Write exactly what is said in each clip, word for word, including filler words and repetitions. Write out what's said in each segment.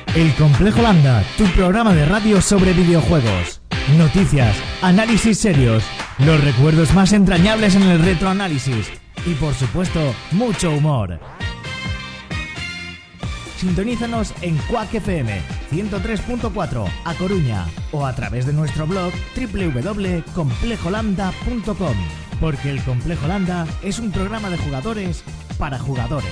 El Complejo Landa, tu programa de radio sobre videojuegos. Noticias, análisis serios, los recuerdos más entrañables en el retroanálisis y, por supuesto, mucho humor. Sintonízanos en Quack F M ciento tres punto cuatro A Coruña o a través de nuestro blog doble u doble u doble u punto complejo landa punto com, porque el Complejo Landa es un programa de jugadores para jugadores.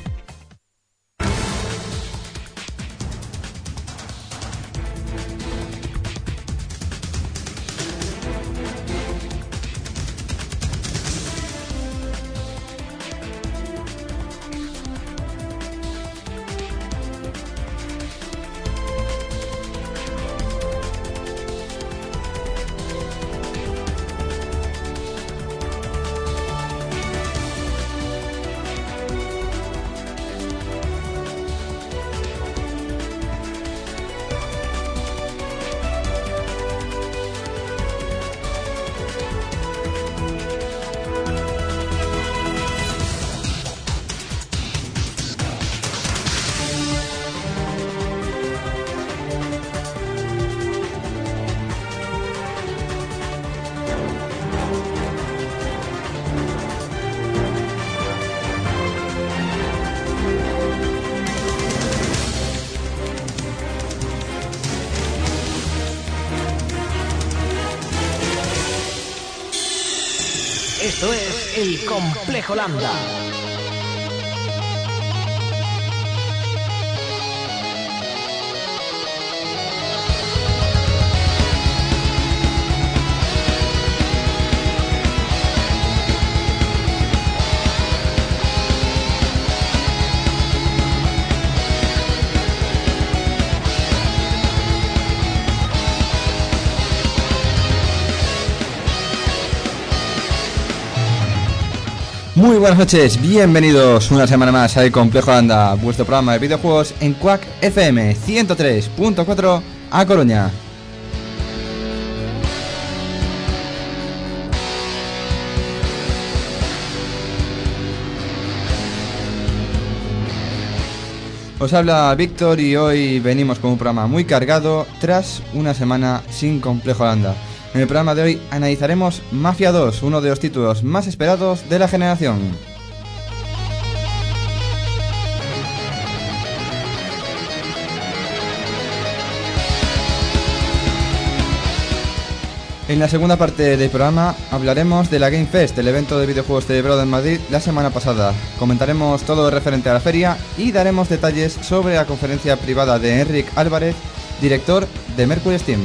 Esto es el Complejo Landa. Muy buenas noches, bienvenidos una semana más al Complejo Landa, vuestro programa de videojuegos en Quack F M ciento tres punto cuatro A Coruña. Os habla Víctor y hoy venimos con un programa muy cargado tras una semana sin Complejo Landa. En el programa de hoy analizaremos Mafia dos, uno de los títulos más esperados de la generación. En la segunda parte del programa hablaremos de la Game Fest, el evento de videojuegos celebrado en Madrid la semana pasada. Comentaremos todo referente a la feria y daremos detalles sobre la conferencia privada de Enric Álvarez, director de Mercury Steam.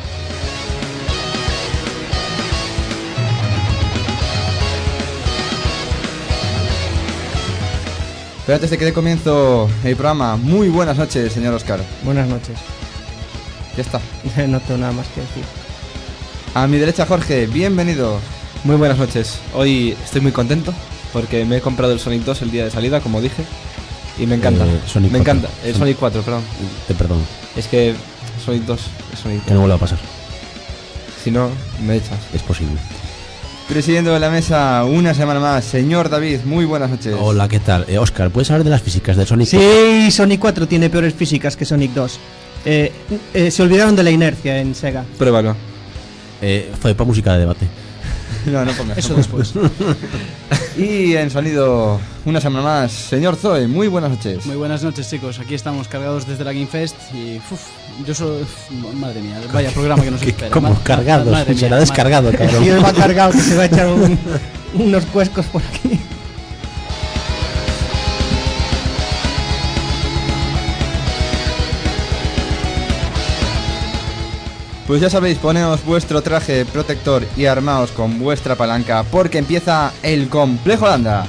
Pero antes de que dé comienzo el programa, muy buenas noches, señor Óscar. Buenas noches. Ya está. No tengo nada más que decir. A mi derecha, Jorge, bienvenido. Muy buenas noches. Hoy estoy muy contento porque me he comprado el Sonic dos el día de salida, como dije, y me encanta. Eh, Sonic me cuatro. encanta. El Son... Sonic cuatro, perdón. Te perdono. Es que Sonic dos es Sonic Que no vuelva a pasar. Si no, me echas. Es posible. Presidiendo de la mesa una semana más, señor David, muy buenas noches. Hola, ¿qué tal? Eh, Óscar, ¿puedes hablar de las físicas de Sonic? Sí, Sonic cuatro tiene peores físicas que Sonic dos. Eh, eh, se olvidaron de la inercia en Sega. Pruébalo. Eh, fue para música de debate. No, no pongas. Eso después. Y en sonido, una semana más, señor Zoe, muy buenas noches. Muy buenas noches, chicos. Aquí estamos cargados desde la Game Fest y uf, yo soy uf, madre mía, vaya programa que nos espera. ¿Cómo Ma- cargados? madre mía, Será descargado, madre. cabrón. Y él va cargado que se va a echar un, unos cuescos por aquí. Pues ya sabéis, poneos vuestro traje protector y armaos con vuestra palanca porque empieza el Complejo Landa.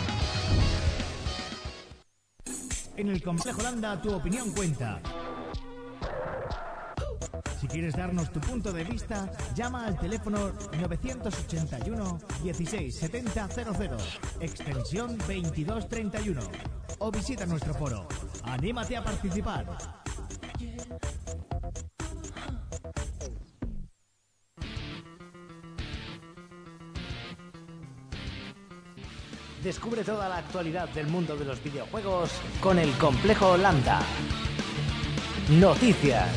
En el Complejo Landa tu opinión cuenta. Si quieres darnos tu punto de vista, llama al teléfono nueve ochenta y uno dieciséis setenta cero cero, extensión veintidós treinta y uno, o visita nuestro foro. ¡Anímate a participar! Descubre toda la actualidad del mundo de los videojuegos con el Complejo Landa. Noticias.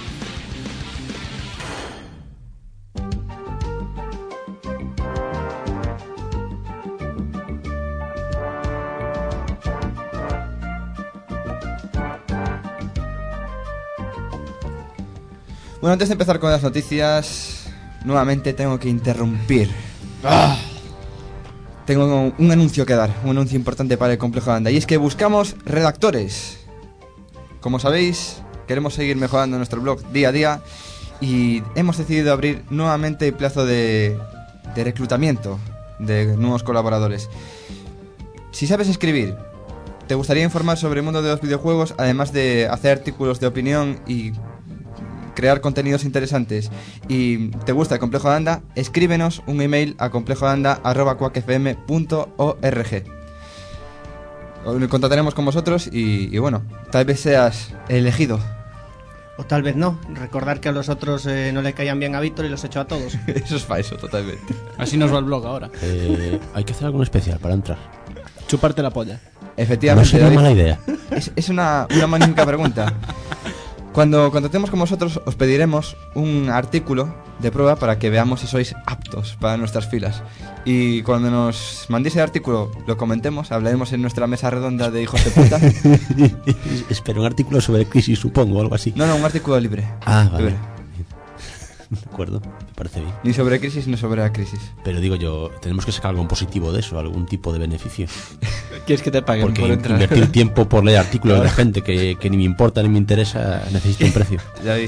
Bueno, antes de empezar con las noticias, nuevamente tengo que interrumpir. ¡Ah! Tengo un anuncio que dar, un anuncio importante para el Complejo Landa, y es que buscamos redactores. Como sabéis, queremos seguir mejorando nuestro blog día a día y hemos decidido abrir nuevamente el plazo de, de reclutamiento de nuevos colaboradores. Si sabes escribir, te gustaría informar sobre el mundo de los videojuegos, además de hacer artículos de opinión y crear contenidos interesantes, y te gusta el Complejo Landa, escríbenos un email a complejolanda arroba cuac f m punto org. Contactaremos con vosotros y, y bueno, tal vez seas elegido. O tal vez no. Recordar que a los otros eh, no le caían bien a Víctor y los echó a todos. Eso es falso, totalmente. Así nos va el blog ahora. Eh, hay que hacer algo especial para entrar. Chuparte la polla. Efectivamente, No sería David. mala idea. Es, es una, una magnífica pregunta. Cuando contactemos con vosotros, os pediremos un artículo de prueba para que veamos si sois aptos para nuestras filas. Y cuando nos mandéis el artículo, lo comentemos, hablaremos en nuestra mesa redonda de hijos de puta. Espero un artículo sobre crisis, supongo, o algo así. No, no, un artículo libre. Ah, vale. Libre. De acuerdo, me parece bien. Ni sobre crisis ni sobre la crisis. Pero digo yo, tenemos que sacar algo positivo de eso, algún tipo de beneficio. ¿Quieres que te paguen Porque por entrar? invertir tiempo por leer artículos de gente que, que ni me importa ni me interesa, necesita un precio. David,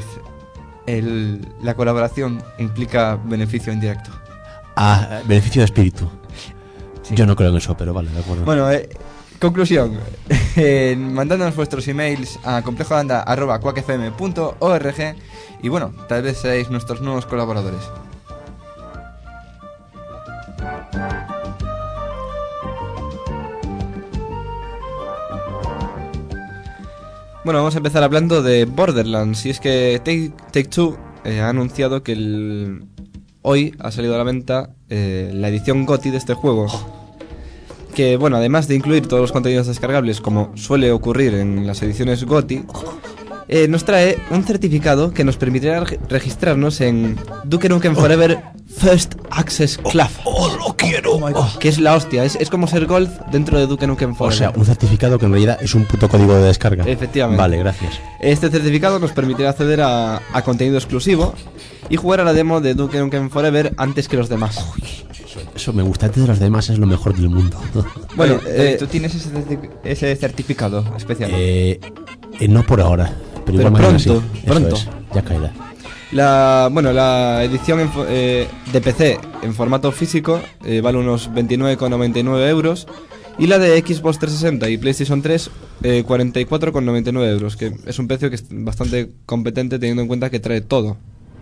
el, la colaboración implica beneficio indirecto. Ah, beneficio de espíritu. Sí. Yo no creo en eso, pero vale, de acuerdo. Bueno, eh, conclusión. Eh, mandándonos vuestros emails a complejolanda arroba cuac f m punto org y bueno, tal vez seáis nuestros nuevos colaboradores. Bueno, vamos a empezar hablando de Borderlands. Y es que Take, Take Two eh, ha anunciado que el... hoy ha salido a la venta eh, la edición G O T Y de este juego. Que, bueno, además de incluir todos los contenidos descargables, como suele ocurrir en las ediciones G O T Y, eh, nos trae un certificado que nos permitirá re- registrarnos en Duke Nukem Forever First Access Club. ¡Oh, lo quiero! Que es la hostia, es, es como ser Gold dentro de Duke Nukem O Forever. sea, un certificado que en realidad es un puto código de descarga. Efectivamente. Vale, gracias. Este certificado nos permitirá acceder a, a contenido exclusivo y jugar a la demo de Duke Nukem Forever antes que los demás. Eso me gusta, antes de los demás es lo mejor del mundo. Bueno, Bueno, eh, ¿tú tienes ese, certi- ese certificado especial? eh, eh, no por ahora, pero, Pero igual mañana pronto, sí. Eso pronto. es, ya caerá. La, bueno, la edición en fo- eh, de P C en formato físico eh, vale unos veintinueve con noventa y nueve euros y la de Xbox trescientos sesenta y PlayStation tres eh, cuarenta y cuatro con noventa y nueve euros, que es un precio que es bastante competente teniendo en cuenta que trae todo.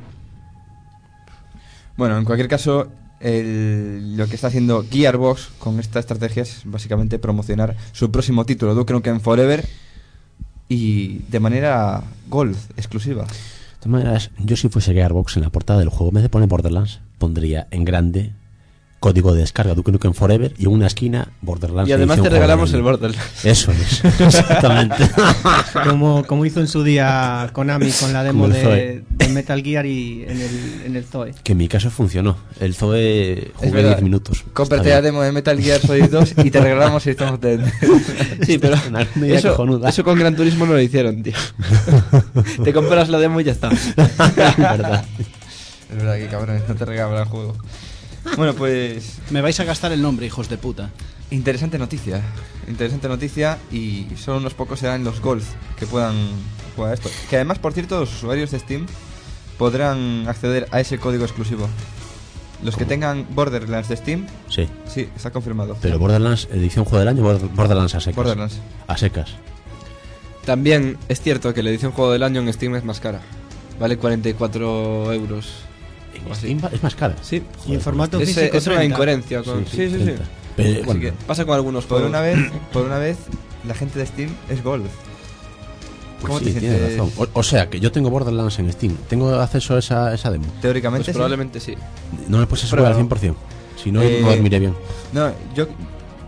Bueno, en cualquier caso, el- lo que está haciendo Gearbox con esta estrategia es básicamente promocionar su próximo título, Duke Nukem Forever, y de manera Gold, exclusiva. De todas maneras, yo si fuese Gearbox en la portada del juego, en vez de poner Borderlands, pondría en grande código de descarga Duke Nukem Forever y en una esquina Borderlands. Y además edición te regalamos juego el del año. Borderlands. Eso es, exactamente. Como, como hizo en su día Konami con la demo Como el de, Zoe. de Metal Gear y en el, en el Zoe. Que en mi caso funcionó. El Zoe jugué verdad. diez minutos. Cómprate Está la bien. demo de Metal Gear Solid dos y te regalamos el Stone of Dead. Sí, pero Una idea eso, cojonuda. eso con Gran Turismo no lo hicieron, tío. Te compras la demo y ya está. verdad. Es verdad que cabrones, no te regalan el juego. Bueno, pues Me vais a gastar el nombre, hijos de puta. interesante noticia. Interesante noticia y solo unos pocos serán los Gold que puedan jugar a esto. Que además, por cierto, los usuarios de Steam podrán acceder a ese código exclusivo. Los que tengan Borderlands de Steam, Sí. sí, está confirmado. Pero Borderlands, edición juego del año, Bord- Borderlands a secas. Borderlands. A secas. También es cierto que la edición juego del año en Steam es más cara. Vale cuarenta y cuatro euros. En O así. Steam va- es más cara. Sí. Y en formato Es, físico es una treinta. incoherencia. Con... Sí, sí, sí. treinta. Pero, Así bueno, que, Pasa con algunos por juegos. una vez, por una vez, la gente de Steam es Gold. pues ¿Cómo sí, te tienes sientes? razón. O, o sea, que yo tengo Borderlands en Steam. ¿Tengo acceso a esa, esa demo? Teóricamente Pues sí. probablemente sí. No me puedes Pruébalo. asegurar al cien por ciento. Si no, Eh, no dormiré bien. No, yo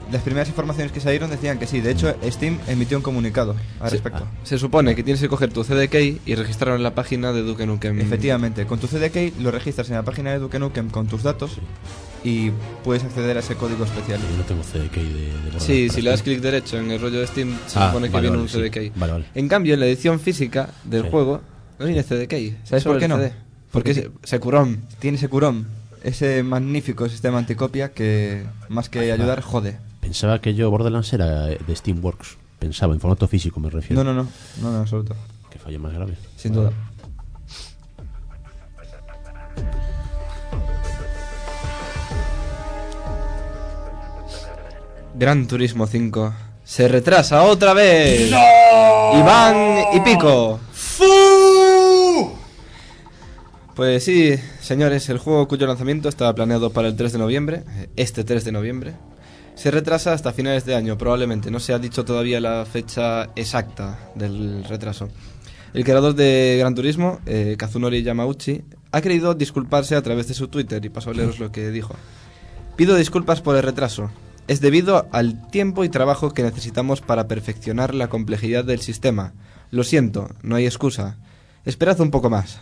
las primeras informaciones que salieron decían que sí. De hecho, Steam emitió un comunicado al Sí. respecto. Se supone que tienes que coger tu C D Key y registrarlo en la página de Duke Nukem. Efectivamente, con tu C D Key lo registras en la página de Duke Nukem con tus datos y puedes acceder a ese código especial. Yo no tengo C D K de, de Borderlands Sí, para si le das Steam. clic derecho en el rollo de Steam, se Ah, supone que vale, viene vale, un sí. C D Key. Vale, vale. En cambio, en la edición física del Sí. juego no viene C D Key. ¿Sabes solo por qué el no? C D. Porque Porque se, se curó. Tiene ese Curom, ese magnífico sistema anticopia que más que ayudar jode. Pensaba que yo Borderlands era de Steamworks. Pensaba, en formato físico me refiero. No, no, no, no, no, en absoluto. Que fallo más grave. Sin duda. Gran Turismo cinco se retrasa otra vez. Iván y Pico. Pues sí, señores, el juego cuyo lanzamiento estaba planeado para el tres de noviembre, este tres de noviembre, se retrasa hasta finales de año, probablemente. No se ha dicho todavía la fecha exacta del retraso. El creador de Gran Turismo, eh, Kazunori Yamauchi, ha querido disculparse a través de su Twitter y paso a leeros lo que dijo. Pido disculpas por el retraso. Es debido al tiempo y trabajo que necesitamos para perfeccionar la complejidad del sistema. Lo siento, no hay excusa. Esperad un poco más.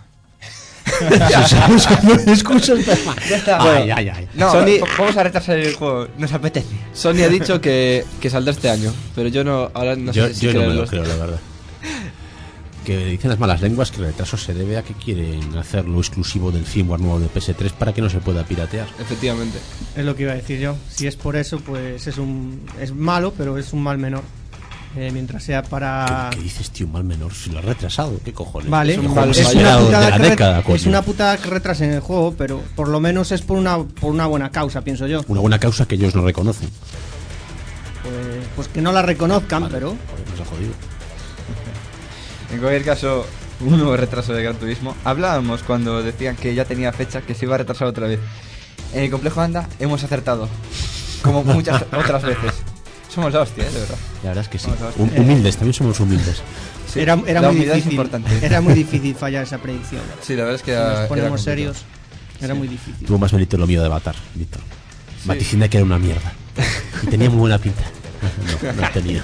Excusas. Ya está. Ay, ay, ay. No, Sony- v- vamos a retrasar el juego, nos apetece. Sony ha dicho que, que saldrá este año, pero yo no, ahora no yo sé si yo no me creerlo. lo creo, la verdad. Que dicen las malas lenguas que el retraso se debe a que quieren hacerlo exclusivo del firmware nuevo de P S tres para que no se pueda piratear. Efectivamente. Es lo que iba a decir yo. Si es por eso, pues es un es malo, pero es un mal menor. Eh, mientras sea para... ¿Qué, qué dices, tío? Mal menor. Si lo has retrasado, ¿qué cojones? Vale, Es un es, mal una esperado putada de la que re- década, coño. es una putada que retrasen el juego, pero por lo menos es por una por una buena causa, pienso yo. Una buena causa que ellos no reconocen. Pues, pues que no la reconozcan, Vale, pero... joder, nos ha jodido. En cualquier caso, un nuevo retraso de Gran Turismo. Hablábamos cuando decían que ya tenía fecha, que se iba a retrasar otra vez. En el complejo Anda hemos acertado, como muchas otras veces. Somos la hostia, ¿eh? De verdad. La verdad es que sí. Vamos a ver. Hum- humildes, también somos humildes. Sí, era era la muy humildad es difícil. importante. Era muy difícil fallar esa predicción. Sí, la verdad es que Si era- nos era ponemos complicado. serios, era Sí. muy difícil. Tuvo más mérito lo mío de Avatar, Víctor. Sí. Vaticina que era una mierda. Y tenía muy buena pinta. No, no tenía.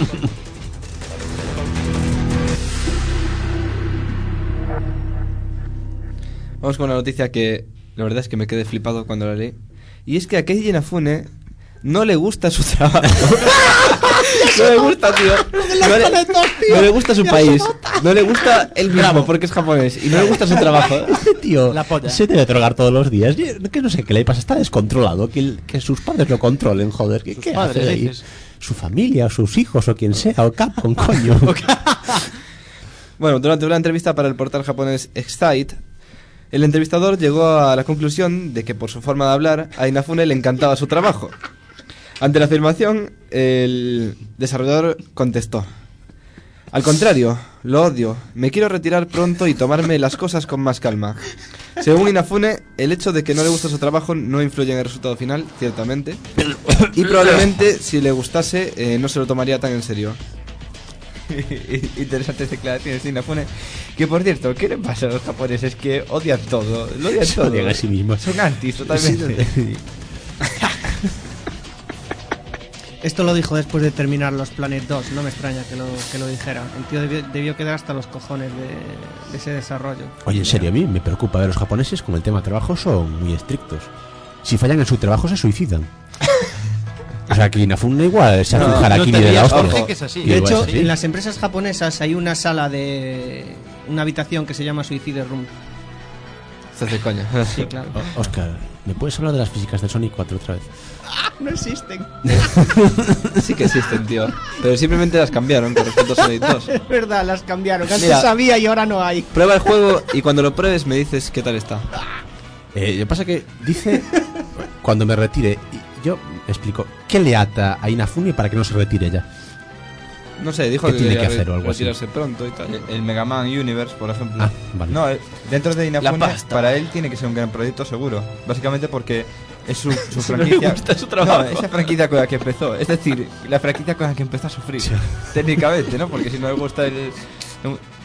Vamos con una noticia que la verdad es que me quedé flipado cuando la leí. Y es que a Keiji Inafune no le gusta su trabajo. No le gusta, tío. No le, no le gusta su país. No le gusta él mismo porque es japonés. Y no le gusta su trabajo. Este tío La polla. se debe drogar todos los días. Yo- Que no sé qué le pasa, está descontrolado. Que, el- que sus padres lo controlen, joder. ¿Qué, Sus qué padres, hace ahí? dices. Su familia, sus hijos o quien sea, o Capcom, coño. Bueno, durante una entrevista para el portal japonés Excite, el entrevistador llegó a la conclusión de que por su forma de hablar a Inafune le encantaba su trabajo. Ante la afirmación, el desarrollador contestó: al contrario, lo odio. Me quiero retirar pronto y tomarme las cosas con más calma. Según Inafune, el hecho de que no le gusta su trabajo no influye en el resultado final, ciertamente. Y probablemente, si le gustase, eh, no se lo tomaría tan en serio. Interesantes declaraciones de Inafune. Que por cierto, ¿qué le pasa a los japoneses? Que odian todo, lo odian Se todo. odian a sí mismos. Son antis totalmente. Sí. Esto lo dijo después de terminar los Planet dos, no me extraña que lo, que lo dijera. El tío debió, debió quedar hasta los cojones de, de ese desarrollo. Oye, en serio, a mí me preocupa ver los japoneses con el tema trabajo son muy estrictos. Si fallan en su trabajo se suicidan. O sea, que Inafune igual se hace No, un harakiri no te de la rías, hostia. Jorge, que es así. Y De igual hecho, es así. en las empresas japonesas hay una sala de... una habitación que se llama Suicide Room. Se hace coña. Sí, claro. O- Oscar, ¿me puedes hablar de las físicas del Sonic cuatro otra vez? No existen. Sí que existen, tío. Pero simplemente las cambiaron con respecto a Sonic dos. Es verdad, las cambiaron. Antes Mira. sabía y ahora no hay. Prueba el juego y cuando lo pruebes me dices qué tal está. Eh, lo que pasa que dice, cuando me retire, y yo explico, ¿qué le ata a Inafune para que no se retire ya? No sé, dijo ¿Qué que tiene quería que hacer o algo así? retirarse pronto y tal. El, el Mega Man Universe, por ejemplo. Ah, vale. No, eh, dentro de Inafune, La pasta. para él tiene que ser un gran proyecto seguro. Básicamente porque es su, su Si no le franquicia. gusta su trabajo. No, esa franquicia con la que empezó. Es decir, la franquicia con la que empezó a sufrir. Técnicamente, ¿no? Porque si no le gusta el.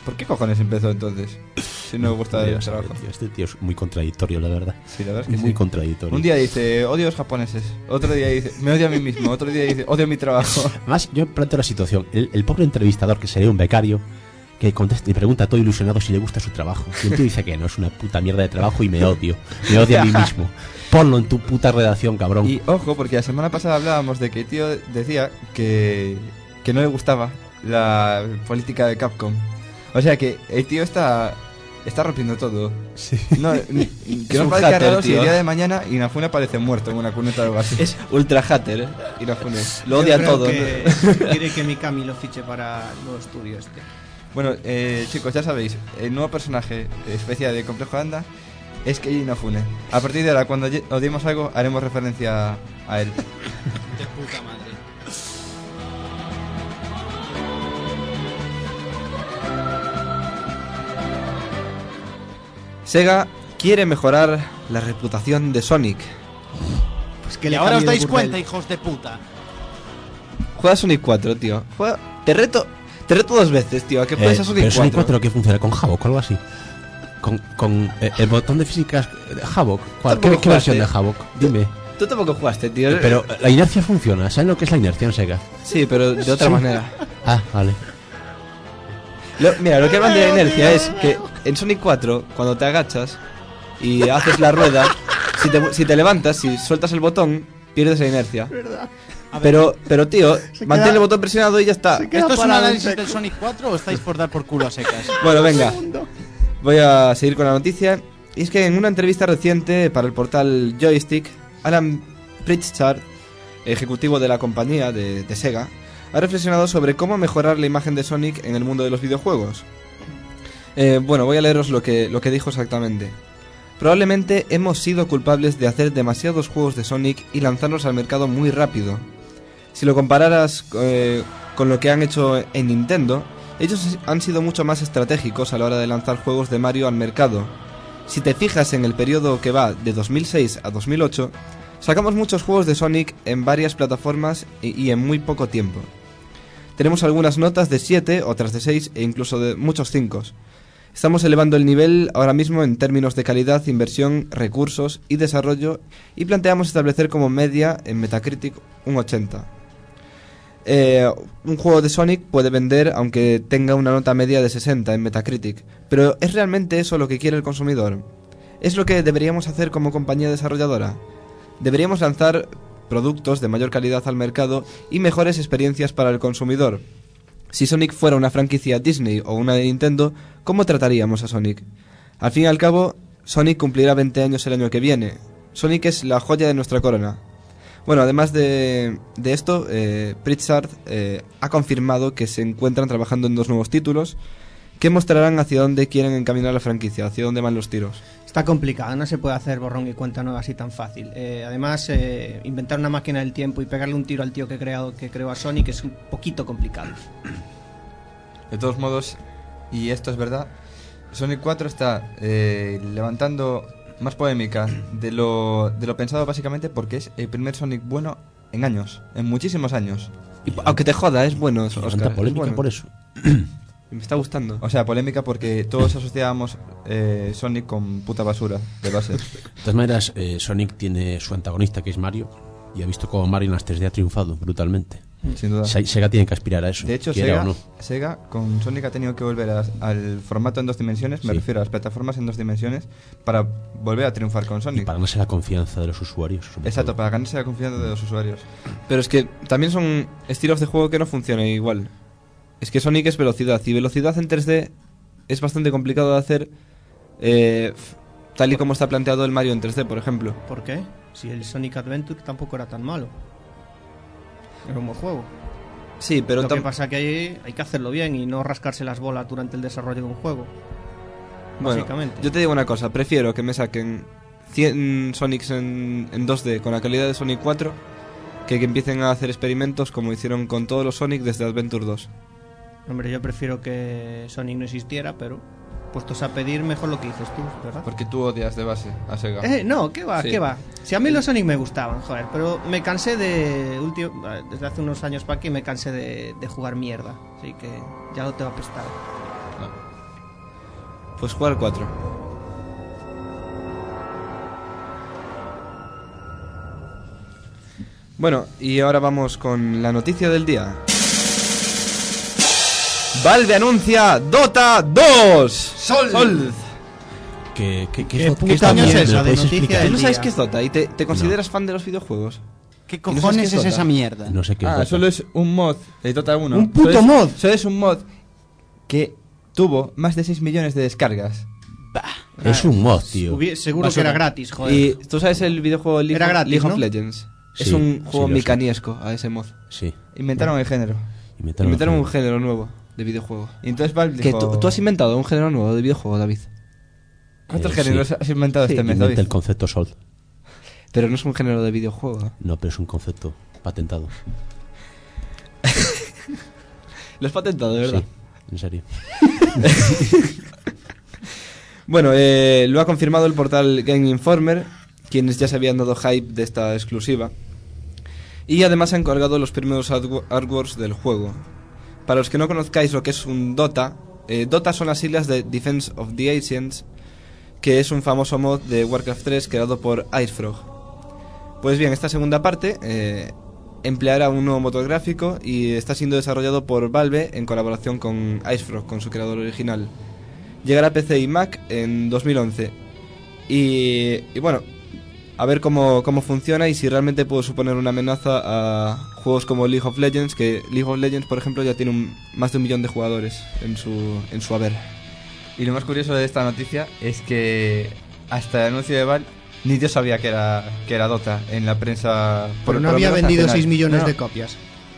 ¿Por qué cojones empezó entonces? Si no le gusta el Mira, trabajo. tío, este tío es muy contradictorio, la verdad. Sí, la verdad es que muy sí. contradictorio. Un día dice, odio a los japoneses. Otro día dice, me odio a mí mismo. Otro día dice, odio mi trabajo. Además, yo planteo la situación. El, el pobre entrevistador, que sería un becario, que contesta y pregunta todo ilusionado si le gusta su trabajo. Y el tío dice que no, es una puta mierda de trabajo y me odio. Me odio a mí mismo. Ponlo en tu puta redacción, cabrón. Y ojo, porque la semana pasada hablábamos de que el tío decía que, que no le gustaba la política de Capcom. O sea que el tío está está rompiendo todo. Sí. No, ni- que no un parezca hater, raro si tío. el día de mañana Inafune aparece muerto en una cuneta o algo así. Es ultra hater, ¿eh? Inafune. Lo Yo odia creo todo. que ¿no? quiere que Mikami lo fiche para el nuevo estudio este. Bueno, eh, chicos, ya sabéis, el nuevo personaje especial de Complejo Anda es Keiji Inafune. A partir de ahora, cuando ye- odiemos algo, haremos referencia a él. De puta madre. Sega quiere mejorar la reputación de Sonic. Pues que Y le ahora os cambie de dais burdel. cuenta, hijos de puta. Juega Sonic cuatro, tío. Juega... Te reto... Te reto dos veces, tío, a que puedes Eh, a Sonic pero Sonic cuatro. cuatro que funciona con Havok o algo así. Con, con eh, el botón de físicas de Havok. ¿Cuál? ¿Qué, Tampoco qué versión de jugaste. Havok? Dime. Tú tampoco jugaste, tío. Eh, Pero la inercia funciona. ¿Saben lo que es la inercia en Sega? Sí, pero de otra Sí. manera. Ah, vale. Lo- mira, lo que hablan de la inercia es que en Sonic cuatro, cuando te agachas y haces la rueda, si te, si te levantas, si sueltas el botón, pierdes la inercia. Pero, pero tío, mantén el botón presionado y ya está. ¿Esto es un análisis del Sonic cuatro o estáis por dar por culo a secas? Bueno, venga. Voy a seguir con la noticia. Y es que en una entrevista reciente para el portal Joystick, Alan Pritchard, ejecutivo de la compañía de, de Sega, ha reflexionado sobre cómo mejorar la imagen de Sonic en el mundo de los videojuegos. Eh, bueno, voy a leeros lo que, lo que dijo exactamente. Probablemente hemos sido culpables de hacer demasiados juegos de Sonic y lanzarlos al mercado muy rápido. Si lo compararas eh, con lo que han hecho en Nintendo, ellos han sido mucho más estratégicos a la hora de lanzar juegos de Mario al mercado. Si te fijas en el periodo que va de dos mil seis a dos mil ocho, sacamos muchos juegos de Sonic en varias plataformas y, y en muy poco tiempo. Tenemos algunas notas de siete, otras de seis e incluso de muchos cinco. Estamos elevando el nivel ahora mismo en términos de calidad, inversión, recursos y desarrollo y planteamos establecer como media en Metacritic un ochenta. Eh, un juego de Sonic puede vender aunque tenga una nota media de sesenta en Metacritic, pero ¿es realmente eso lo que quiere el consumidor? ¿Es lo que deberíamos hacer como compañía desarrolladora? Deberíamos lanzar productos de mayor calidad al mercado y mejores experiencias para el consumidor. Si Sonic fuera una franquicia Disney o una de Nintendo, ¿cómo trataríamos a Sonic? Al fin y al cabo, Sonic cumplirá veinte años el año que viene. Sonic es la joya de nuestra corona. Bueno, además de, de esto, eh, Pritchard eh, ha confirmado que se encuentran trabajando en dos nuevos títulos que mostrarán hacia dónde quieren encaminar la franquicia, hacia dónde van los tiros. Está complicado, no se puede hacer borrón y cuenta nueva así tan fácil. Eh, además, eh, inventar una máquina del tiempo y pegarle un tiro al tío que, creado, que creó a Sonic es un poquito complicado. De todos modos, y esto es verdad, Sonic cuatro está eh, levantando más polémica de lo, de lo pensado básicamente porque es el primer Sonic bueno en años, en muchísimos años. Y, aunque te joda, es bueno, Tanta Oscar. es polémica bueno. por eso. Me está gustando. O sea, polémica porque todos asociábamos eh, Sonic con puta basura de base. De todas maneras, eh, Sonic tiene su antagonista, que es Mario, y ha visto cómo Mario en las tres D ha triunfado brutalmente. Sin duda. Se- Sega tiene que aspirar a eso, De hecho, quiera Sega, o no. Sega con Sonic ha tenido que volver a- al formato en dos dimensiones, me Sí. refiero a las plataformas en dos dimensiones, para volver a triunfar con Y Sonic. para ganarse la confianza de los usuarios. sobre Exacto, todo. para ganarse la confianza de los usuarios. Pero es que también son estilos de juego que no funcionan igual. Es que Sonic es velocidad y velocidad en tres D es bastante complicado de hacer eh, f- tal y como está planteado el Mario en tres D, por ejemplo. ¿Por qué? Si el Sonic Adventure tampoco era tan malo. Era un buen juego. Sí, pero Lo que tam- pasa que hay, hay que hacerlo bien y no rascarse las bolas durante el desarrollo de un juego. bueno, Básicamente. yo te digo una cosa, prefiero que me saquen cien Sonics en, en dos D con la calidad de Sonic cuatro que que empiecen a hacer experimentos como hicieron con todos los Sonic desde Adventure dos. Hombre, yo prefiero que Sonic no existiera, pero puestos a pedir, mejor lo que dices tú, ¿verdad? Porque tú odias de base a Sega. Eh, no, ¿qué va? Sí. ¿Qué va? Si a mí los Sonic me gustaban, joder, pero me cansé de... Último, desde hace unos años para aquí me cansé de, de jugar mierda, así que ya lo tengo apestado. Pues jugar cuatro. Bueno, y ahora vamos con la noticia del día. Valve anuncia Dota dos. Sol. Sol. ¿Qué, qué, qué, ¿Qué es, puta ¿qué está mierda bien? es ¿Me esa lo de podéis noticia explicar? ¿Tú no del sabes día? qué es Dota y te, te consideras fan de los videojuegos? ¿Qué ¿Y no sabes cojones qué es es Dota? esa mierda? No sé qué es Ah, Dota. solo es un mod de Dota uno. ¡Un puto Solo es- mod! Solo es un mod que tuvo más de seis millones de descargas. Es un mod, tío. Hubi- Seguro que era gratis, joder. Y tú sabes el videojuego League, Era of- gratis, League of ¿no? Legends. Es Sí, un sí, juego lo sé. micaniesco a ese mod. Sí. Inventaron el género. Inventaron, Inventaron un un género nuevo de videojuego. Y entonces Valve Que dijo... tú, tú has inventado un género nuevo de videojuego, David. ¿Cuántos Eh, géneros sí. has inventado este mes, Inventa David? el concepto Sol. Pero no es un género de videojuego. No, pero es un concepto patentado. Lo has patentado, de verdad. Sí, en serio. Bueno, eh, lo ha confirmado el portal Game Informer, quienes ya se habían dado hype de esta exclusiva. Y además han colgado los primeros artwo- artworks del juego. Para los que no conozcáis lo que es un Dota, eh, Dota son las siglas de Defense of the Ancients, que es un famoso mod de Warcraft tres creado por Icefrog. Pues bien, esta segunda parte eh, empleará un nuevo motor gráfico y está siendo desarrollado por Valve en colaboración con Icefrog, con su creador original. Llegará a P C y Mac en dos mil once. Y, y bueno, a ver cómo, cómo funciona y si realmente puede suponer una amenaza a juegos como League of Legends, que League of Legends, por ejemplo, ya tiene un, más de un millón de jugadores en su, en su haber. Y lo más curioso de esta noticia es que hasta el anuncio de Valve ni Dios sabía que era, que era Dota en la prensa. Pero no lo había menos vendido nacional. seis millones No, de copias.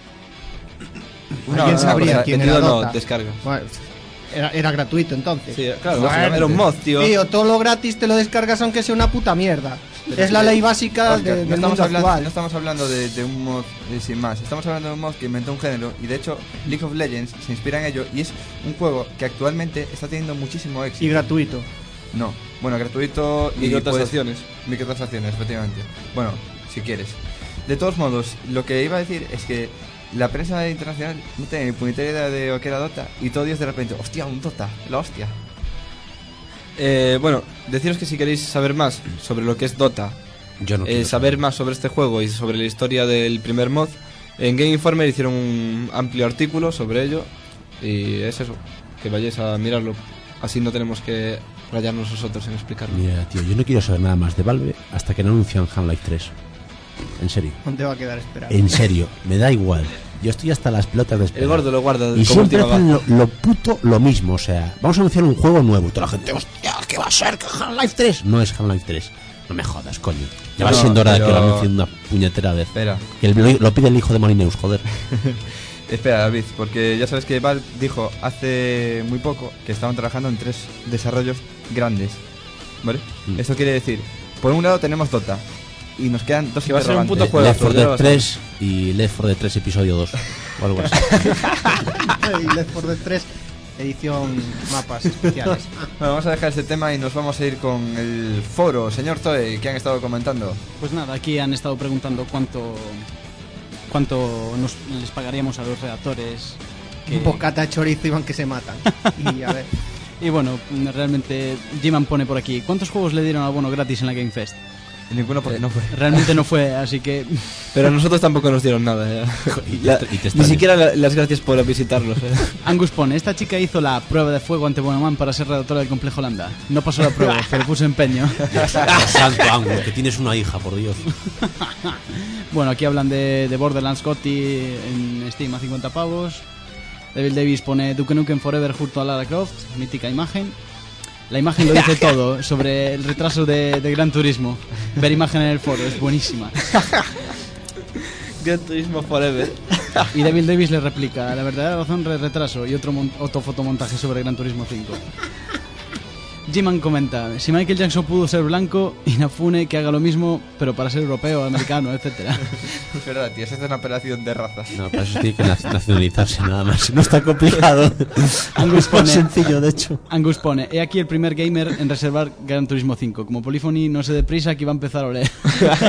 No, ¿Alguien no, sabría o sea, quién vendido era no, Dota? descargas. Bueno, era, era gratuito entonces. Sí, claro, Bueno, era un mod, tío. Tío, todo lo gratis te lo descargas aunque sea una puta mierda. Es la ley básica Oscar, de, no, del estamos mundo hablando, actual. no estamos hablando de, de un mod eh, sin más. Estamos hablando de un mod que inventó un género y de hecho League of Legends se inspira en ello y es un juego que actualmente está teniendo muchísimo éxito. Y gratuito. No, bueno, gratuito y Microtransacciones. puedes- microtransacciones, efectivamente. Bueno, si quieres. De todos modos, lo que iba a decir es que la prensa internacional no tiene ni puñetera idea de lo que era Dota y todo Dios de repente, hostia, un Dota, la hostia. Eh, bueno, deciros que si queréis saber más sobre lo que es Dota, Yo no eh, quiero saber más sobre este juego y sobre la historia del primer mod, en Game Informer hicieron un amplio artículo sobre ello y es eso, que vayáis a mirarlo, así no tenemos que rayarnos nosotros en explicarlo. Mira, tío, yo no quiero saber nada más de Valve hasta que no anuncian Half-Life tres. En serio. ¿Dónde va a quedar esperando? En serio, me da igual. Yo estoy hasta las pelotas de esperar. El gordo lo guarda Y como siempre última hacen baza. lo, lo puto lo mismo. O sea, vamos a anunciar un juego nuevo. Toda la gente, hostia, ¿qué va a ser? ¿Que Half-Life tres? No es Half-Life tres. No me jodas, coño. Ya va No, siendo hora de que pero- lo anuncien una puñetera vez. Espera, Que el- lo, lo pide el hijo de Marineus, joder. espera David, porque ya sabes que Valve dijo hace muy poco que estaban trabajando en tres desarrollos grandes. ¿Vale? Mm. Esto quiere decir, por un lado tenemos Dota y nos quedan dos Que va a ser un interrogantes. puto juego. Left four ya lo Dead vas a tres y Left four Dead tres episodio dos. O algo así. Y Left four Dead tres, edición mapas especiales. Bueno, vamos a dejar este tema y nos vamos a ir con el foro. Señor Zoe, ¿qué han estado comentando? Pues nada, aquí han estado preguntando cuánto cuánto nos les pagaríamos a los redactores. que- Un bocata chorizo iban que se matan. Y a ver. Y bueno, realmente G-Man pone por aquí, ¿cuántos juegos le dieron abono gratis en la Game Fest? Ninguno porque no fue. Realmente no fue, así que Pero a nosotros tampoco nos dieron nada. ya. Y te- La- y te ni extrañas. siquiera la- las gracias por visitarlos. eh. Angus pone, esta chica hizo la prueba de fuego ante Bonoman para ser redactora del Complejo Lambda. No pasó la prueba, pero puso empeño. Dios santo, Angus, que tienes una hija, por Dios. Bueno, aquí hablan de, de Borderlands Gotti en Steam a cincuenta pavos. Devil Davis pone Duke Nukem Forever junto a Lara Croft, mítica imagen. La imagen lo dice todo sobre el retraso de, de Gran Turismo. Ver imagen en el foro, es buenísima. Gran Turismo Forever. Y Devil Davis le replica, la verdadera razón del retraso y otro, mon- otro fotomontaje sobre Gran Turismo cinco. G-Man comenta, si Michael Jackson pudo ser blanco, Inafune que haga lo mismo, pero para ser europeo, americano, etcétera. Es verdad, tío, esta es una operación de razas. No, para eso tiene que nac- nacionalizarse nada más. No está complicado. Angus pone, sencillo, de hecho. Angus pone, he aquí el primer gamer en reservar Gran Turismo cinco. Como Polyphony no se dé prisa que va a empezar a oler.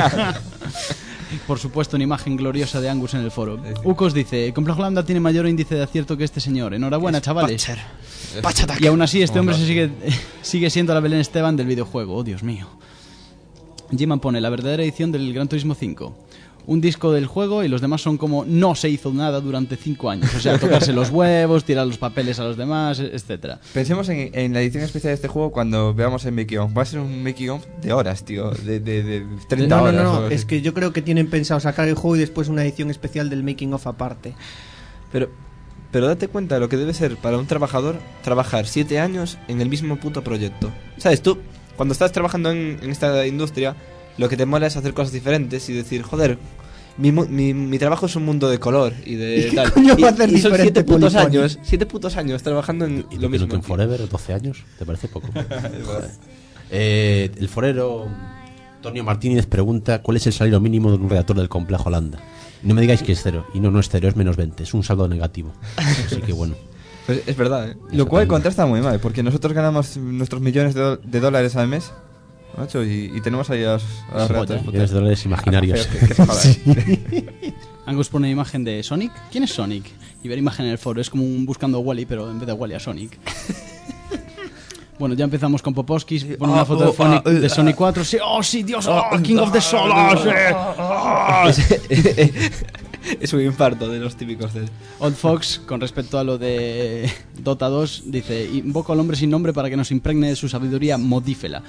Por supuesto, una imagen gloriosa de Angus en el foro. Ukos dice, Complejo Lambda tiene mayor índice de acierto que este señor. Enhorabuena, chavales. Y aún así este hombre se sigue, sigue siendo la Belén Esteban del videojuego. Oh, Dios mío. G-Man pone la verdadera edición del Gran Turismo cinco. Un disco del juego y los demás son como no se hizo nada durante cinco años. O sea, tocarse los huevos, tirar los papeles a los demás, etcétera. Pensemos en, en la edición especial de este juego cuando veamos el making of. Va a ser un making of de horas, tío. De, de, de treinta no, horas. No, no, o no. así. Es que yo creo que tienen pensado sacar el juego y después una edición especial del making of aparte. Pero, pero date cuenta de lo que debe ser para un trabajador trabajar siete años en el mismo puto proyecto. ¿Sabes? Tú, cuando estás trabajando en, en esta industria, lo que te mola es hacer cosas diferentes y decir, joder, mi, mi, mi trabajo es un mundo de color y de ¿Y qué tal. coño y, va a hacer y son diferente siete putos Polyphony? años, siete putos años trabajando en ¿Y lo Duke mismo. Nukem tío. Forever, doce años? ¿Te parece poco? Joder. Eh, el forero Antonio Martínez pregunta cuál es el salario mínimo de un redactor del Complejo Landa. No me digáis que es cero. Y no, no es cero, es menos veinte. Es un saldo negativo. Así que bueno. Pues es verdad, ¿eh? Lo cual contrasta muy mal, porque nosotros ganamos nuestros millones de, do- de dólares al mes, macho, y, y tenemos ahí a los, a los redactores. Millones de dólares imaginarios. Que- que se joda, ¿eh? Angus pone imagen de Sonic. ¿Quién es Sonic? Y ver imagen en el foro. Es como un buscando a Wally, pero en vez de Wally a Sonic. Bueno, ya empezamos con Poposkis. Pone una Ah, foto de, oh, Sonic, ah, de uh, Sonic cuatro. Sí, oh, sí, Dios. Oh, King of the Soul. Oh, sí. Oh. Es un infarto de los típicos de... Old Fox, con respecto a lo de Dota dos, dice: invoco al hombre sin nombre para que nos impregne de su sabiduría modífera.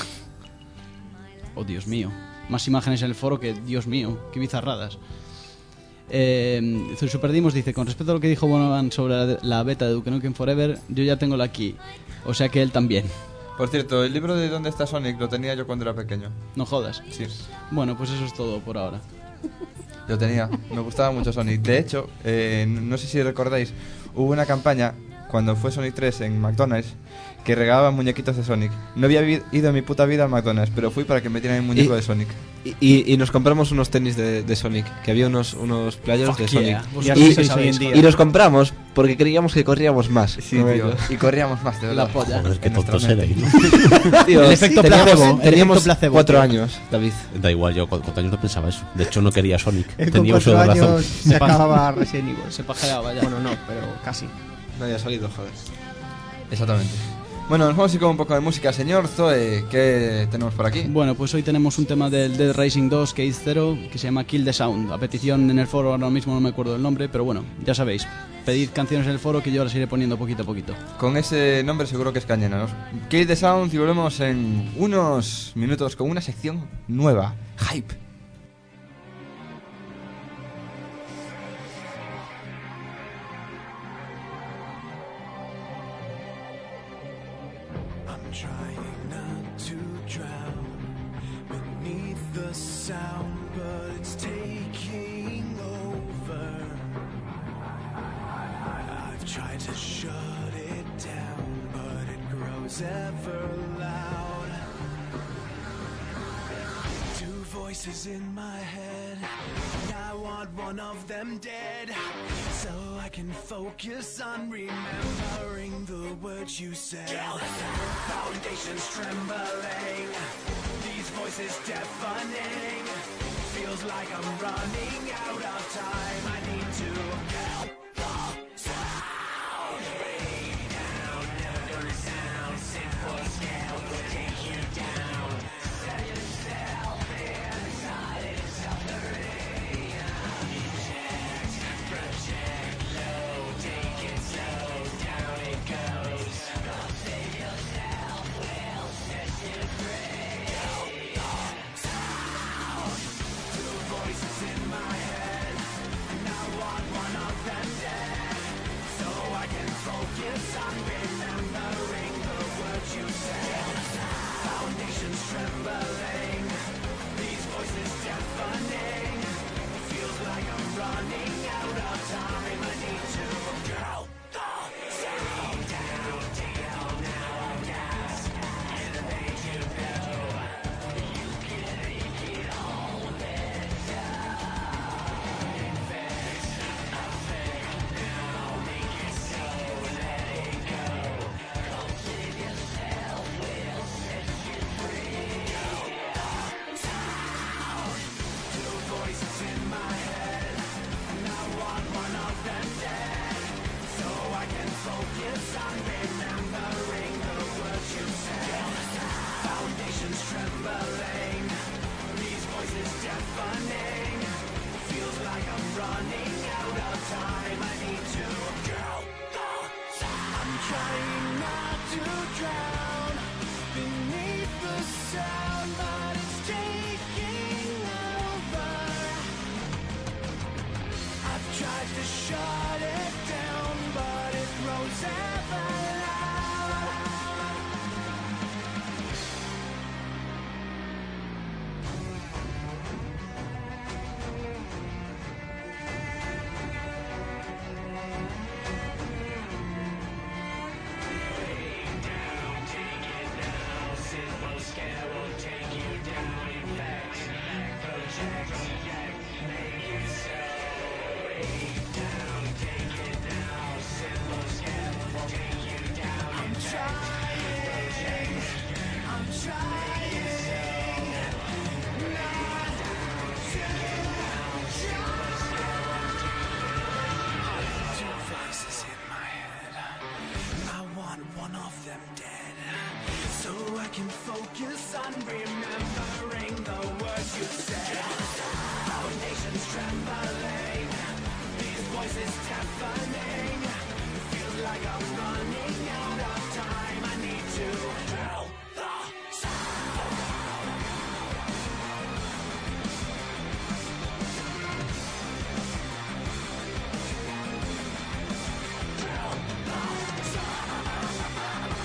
Oh, Dios mío. Más imágenes en el foro que, Dios mío, qué bizarradas. Eh, Superdimos dice: con respecto a lo que dijo Bonovan sobre la, la beta de Duke Nukem Forever, yo ya tengo la aquí. O sea que él también. Por cierto, el libro de ¿Dónde está Sonic? Lo tenía yo cuando era pequeño. No jodas. Sí, Bueno, pues eso es todo por ahora. lo tenía. Me gustaba mucho Sonic. De hecho, eh, no sé si recordáis, hubo una campaña cuando fue Sonic tres en McDonald's que regalaban muñequitos de Sonic. No había vi- ido en mi puta vida al McDonald's, pero fui para que me metieran el muñeco Y- de Sonic. Y, y, y nos compramos unos tenis de, de Sonic, que había unos, unos players Fuck de yeah. Sonic. Vos Y sí así que sois hoy sabéis, en día. joder. Y los compramos porque creíamos que corríamos más. Sí, No, tío. yo- Y corríamos más, de verdad. La polla. Joder, qué En nuestra tontos mente. erais, ¿no? Tío, El efecto teníamos, placebo, el teníamos efecto placebo, cuatro tío. años, David. Da igual, yo con cuatro años no pensaba eso. De hecho, no quería Sonic. Él con Tenía uso cuatro de razón. años se acababa Resident Evil. Se pajeaba ya. Bueno, no, pero casi. No había salido, joder. Exactamente. Bueno, nos vamos a ir con un poco de música. Señor Zoe, ¿qué tenemos por aquí? Bueno, pues hoy tenemos un tema del Dead Racing dos, Case Zero, que se llama Kill the Sound. A petición en el foro, ahora mismo no me acuerdo el nombre, pero bueno, ya sabéis. Pedid canciones en el foro que yo las iré poniendo poquito a poquito. Con ese nombre seguro que es cañena, ¿no? Kill the Sound y volvemos en unos minutos con una sección nueva. Hype. Trying not to drown beneath the sound, but it's taking over. I've tried to shut it down, but it grows ever loud. Two voices in my head, and I want one of them dead, so I can focus on remembering the words you said. Foundations trembling, these voices deafening. Feels like I'm running out of time. I need to help the sound. Way down, never gonna sound. Sit for scale, will take you down. Set yourself inside, it's suffering. Eject, project low, take it slow, down it goes. Save yourself, will set you free. Help the sound. Two voices in my head, and I want one trying not to drown beneath the sound, but it's taking over. I've tried to shut it down, but it grows ever louder. Focus on remembering the words you said. Our nation's trembling, these voices deafening. It feels like I'm running out of time. I need to drill the sound. Drill the sound.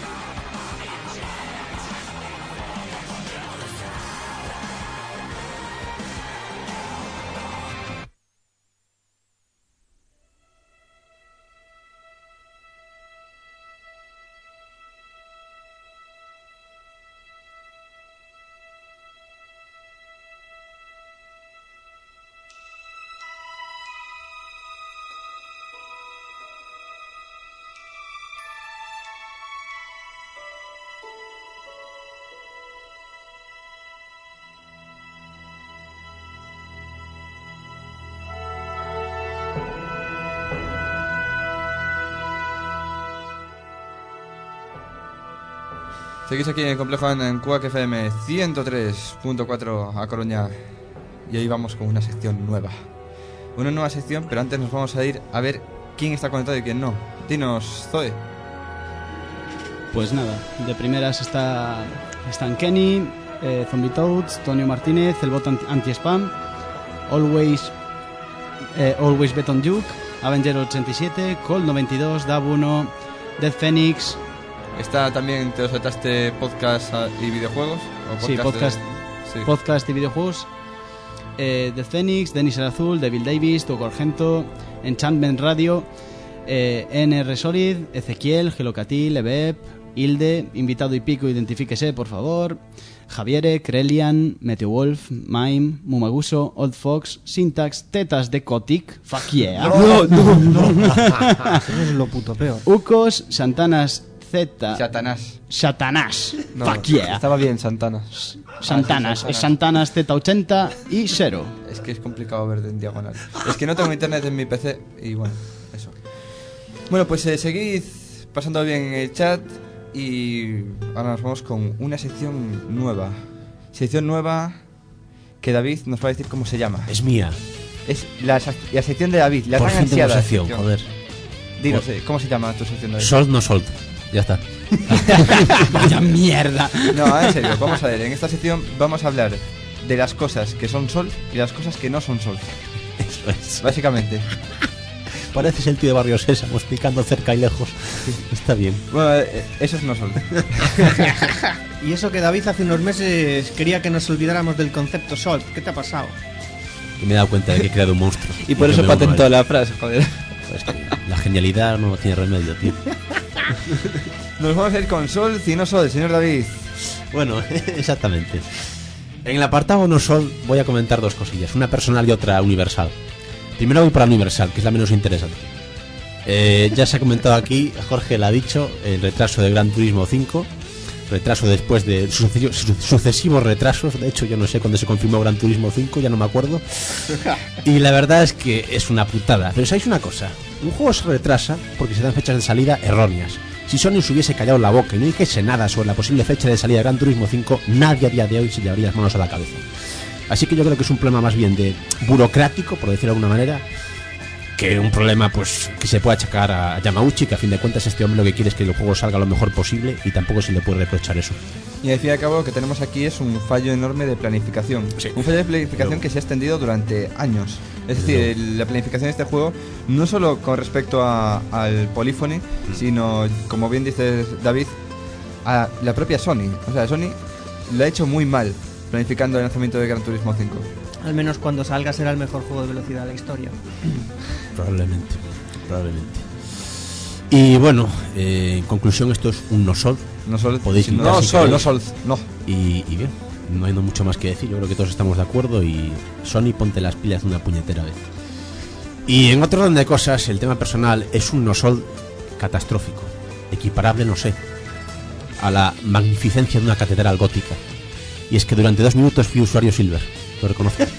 Seguís aquí en el Complejo Landa en Quack F M ciento tres punto cuatro a Coruña. Y hoy vamos con una sección nueva. Una nueva sección, pero antes nos vamos a ir a ver quién está conectado y quién no. Dinos, Zoe. Pues nada, de primeras está, están Kenny, eh, Zombie Toads, Tonio Martínez, el bot anti- anti-spam, Always, eh, Always Bet on Duke, Avenger ochenta y siete, Cold noventa y dos, Dab uno, Dead Phoenix. Está también, te lo saltaste, podcast y videojuegos. ¿O Sí, podcast, de- sí. podcast y videojuegos. Eh, Dead Phoenix, Denis el Azul, Devil Davis, Tuco Argento, Enchantment Radio, eh, N R Solid, Ezequiel, Gelocatil, Ebeb, Hilde, invitado y pico, identifíquese, por favor. Javiere, Krelian, Meteo Wolf, Mime, Mumaguso, Old Fox, Syntax, Tetas de Kotick, fuck yeah. No, no, no. Eso es lo puto peor. Ucos, Santanas Z. Satanás. Satanás. No, Fuck yeah. Estaba bien, Santana. Santanas. Es Santanas Z ochenta y cero. Es que es complicado ver en diagonal. Es que no tengo internet en mi P C y bueno, eso. Bueno, pues eh, seguid pasando bien en el chat y ahora nos vamos con una sección nueva. Sección nueva que David nos va a decir cómo se llama. Es mía. Es la, la sección de David, la Por tan fin tengo ansiada sección, joder. Dinos, Por- eh, ¿cómo se llama tu sección, David? Sold no sold. Ya está. Vaya mierda. No, en serio, vamos a ver. En esta sección vamos a hablar de las cosas que son sol y las cosas que no son sol. Eso es. Básicamente. Pareces el tío de Barrio Sésamo explicando cerca y lejos. Está bien. Bueno, eh, eso es no sol. Y eso que David hace unos meses quería que nos olvidáramos del concepto Sol. ¿Qué te ha pasado? Y me he dado cuenta de que he creado un monstruo. Y por que eso me va patentó mal. la frase, joder. Pues que la genialidad no tiene remedio, tío. Nos vamos a ir con sol y no sol, señor David. Bueno, exactamente. En el apartado no sol voy a comentar dos cosillas, una personal y otra universal. Primero voy para la universal, que es la menos interesante. Eh, ya se ha comentado aquí, Jorge lo ha dicho, el retraso de Gran Turismo cinco. Retraso después de sucesivos, sucesivos retrasos. De hecho, yo no sé cuándo se confirmó Gran Turismo cinco, ya no me acuerdo. Y la verdad es que es una putada. Pero ¿sabéis una cosa? Un juego se retrasa porque se dan fechas de salida erróneas. Si Sony se hubiese callado la boca y no dijese nada sobre la posible fecha de salida de Gran Turismo cinco, nadie a día de hoy se llevaría las manos a la cabeza. Así que yo creo que es un problema más bien de burocrático, por decirlo de alguna manera, que un problema pues que se puede achacar a Yamauchi, que a fin de cuentas este hombre lo que quiere es que el juego salga lo mejor posible y tampoco se le puede reprochar eso. Y al fin y al cabo lo que tenemos aquí es un fallo enorme de planificación. Sí. Un fallo de planificación Pero... que se ha extendido durante años. Es decir, el, la planificación de este juego, no solo con respecto a, al Polyphony, mm. sino, como bien dices David, a la propia Sony. O sea, Sony lo ha hecho muy mal planificando el lanzamiento de Gran Turismo cinco. Al menos cuando salga será el mejor juego de velocidad de la historia. Probablemente, probablemente. Y bueno, eh, en conclusión, esto es un no sol. No sol, podéis no, no sol, no sol, no. Y, y bien, no hay mucho más que decir. Yo creo que todos estamos de acuerdo y Sony, ponte las pilas una puñetera vez. Y en otro orden de cosas, el tema personal es un no sol catastrófico, equiparable, no sé, a la magnificencia de una catedral gótica. Y es que durante dos minutos fui usuario Silver. ¿Lo reconoces?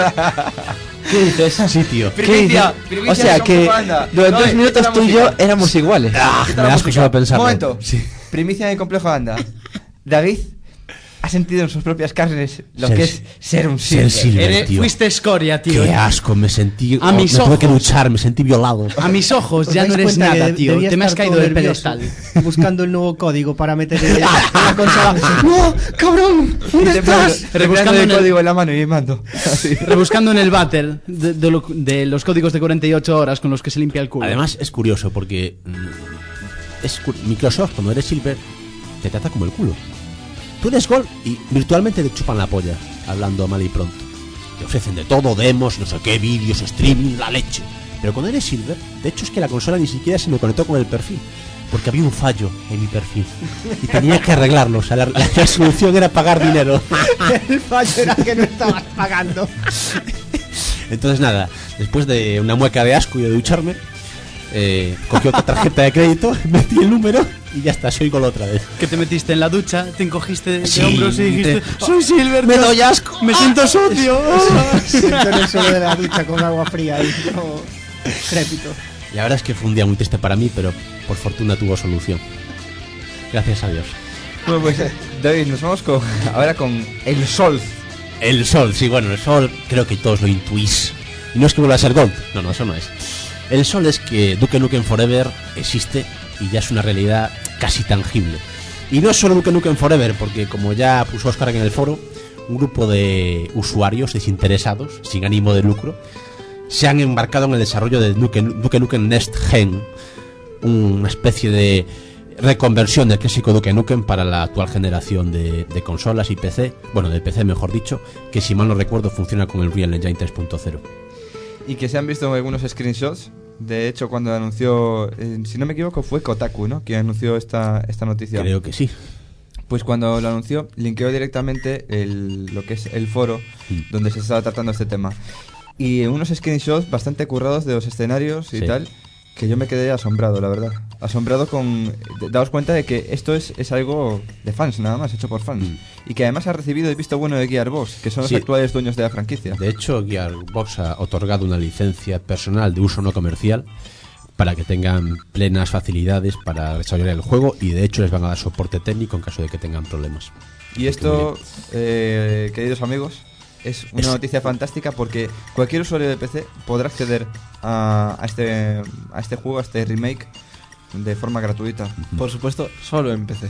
¿Qué dices? Sí, tío. Primicia, o sea que durante no, dos minutos tú y yo éramos iguales. Ah, me das solo pensarlo. Un momento. Sí. Primicia de Complejo Anda. David ha sentido en sus propias carnes lo ser, que es ser un Silver. Ser Silver, Eres, tío. Fuiste escoria, tío. Qué asco, me sentí. A oh, mis me ojos. tuve que duchar, me sentí violado. A mis ojos ya no eres nada, tío. Te me has caído del pedestal. Buscando el nuevo código para meter en la consola. ¡No, cabrón! ¿Dónde estás? Rebuscando el código en la mano y el mando. Así. Rebuscando en el váter de, de, lo, de los códigos de cuarenta y ocho horas con los que se limpia el culo. Además, es curioso porque mmm, es cu Microsoft, cuando eres Silver, te trata como el culo. Tú eres Gold y virtualmente te chupan la polla, hablando mal y pronto. Te ofrecen de todo, demos, no sé qué, vídeos, streaming, la leche. Pero cuando eres Silver, de hecho es que la consola ni siquiera se me conectó con el perfil, porque había un fallo en mi perfil y tenía que arreglarlo. O sea, la, la, la solución era pagar dinero. El fallo era que no estabas pagando. Entonces nada, después de una mueca de asco y de ducharme, eh, cogí otra tarjeta de crédito, metí el número y ya está, soy Gol otra vez. Que te metiste en la ducha, te encogiste de, Sí, de hombros y dijiste: te- soy Silver, Me doy asco. me siento sucio. Siento en el suelo de la ducha con agua fría y como crépito. La verdad es que fue un día muy triste para mí, pero por fortuna tuvo solución. Gracias a Dios. Bueno, pues David, nos vamos con, ahora con el Sol. El sol, sí, bueno, el sol creo que todos lo intuís. Y no es que vuelva a ser Gold, no, no, eso no es. El sol es que Duke Nukem Forever existe y ya es una realidad casi tangible. Y no es solo Duke Nukem Forever, porque como ya puso Oscar en el foro, un grupo de usuarios desinteresados, sin ánimo de lucro, se han embarcado en el desarrollo de Duke, Duke Nukem Next Gen, una especie de reconversión del clásico Duke Nukem para la actual generación de, de consolas y P C, bueno, de P C mejor dicho, que si mal no recuerdo funciona con el Real Engine tres punto cero. Y que se han visto algunos screenshots. De hecho, cuando anunció, eh, si no me equivoco, fue Kotaku, ¿no?, que anunció esta, esta noticia. Creo que sí. Pues cuando lo anunció, linkeó directamente el, lo que es el foro Mm. donde se estaba tratando este tema. Y unos screenshots bastante currados de los escenarios y Sí. tal, que yo me quedé asombrado, la verdad. Asombrado con... Daos cuenta de que esto es, es algo de fans, nada más, hecho por fans. Mm. Y que además ha recibido el visto bueno de Gearbox, que son los Sí. actuales dueños de la franquicia. De hecho, Gearbox ha otorgado una licencia personal de uso no comercial para que tengan plenas facilidades para desarrollar el juego y de hecho les van a dar soporte técnico en caso de que tengan problemas. Y esto, eh, queridos amigos, es una Es- noticia fantástica porque cualquier usuario de P C podrá acceder a, a, este, a este juego, a este remake, de forma gratuita. Por supuesto, solo en P C.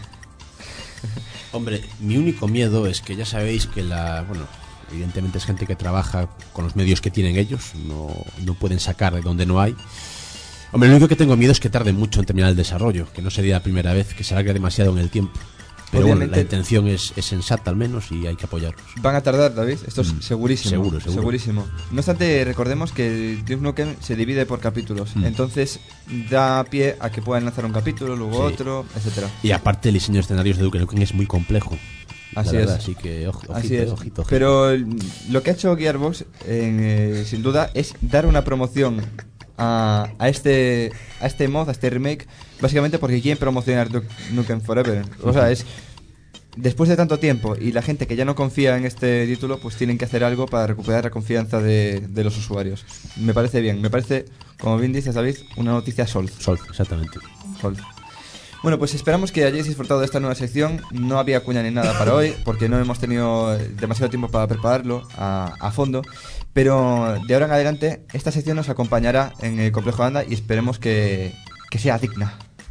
Hombre, mi único miedo es que ya sabéis que la... Bueno, evidentemente es gente que trabaja con los medios que tienen ellos, no, no pueden sacar de donde no hay. Hombre, lo único que tengo miedo es que tarde mucho en terminar el desarrollo, que no sería la primera vez, que se alargue demasiado en el tiempo. Pero Obviamente- bueno, la intención es, es sensata al menos y hay que apoyarlos. Van a tardar, David, esto es Mm, segurísimo. seguro, seguro. Segurísimo. No obstante, recordemos que el Duke Nukem se divide por capítulos, Mm. entonces da pie a que puedan lanzar un capítulo, luego Sí. otro, etcétera. Y aparte el diseño de escenarios de Duke Nukem es muy complejo. la Así verdad, es. Así que ojo, ojito, Así es. ojito, ojito. Pero el- lo que ha hecho Gearbox, eh, sin duda, es dar una promoción a, a este a este mod, a este remake, básicamente porque quieren promocionar Duke Nukem Forever. O sea, es después de tanto tiempo y la gente que ya no confía en este título, pues tienen que hacer algo para recuperar la confianza de, de los usuarios. Me parece bien, me parece, como bien dices, David, una noticia sol. Sol, exactamente. Sol. Bueno, pues esperamos que hayáis disfrutado de esta nueva sección. No había cuña ni nada para hoy, porque no hemos tenido demasiado tiempo para prepararlo a, a fondo. Pero de ahora en adelante, esta sección nos acompañará en el Complejo Landa y esperemos que, que sea digna.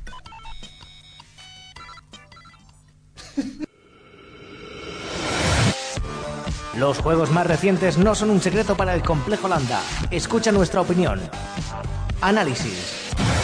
Los juegos más recientes no son un secreto para el Complejo Landa. Escucha nuestra opinión. Análisis.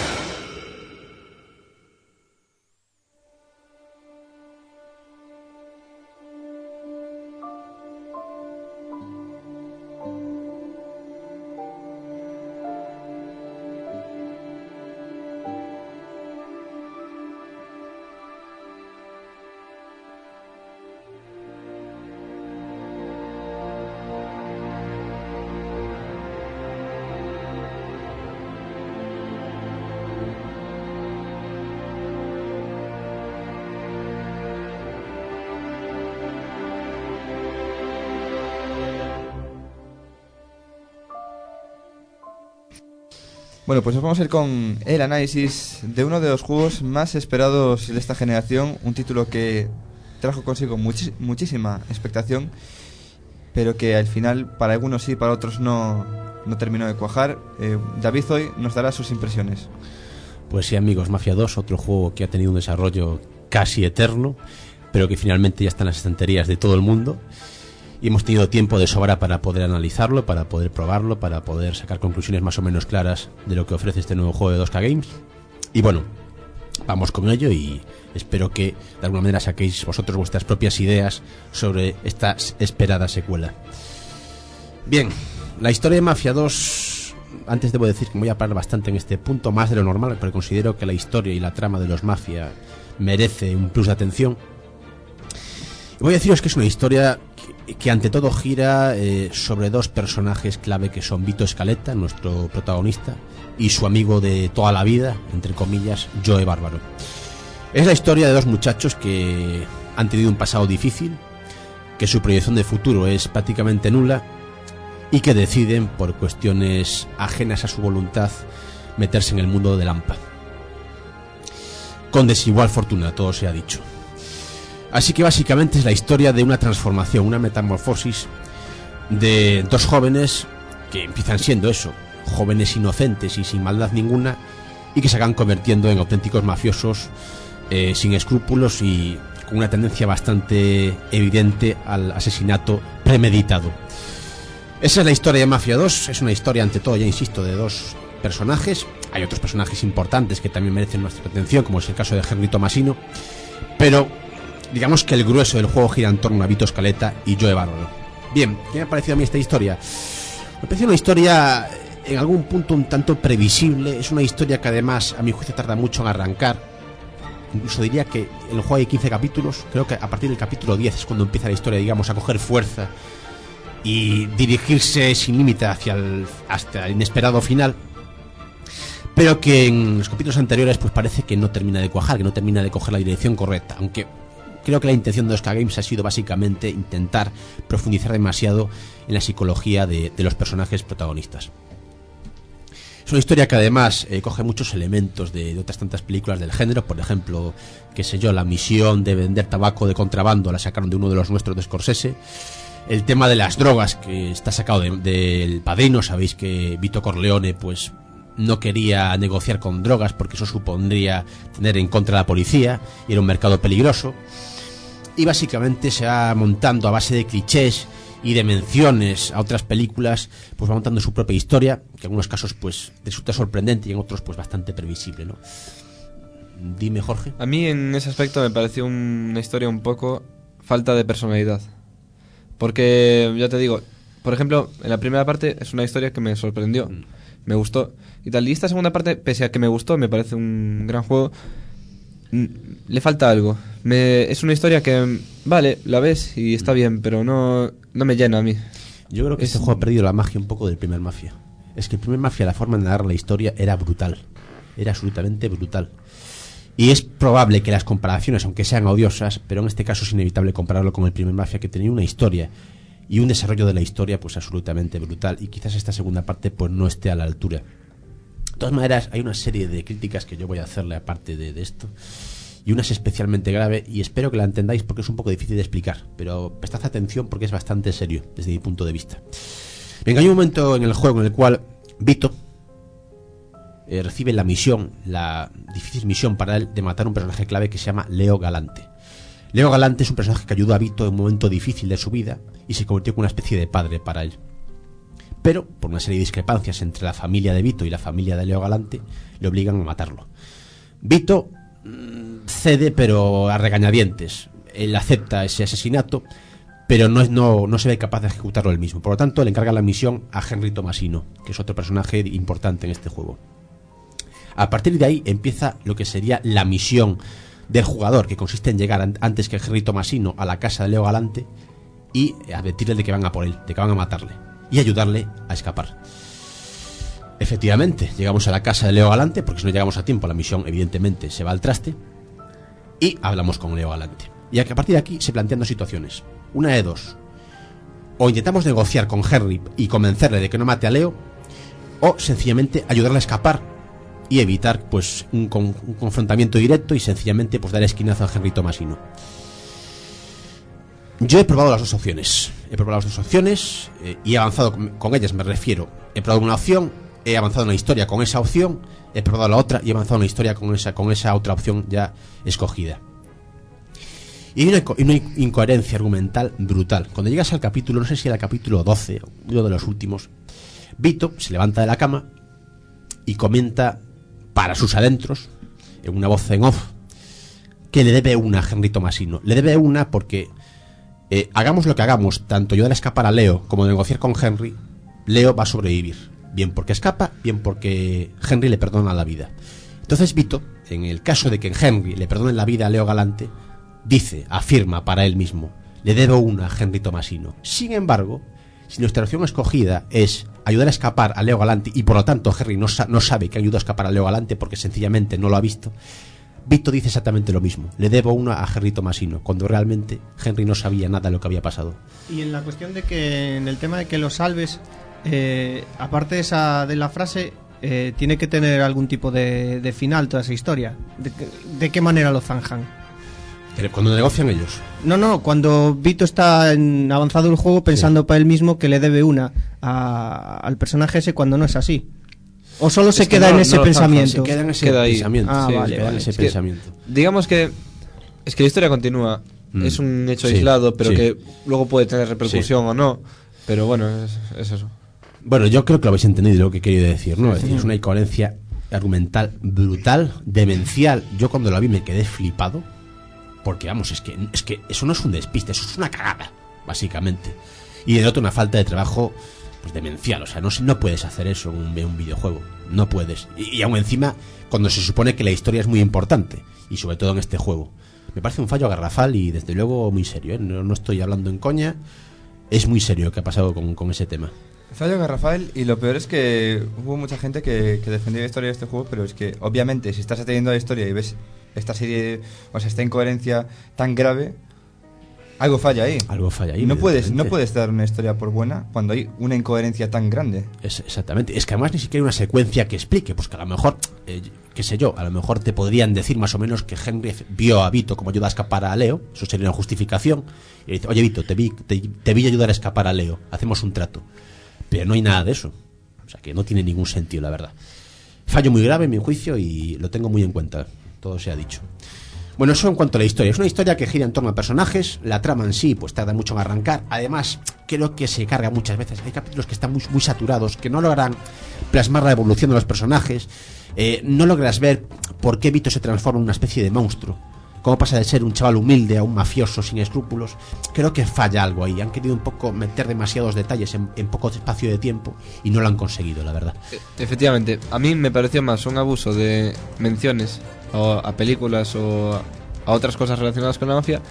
Bueno, pues nos vamos a ir con el análisis de uno de los juegos más esperados de esta generación, un título que trajo consigo muchi- muchísima expectación, pero que al final para algunos sí, para otros no, no terminó de cuajar. Eh, David hoy nos dará sus impresiones. Pues sí, amigos, Mafia dos, otro juego que ha tenido un desarrollo casi eterno, pero que finalmente ya está en las estanterías de todo el mundo. Y hemos tenido tiempo de sobra para poder analizarlo, para poder probarlo, para poder sacar conclusiones más o menos claras de lo que ofrece este nuevo juego de dos K Games. Y bueno, vamos con ello y espero que de alguna manera saquéis vosotros vuestras propias ideas sobre esta esperada secuela. Bien, la historia de Mafia dos, antes debo decir que me voy a parar bastante en este punto, más de lo normal, porque considero que la historia y la trama de los Mafia merece un plus de atención. Y voy a deciros que es una historia que, que ante todo gira eh, sobre dos personajes clave que son Vito Scaletta, nuestro protagonista, y su amigo de toda la vida, entre comillas, Joe Bárbaro. Es la historia de dos muchachos que han tenido un pasado difícil, que su proyección de futuro es prácticamente nula y que deciden, por cuestiones ajenas a su voluntad, meterse en el mundo de Lampa. Con desigual fortuna, todo se ha dicho. Así que básicamente es la historia de una transformación, una metamorfosis de dos jóvenes que empiezan siendo eso, jóvenes inocentes y sin maldad ninguna, y que se acaban convirtiendo en auténticos mafiosos eh, sin escrúpulos y con una tendencia bastante evidente al asesinato premeditado. Esa es la historia de Mafia dos, es una historia ante todo, ya insisto, de dos personajes. Hay otros personajes importantes que también merecen nuestra atención, como es el caso de Henry Tomasino, pero digamos que el grueso del juego gira en torno a Vito Scaletta y Joe Bárbaro. Bien, ¿qué me ha parecido a mí esta historia? Me ha parecido una historia en algún punto un tanto previsible. Es una historia que además a mi juicio tarda mucho en arrancar. Incluso diría que en el juego hay quince capítulos. Creo que a partir del capítulo diez es cuando empieza la historia, digamos, a coger fuerza y dirigirse sin límite hacia el, hasta el inesperado final. Pero que en los capítulos anteriores pues parece que no termina de cuajar, que no termina de coger la dirección correcta. Aunque creo que la intención de dos K Games ha sido básicamente intentar profundizar demasiado en la psicología de, de los personajes protagonistas. Es una historia que además eh, coge muchos elementos de, de otras tantas películas del género. Por ejemplo, qué sé yo, la misión de vender tabaco de contrabando la sacaron de uno de los nuestros de Scorsese. El tema de las drogas, que está sacado del de, Padrino. Sabéis que Vito Corleone pues no quería negociar con drogas porque eso supondría tener en contra a la policía y era un mercado peligroso. Y básicamente se va montando a base de clichés y de menciones a otras películas, pues va montando su propia historia, que en algunos casos pues resulta sorprendente y en otros pues bastante previsible, ¿no? Dime, Jorge. A mí en ese aspecto me pareció una historia un poco falta de personalidad. Porque, ya te digo, por ejemplo, en la primera parte es una historia que me sorprendió, mm. me gustó y tal. Y esta segunda parte, pese a que me gustó, me parece un gran juego, le falta algo. Me, es una historia que, vale, la ves y está bien, pero no, no me llena a mí. Yo creo que es... este juego ha perdido la magia un poco del primer Mafia. Es que el primer Mafia, la forma de narrar la historia era brutal. Era absolutamente brutal. Y es probable que las comparaciones, aunque sean odiosas, pero en este caso es inevitable compararlo con el primer Mafia, que tenía una historia y un desarrollo de la historia pues absolutamente brutal. Y quizás esta segunda parte pues no esté a la altura. todas maneras, hay una serie de críticas que yo voy a hacerle aparte de, de esto, y una es especialmente grave, y espero que la entendáis porque es un poco difícil de explicar, pero prestad atención porque es bastante serio desde mi punto de vista. Venga, hay un momento en el juego en el cual Vito eh, recibe la misión, la difícil misión para él de matar a un personaje clave que se llama Leo Galante. Leo Galante es un personaje que ayudó a Vito en un momento difícil de su vida y se convirtió en una especie de padre para él. Pero, por una serie de discrepancias entre la familia de Vito y la familia de Leo Galante, le obligan a matarlo. Vito mmm, cede, pero a regañadientes. Él acepta ese asesinato, pero no, es, no, no se ve capaz de ejecutarlo él mismo. Por lo tanto, le encarga la misión a Henry Tomasino, que es otro personaje importante en este juego. A partir de ahí empieza lo que sería la misión del jugador, que consiste en llegar an- antes que Henry Tomasino a la casa de Leo Galante y advertirle de que van a por él, de que van a matarle, y ayudarle a escapar. Efectivamente, llegamos a la casa de Leo Galante, porque si no llegamos a tiempo la misión evidentemente se va al traste, y hablamos con Leo Galante. Y a partir de aquí se plantean dos situaciones, una de dos: o intentamos negociar con Henry y convencerle de que no mate a Leo, o sencillamente ayudarle a escapar y evitar pues un, con, un confrontamiento directo y sencillamente pues dar esquinazo a Henry Tomasino. Yo he probado las dos opciones. He probado las dos opciones eh, y he avanzado con, con ellas, me refiero. He probado una opción, he avanzado en la historia con esa opción, he probado la otra y he avanzado en la historia con esa, con esa otra opción ya escogida. Y hay una, una incoherencia argumental brutal. Cuando llegas al capítulo, no sé si era el capítulo doce, uno de los últimos, Vito se levanta de la cama y comenta para sus adentros, en una voz en off, que le debe una a Henry Tomasino. Le debe una porque Eh, hagamos lo que hagamos, tanto ayudar a escapar a Leo como negociar con Henry, Leo va a sobrevivir, bien porque escapa, bien porque Henry le perdona la vida. Entonces Vito, en el caso de que Henry le perdone la vida a Leo Galante, dice, afirma para él mismo, le debo una a Henry Tomasino. Sin embargo, si nuestra opción escogida es ayudar a escapar a Leo Galante y por lo tanto Henry no, sa- no sabe que ayudó a escapar a Leo Galante porque sencillamente no lo ha visto, Vito dice exactamente lo mismo. Le debo una a Henry Tomasino, cuando realmente Henry no sabía nada de lo que había pasado. Y en la cuestión de que, en el tema de que lo salves, eh, aparte de esa de la frase, eh, tiene que tener algún tipo de, de final toda esa historia. ¿De, que- de qué manera lo zanjan? Cuando negocian ellos. No, no, cuando Vito está en avanzado el juego pensando sí. para él mismo que le debe una a, al personaje ese cuando no es así. ¿O solo es se queda no, en ese no pensamiento? Se queda en ese queda pensamiento. Ah, sí, vale, queda vale. en ese es pensamiento. Que, digamos que es que la historia continúa. Mm. Es un hecho sí, aislado, pero sí. que luego puede tener repercusión sí. o no. Pero bueno, es, es eso. Bueno, yo creo que lo habéis entendido lo que he querido decir, ¿no? Es decir, es una incoherencia argumental brutal, demencial. Yo cuando la vi me quedé flipado. Porque vamos, es que, es que eso no es un despiste, eso es una cagada, básicamente. Y de otro, una falta de trabajo pues demencial. O sea, no, no puedes hacer eso en un, en un videojuego. No puedes. Y, y aún encima, cuando se supone que la historia es muy importante. Y sobre todo en este juego. Me parece un fallo garrafal y desde luego muy serio, ¿eh? No, no estoy hablando en coña. Es muy serio lo que ha pasado con, con ese tema. Fallo garrafal, y lo peor es que hubo mucha gente que, que defendió la historia de este juego, pero es que obviamente si estás atendiendo a la historia y ves esta serie, o sea, esta incoherencia tan grave, algo falla ahí. Algo falla ahí. No puedes, no puedes dar una historia por buena cuando hay una incoherencia tan grande. Es, exactamente. Es que además ni siquiera hay una secuencia que explique, pues que a lo mejor, eh, qué sé yo, a lo mejor te podrían decir más o menos que Henry vio a Vito como ayuda a escapar a Leo, eso sería una justificación, y dice, oye Vito, te vi, te, te vi ayudar a escapar a Leo, hacemos un trato. Pero no hay nada de eso. O sea que no tiene ningún sentido, la verdad. Fallo muy grave en mi juicio y lo tengo muy en cuenta. Todo se ha dicho. Bueno, eso en cuanto a la historia. Es una historia que gira en torno a personajes. La trama en sí pues tarda mucho en arrancar. Además, creo que se carga muchas veces. Hay capítulos que están muy, muy saturados, que no logran plasmar la evolución de los personajes. eh, No logras ver por qué Vito se transforma en una especie de monstruo. Cómo pasa de ser un chaval humilde a un mafioso sin escrúpulos. Creo que falla algo ahí. Han querido un poco meter demasiados detalles en, en poco espacio de tiempo y no lo han conseguido, la verdad. Efectivamente, a mí me pareció más un abuso de menciones a, a películas o a otras cosas relacionadas con la mafia,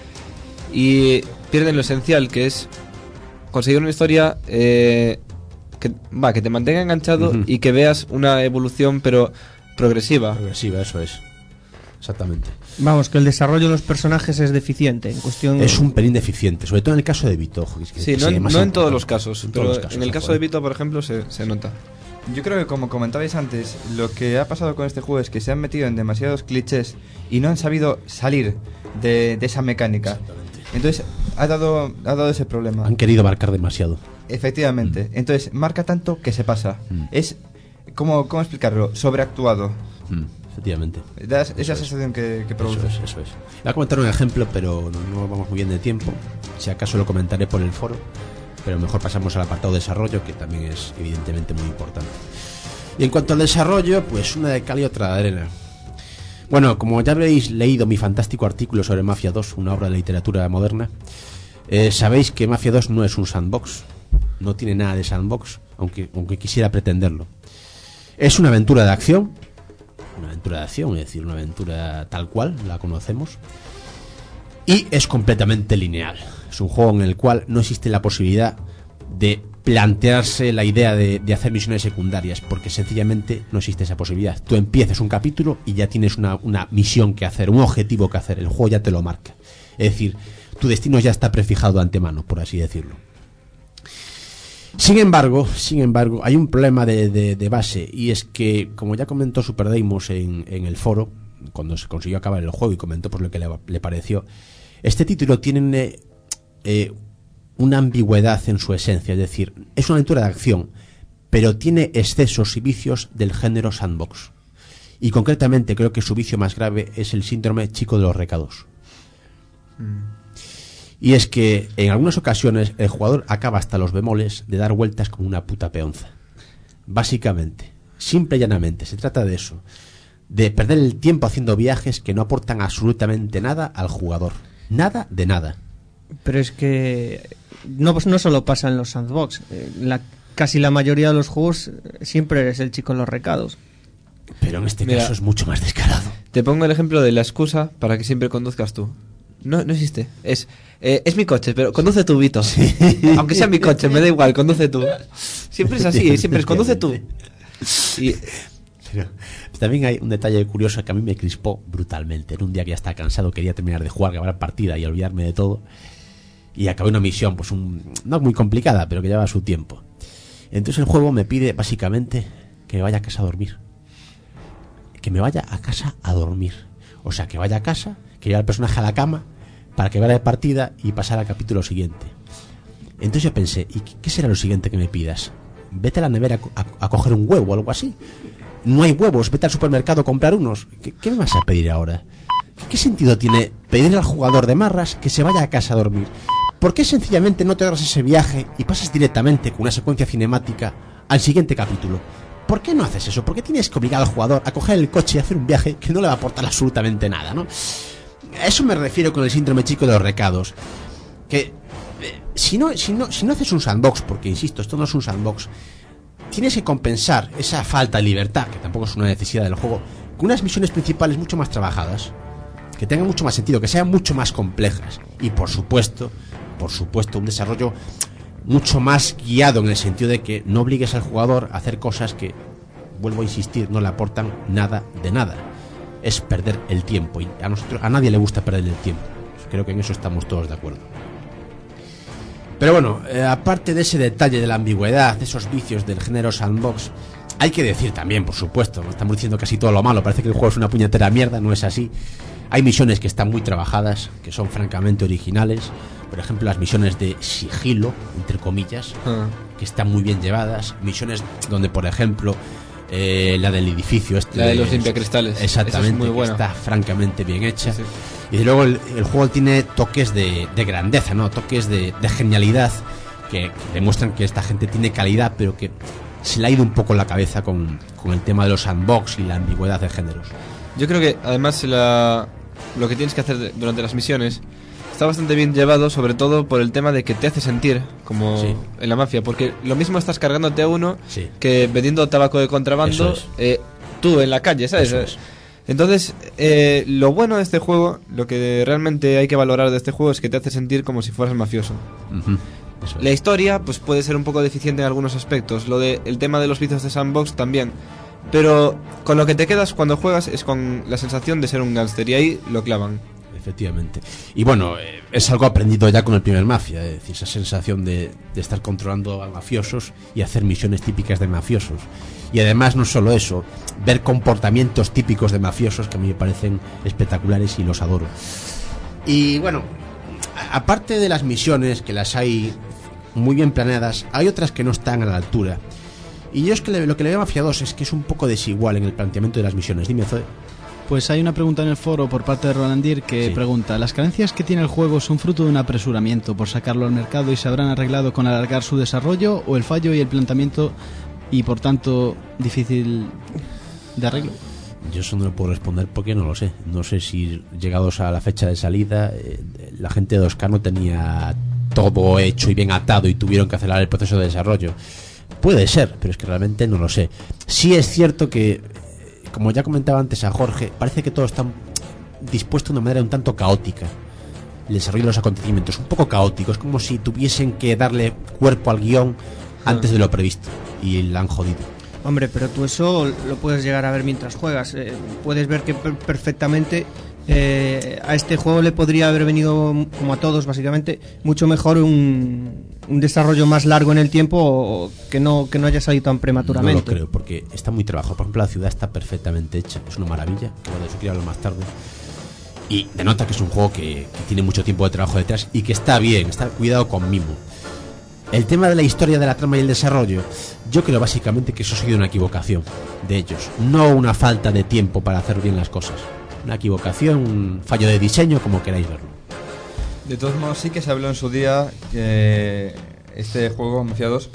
y pierden lo esencial, que es conseguir una historia eh, que, va, que te mantenga enganchado uh-huh. y que veas una evolución pero progresiva. Progresiva, eso es. Exactamente. Vamos, que el desarrollo de los personajes es deficiente en cuestión. Es un pelín deficiente, sobre todo en el caso de Vito. Es que, sí, que no, en, no en todos los casos, en pero todos los casos, en el caso joder. de Vito, por ejemplo, se, se nota. Yo creo que, como comentabais antes, lo que ha pasado con este juego es que se han metido en demasiados clichés y no han sabido salir de, de esa mecánica. Entonces ha dado, ha dado ese problema. Han querido marcar demasiado. Efectivamente. Mm. Entonces marca tanto que se pasa. Mm. Es, ¿cómo, ¿cómo explicarlo? Sobreactuado. Mm. Efectivamente. Das esa sensación que, que produce. Eso es, eso es. Voy a comentar un ejemplo, pero no, no vamos muy bien de tiempo. Si acaso lo comentaré por el foro, pero mejor pasamos al apartado de desarrollo, que también es evidentemente muy importante. Y en cuanto al desarrollo, pues una de cal y otra de arena. Bueno, como ya habréis leído mi fantástico artículo sobre Mafia dos, una obra de literatura moderna, eh, sabéis que Mafia dos no es un sandbox. No tiene nada de sandbox, aunque, aunque quisiera pretenderlo. Es una aventura de acción. Una aventura de acción, es decir, una aventura tal cual la conocemos, y es completamente lineal. Es un juego en el cual no existe la posibilidad de plantearse la idea de, de hacer misiones secundarias, porque sencillamente no existe esa posibilidad. Tú empiezas un capítulo y ya tienes una, una misión que hacer, un objetivo que hacer, el juego ya te lo marca. Es decir, tu destino ya está prefijado de antemano, por así decirlo. Sin embargo, sin embargo, hay un problema de, de, de base, y es que, como ya comentó Super Deimos en, en el foro, cuando se consiguió acabar el juego y comentó pues lo que le, le pareció, este título tiene eh, una ambigüedad en su esencia, es decir, es una aventura de acción, pero tiene excesos y vicios del género sandbox. Y concretamente creo que su vicio más grave es el síndrome chico de los recados. Mm. Y es que en algunas ocasiones el jugador acaba hasta los bemoles de dar vueltas como una puta peonza. Básicamente, simple y llanamente, se trata de eso. De perder el tiempo haciendo viajes que no aportan absolutamente nada al jugador. Nada de nada. Pero es que no, no solo pasa en los sandbox. La, casi la mayoría de los juegos siempre eres el chico en los recados. Pero en este Mira, caso es mucho más descarado. Te pongo el ejemplo de la excusa para que siempre conduzcas tú. No, no existe. Es, eh, es mi coche, pero conduce tú, Vito. Sí. Aunque sea mi coche, me da igual, conduce tú. Siempre es así, siempre es conduce tú. Y... Pero también hay un detalle curioso que a mí me crispó brutalmente. En un día que ya estaba cansado, quería terminar de jugar, acabar partida y olvidarme de todo. Y acabé una misión, pues un, no muy complicada, pero que llevaba su tiempo. Entonces el juego me pide básicamente que me vaya a casa a dormir. Que me vaya a casa a dormir. O sea, que vaya a casa, que lleve al personaje a la cama para que vaya de partida y pasar al capítulo siguiente. Entonces yo pensé, ¿y qué será lo siguiente que me pidas? Vete a la nevera a, a, a coger un huevo o algo así. No hay huevos, vete al supermercado a comprar unos. ¿Qué, qué me vas a pedir ahora? ¿Qué, ¿Qué sentido tiene pedir al jugador de marras que se vaya a casa a dormir? ¿Por qué sencillamente no te das ese viaje y pasas directamente con una secuencia cinemática al siguiente capítulo? ¿Por qué no haces eso? ¿Por qué tienes que obligar al jugador a coger el coche y hacer un viaje que no le va a aportar absolutamente nada, ¿no? A eso me refiero con el síndrome chico de los recados. Que eh, si, no, si, no, si no haces un sandbox, porque insisto, esto no es un sandbox, tienes que compensar esa falta de libertad, que tampoco es una necesidad del juego, con unas misiones principales mucho más trabajadas, que tengan mucho más sentido, que sean mucho más complejas. Y por supuesto, por supuesto, un desarrollo mucho más guiado, en el sentido de que no obligues al jugador a hacer cosas que, vuelvo a insistir, no le aportan nada de nada. Es perder el tiempo, y a nosotros, a nadie le gusta perder el tiempo. Creo que en eso estamos todos de acuerdo. Pero bueno, eh, aparte de ese detalle de la ambigüedad, de esos vicios del género sandbox, hay que decir también, por supuesto, no estamos diciendo casi todo lo malo, parece que el juego es una puñetera mierda, no es así. Hay misiones que están muy trabajadas, que son francamente originales. Por ejemplo, las misiones de sigilo, entre comillas, uh. que están muy bien llevadas. Misiones donde, por ejemplo, eh, la del edificio este, la de los limpiacristales, exactamente, es muy buena. Está francamente bien hecha. Sí, sí. Y de luego el, el juego tiene toques de, de grandeza, ¿no? Toques de, de genialidad que, que demuestran que esta gente tiene calidad, pero que se le ha ido un poco la cabeza con, con el tema de los sandbox y la ambigüedad de géneros. Yo creo que además la, lo que tienes que hacer durante las misiones está bastante bien llevado, sobre todo por el tema de que te hace sentir como sí. en la mafia, porque lo mismo estás cargándote a uno sí. que vendiendo tabaco de contrabando es. eh, tú en la calle, ¿sabes? Es. Entonces, eh, lo bueno de este juego, lo que realmente hay que valorar de este juego es que te hace sentir como si fueras mafioso. Uh-huh. Eso es. La historia pues puede ser un poco deficiente en algunos aspectos, lo de el tema de los vicios de sandbox también, pero con lo que te quedas cuando juegas es con la sensación de ser un gángster, y ahí lo clavan. Efectivamente. Y bueno, eh, es algo aprendido ya con el primer Mafia, es decir, esa sensación de, de estar controlando a mafiosos y hacer misiones típicas de mafiosos. Y además no solo eso, ver comportamientos típicos de mafiosos que a mí me parecen espectaculares y los adoro. Y bueno, a- aparte de las misiones, que las hay muy bien planeadas, hay otras que no están a la altura. Y yo es que le- lo que le veo a Mafia dos es que es un poco desigual en el planteamiento de las misiones. Dime, Zoe. Pues hay una pregunta en el foro por parte de Rolandir que Sí. pregunta: ¿las carencias que tiene el juego son fruto de un apresuramiento por sacarlo al mercado y se habrán arreglado con alargar su desarrollo, o el fallo y el planteamiento y por tanto difícil de arreglo? Yo eso no lo puedo responder porque no lo sé. No sé si llegados a la fecha de salida eh, la gente de dos K no tenía todo hecho y bien atado y tuvieron que acelerar el proceso de desarrollo. Puede ser, pero es que realmente no lo sé. Sí es cierto que, eh, como ya comentaba antes a Jorge, parece que todo está dispuesto de una manera un tanto caótica. El desarrollo de los acontecimientos, un poco caótico. Es como si tuviesen que darle cuerpo al guión antes de lo previsto. Y la han jodido. Hombre, pero tú eso lo puedes llegar a ver mientras juegas. Eh, puedes ver que per- perfectamente eh, a este juego le podría haber venido, como a todos básicamente, mucho mejor un, un desarrollo más largo en el tiempo, o que no que no haya salido tan prematuramente. No lo creo, porque está muy trabajado. Por ejemplo, la ciudad está perfectamente hecha. Es una maravilla, que bueno, de eso quiero hablar más tarde. Y denota que es un juego que, que tiene mucho tiempo de trabajo detrás y que está bien, está cuidado con mimo. El tema de la historia, de la trama y el desarrollo, yo creo básicamente que eso ha sido una equivocación de ellos, no una falta de tiempo para hacer bien las cosas. Una equivocación, un fallo de diseño, como queráis verlo. De todos modos, sí que se habló en su día que este juego, Mafia dos,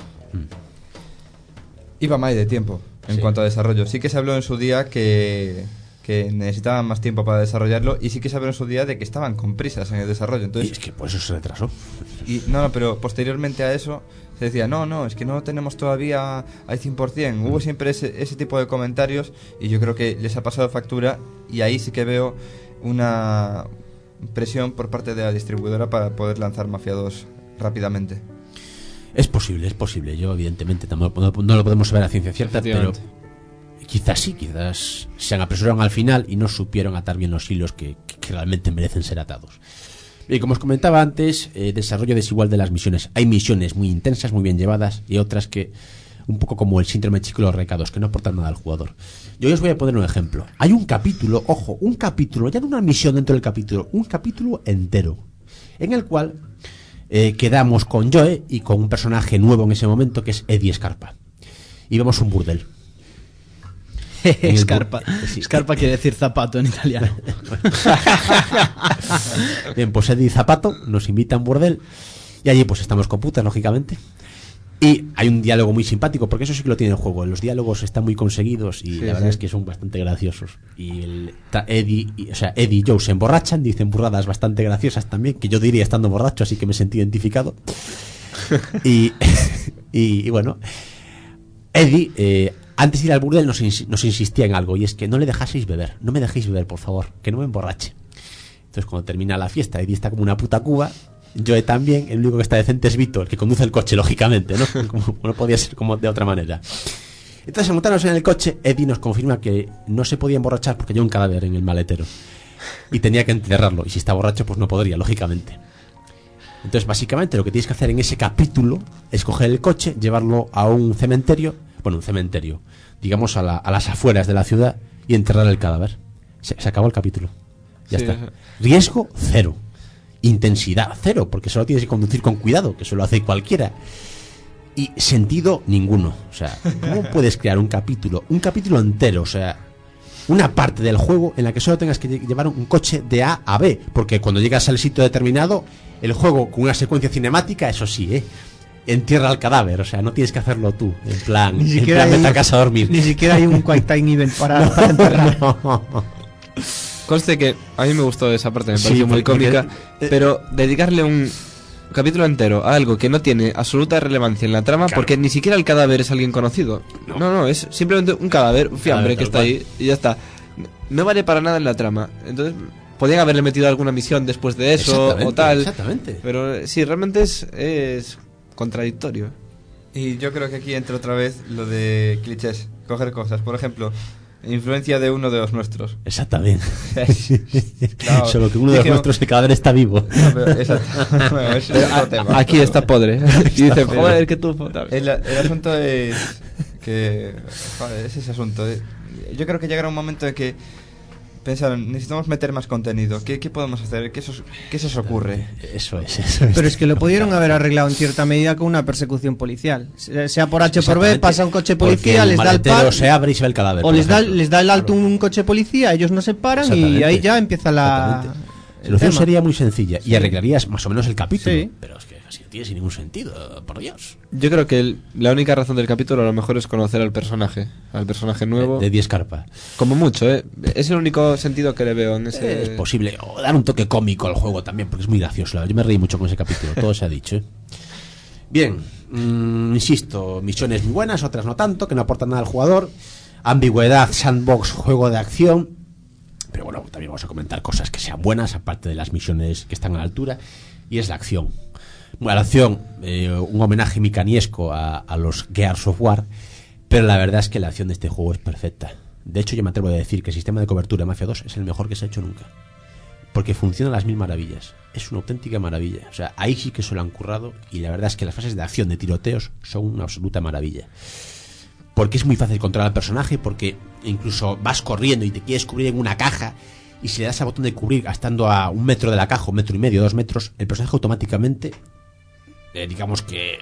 iba mal de tiempo en Sí. cuanto a desarrollo. Sí que se habló en su día que, que necesitaban más tiempo para desarrollarlo, y sí que se habló en su día de que estaban con prisas en el desarrollo. Y Entonces, es que por eso se retrasó. y, no, no, pero posteriormente a eso se decía, no, no, es que no lo tenemos todavía al cien por ciento. Hubo siempre ese, ese tipo de comentarios, y yo creo que les ha pasado factura, y ahí sí que veo una presión por parte de la distribuidora para poder lanzar Mafia dos rápidamente. Es posible, es posible. Yo, evidentemente, tampoco, no, no lo podemos saber a ciencia cierta, pero Efectivamente. quizás sí, quizás se han apresuraron al final y no supieron atar bien los hilos que, que- que realmente merecen ser atados. Y como os comentaba antes, eh, desarrollo desigual de las misiones. Hay misiones muy intensas, muy bien llevadas, y otras que, un poco como el síndrome chico y los recados, que no aportan nada al jugador. Yo os voy a poner un ejemplo. Hay un capítulo, ojo, un capítulo, ya no una misión dentro del capítulo, un capítulo entero, en el cual eh, quedamos con Joe y con un personaje nuevo en ese momento, que es Eddie Scarpa. Y vemos un burdel. En el Scarpa. bu- sí. Scarpa quiere decir zapato en italiano. Bien, pues Eddie Zapato nos invita a un burdel y allí pues estamos con putas, lógicamente. Y hay un diálogo muy simpático, porque eso sí que lo tiene el juego. Los diálogos están muy conseguidos y Sí, la verdad sí. es que son bastante graciosos. Y el, ta- Eddie, y- o sea, Eddie y Joe se emborrachan, dicen burradas bastante graciosas también, que yo diría estando borracho, así que me sentí identificado. y, y, y bueno, Eddie, eh, antes de ir al burdel nos, ins- nos insistía en algo, y es que no le dejaseis beber, no me dejéis beber, por favor, que no me emborrache. Entonces, cuando termina la fiesta, Eddie está como una puta cuba, Joe también, el único que está decente es Vito, el que conduce el coche, lógicamente, ¿no? Como, no podía ser como de otra manera. Entonces, al montarnos en el coche, Eddie nos confirma que no se podía emborrachar porque había un cadáver en el maletero y tenía que enterrarlo, y si está borracho, pues no podría, lógicamente. Entonces, básicamente, lo que tienes que hacer en ese capítulo es coger el coche, llevarlo a un cementerio, bueno, un cementerio, digamos a, la- a las afueras de la ciudad, y enterrar el cadáver. Se, se acabó el capítulo. Ya Sí. está. Riesgo cero. Intensidad cero, porque solo tienes que conducir con cuidado, que eso lo hace cualquiera. Y sentido ninguno. O sea, ¿cómo puedes crear un capítulo, un capítulo entero, o sea, una parte del juego en la que solo tengas que lle- llevar un coche de A a B? Porque cuando llegas al sitio determinado, el juego con una secuencia cinemática, eso sí, ¿eh? Entierra al cadáver, o sea, no tienes que hacerlo tú, en plan, Ni en siquiera plan, hay- vete a casa a dormir. Ni siquiera hay un Quick Time Event para, para enterrar. Conste que a mí me gustó esa parte, me Sí, pareció muy porque- cómica, eh, pero dedicarle un capítulo entero a algo que no tiene absoluta relevancia en la trama, Claro. porque ni siquiera el cadáver es alguien conocido. No. No, no, es simplemente un cadáver, un fiambre Cadáver, que tal está cual. ahí y ya está. No vale para nada en la trama. Entonces, podían haberle metido alguna misión después de eso Exactamente, o tal. exactamente. Pero eh, sí, realmente es, es contradictorio. Y yo creo que aquí entra otra vez lo de clichés, coger cosas. Por ejemplo, Influencia de uno de los nuestros. Exactamente. Claro. Solo que uno de los Dije- nuestros que cada vez está vivo. No, pero, exacto. Bueno, ese es otro tema. Aquí está podre. Y dice, Pero- joder, que tú... tal. El, el asunto es que... Joder, es ese asunto. eh. Yo creo que llegará un momento en que pensar, necesitamos meter más contenido. ¿Qué, qué podemos hacer? ¿Qué, sos- ¿Qué se os ocurre? Eso es, eso es. Pero es que lo pudieron haber arreglado en cierta medida con una persecución policial. Se- Sea por H por B, Exactamente. pasa un coche Porque policía, el les da el maletero palo, se abre y se ve el cadáver. o por les da, ejemplo. les da el alto Claro. un coche policía, ellos no se paran y Exactamente. ahí ya empieza la... Exactamente. La el solución tema. sería muy sencilla y Sí. arreglarías más o menos el capítulo. Sí. Pero es que así no tiene sin ningún sentido, por Dios. Yo creo que el- la única razón del capítulo a lo mejor es conocer al personaje. Al personaje nuevo. De diez carpas. Como mucho, ¿eh? Es el único sentido que le veo en ese... Es posible. O dar un toque cómico al juego también, porque es muy gracioso. la verdad. Yo me reí mucho con ese capítulo, todo se ha dicho. ¿eh? Bien, mm, insisto, misiones muy buenas, otras no tanto, que no aportan nada al jugador. Ambigüedad, sandbox, juego de acción. Pero bueno, también vamos a comentar cosas que sean buenas, aparte de las misiones que están a la altura. Y es la acción. Bueno, la acción, eh, un homenaje micaniesco a, a los Gears of War. Pero la verdad es que la acción de este juego es perfecta. De hecho, yo me atrevo a decir que el sistema de cobertura de Mafia dos es el mejor que se ha hecho nunca. Porque funciona a las mil maravillas. Es una auténtica maravilla. O sea, ahí sí que se lo han currado. Y la verdad es que las fases de acción, de tiroteos, son una absoluta maravilla. Porque es muy fácil controlar al personaje. Porque incluso vas corriendo y te quieres cubrir en una caja. Y si le das al botón de cubrir, estando a un metro de la caja, un metro y medio, dos metros, el personaje automáticamente, eh, digamos que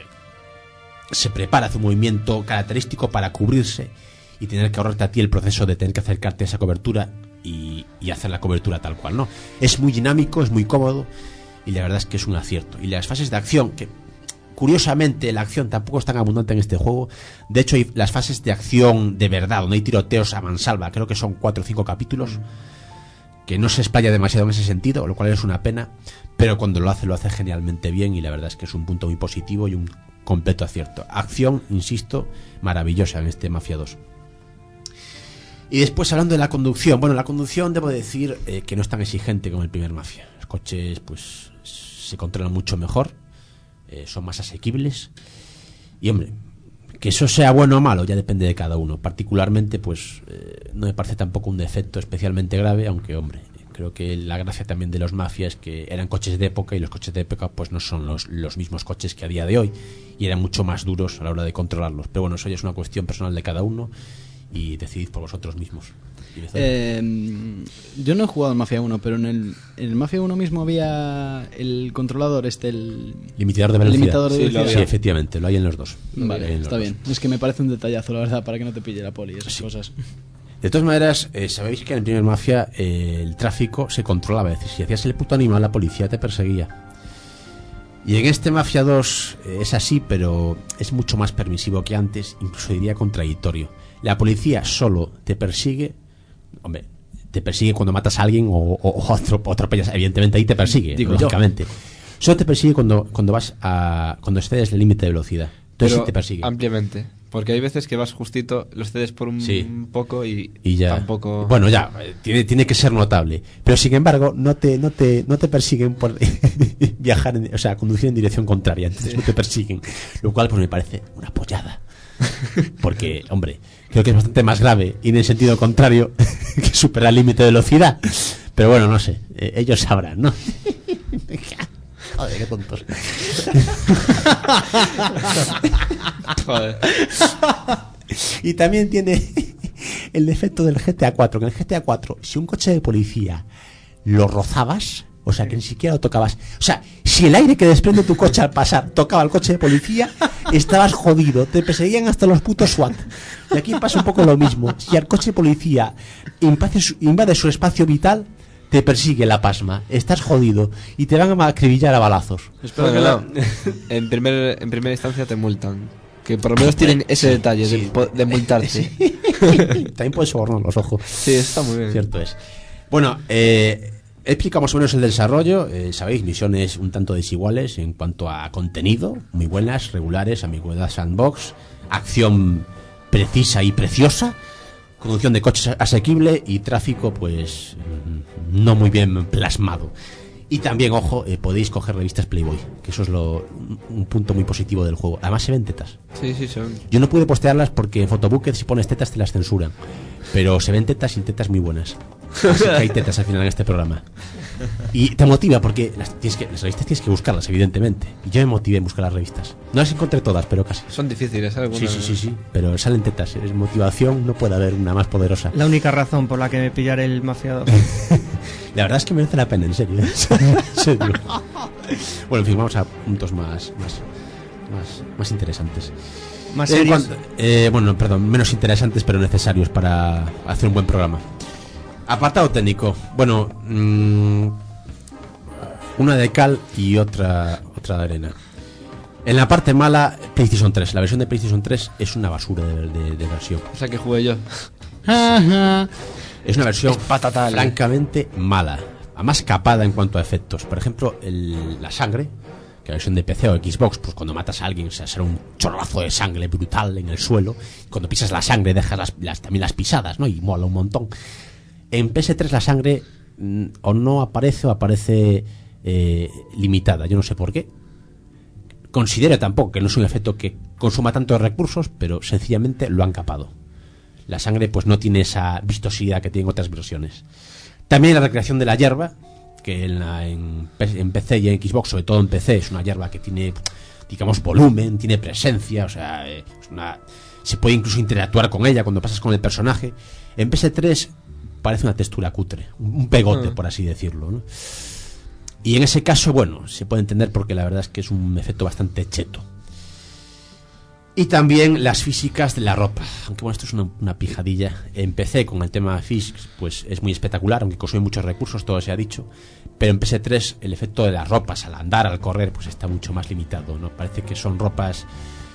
se prepara, hace un movimiento característico para cubrirse y tener que ahorrarte a ti el proceso de tener que acercarte a esa cobertura y, y hacer la cobertura tal cual, ¿no? Es muy dinámico, es muy cómodo y la verdad es que es un acierto. Y las fases de acción, que curiosamente la acción tampoco es tan abundante en este juego. De hecho, hay las fases de acción de verdad, donde hay tiroteos a mansalva, creo que son cuatro o cinco capítulos, que no se explaya demasiado en ese sentido, lo cual es una pena, pero cuando lo hace, lo hace genialmente bien y la verdad es que es un punto muy positivo y un completo acierto. Acción, insisto, maravillosa en este Mafia dos. Y después hablando de la conducción, bueno, la conducción debo decir eh, que no es tan exigente como el primer Mafia. Los coches pues se controlan mucho mejor, eh, son más asequibles y hombre, que eso sea bueno o malo ya depende de cada uno. Particularmente pues eh, no me parece tampoco un defecto especialmente grave, aunque hombre, creo que la gracia también de los Mafia es que eran coches de época y los coches de época pues no son los, los mismos coches que a día de hoy y eran mucho más duros a la hora de controlarlos. Pero bueno, eso ya es una cuestión personal de cada uno y decidid por vosotros mismos. Eh, yo no he jugado en Mafia uno, pero en el, en el Mafia uno mismo había el controlador este, el Limitador de el velocidad. limitador de Sí, velocidad. sí, efectivamente, lo hay en los dos. Lo hay Vale, en los está dos. bien. Es que me parece un detallazo, la verdad, para que no te pille la poli y esas Sí. cosas. De todas maneras, eh, sabéis que en el primer Mafia eh, el tráfico se controlaba, es decir, si hacías el puto animal la policía te perseguía. Y en este Mafia dos eh, es así, pero es mucho más permisivo que antes, incluso diría contradictorio. La policía solo te persigue, hombre, te persigue cuando matas a alguien o, o, o atro- o atropellas, evidentemente ahí te persigue, Digo lógicamente. Solo te persigue cuando, cuando vas a cuando excedes el límite de velocidad. Entonces Pero sí te persigue. ampliamente. Porque hay veces que vas justito, los cedes por un Sí. poco y, Y ya. tampoco... Bueno, ya, eh, tiene, tiene que ser notable. Pero sin embargo, no te, no te, no te persiguen por viajar, en- o sea, conducir en dirección contraria. Entonces no te persiguen. Lo cual, pues me parece una pollada. Porque, hombre, creo que es bastante más grave ir en sentido contrario que superar el límite de velocidad. Pero bueno, no sé. eh, ellos sabrán, ¿no? Joder, qué tontos. Joder. Y también tiene el defecto del G T A cuatro, que en el G T A cuatro, si un coche de policía lo rozabas, o sea, que ni siquiera lo tocabas, o sea, si el aire que desprende tu coche al pasar tocaba el coche de policía, estabas jodido, te perseguían hasta los putos SWAT. Y aquí pasa un poco lo mismo, si al coche de policía invade su, invade su espacio vital, te persigue la pasma, estás jodido y te van a acribillar a balazos. Espero Bueno, que no. en, primer, en primera instancia te multan. Que por lo menos tienen ese Sí, detalle de, sí. po- de multarte. También puedes sobornar los ojos. Sí, está muy bien. Cierto es. Bueno, eh, explica más o menos el desarrollo. Eh, Sabéis, misiones un tanto desiguales en cuanto a contenido, muy buenas, regulares, ambigüedad sandbox, acción precisa y preciosa, conducción de coches asequible y tráfico, pues, mm, no muy bien plasmado. Y también, ojo, eh, podéis coger revistas Playboy, que eso es lo, un, un punto muy positivo del juego. Además se ven tetas. Sí, sí, son. Yo no pude postearlas porque en Photobucket si pones tetas te las censuran. Pero se ven tetas y tetas muy buenas. Así que hay tetas al final en este programa. Y te motiva porque las, tienes que, las revistas tienes que buscarlas, evidentemente. Y yo me motivé en buscar las revistas. No las encontré todas, pero casi. Son difíciles, algunas. Sí, sí, sí, sí. Pero salen tetas. Es motivación, no puede haber una más poderosa. La única razón por la que me pillaré el Mafia dos. La verdad es que merece la pena, en serio. ¿eh? En serio. Bueno, en fin, vamos a puntos más, más, más, más interesantes. Más En serios. cuanto- eh, bueno, perdón, menos interesantes pero necesarios para hacer un buen programa. Apartado técnico. Bueno, mmm, una de cal y otra otra de arena. En la parte mala, PlayStation tres. La versión de PlayStation tres es una basura de, de- de versión. O sea que jugué yo. Es una versión Es patatal. francamente mala. Además capada en cuanto a efectos. Por ejemplo, el- la sangre, que la versión de P C o Xbox, pues cuando matas a alguien, o sea, será un chorrazo de sangre brutal en el suelo. Cuando pisas la sangre dejas las, las- también las pisadas, ¿no? Y mola un montón. En P S tres la sangre mm, o no aparece o aparece eh, limitada. Yo no sé por qué. Considero tampoco que no es un efecto que consuma tantos recursos, pero sencillamente lo han capado. La sangre pues no tiene esa vistosidad que tienen otras versiones. También la recreación de la hierba, que en, la, en, P- en P C y en Xbox, sobre todo en P C, es una hierba que tiene, digamos, volumen, tiene presencia, o sea, eh, es una, se puede incluso interactuar con ella cuando pasas con el personaje. En P S tres parece una textura cutre, un un pegote, Ah. por así decirlo, ¿no? Y en ese caso, bueno, se puede entender porque la verdad es que es un efecto bastante cheto. Y también las físicas de la ropa. Aunque bueno, esto es una, una pijadilla. En P C con el tema físics, pues es muy espectacular, aunque consume muchos recursos, todo se ha dicho. Pero en P S tres el efecto de las ropas al andar, al correr, pues está mucho más limitado, ¿no? Parece que son ropas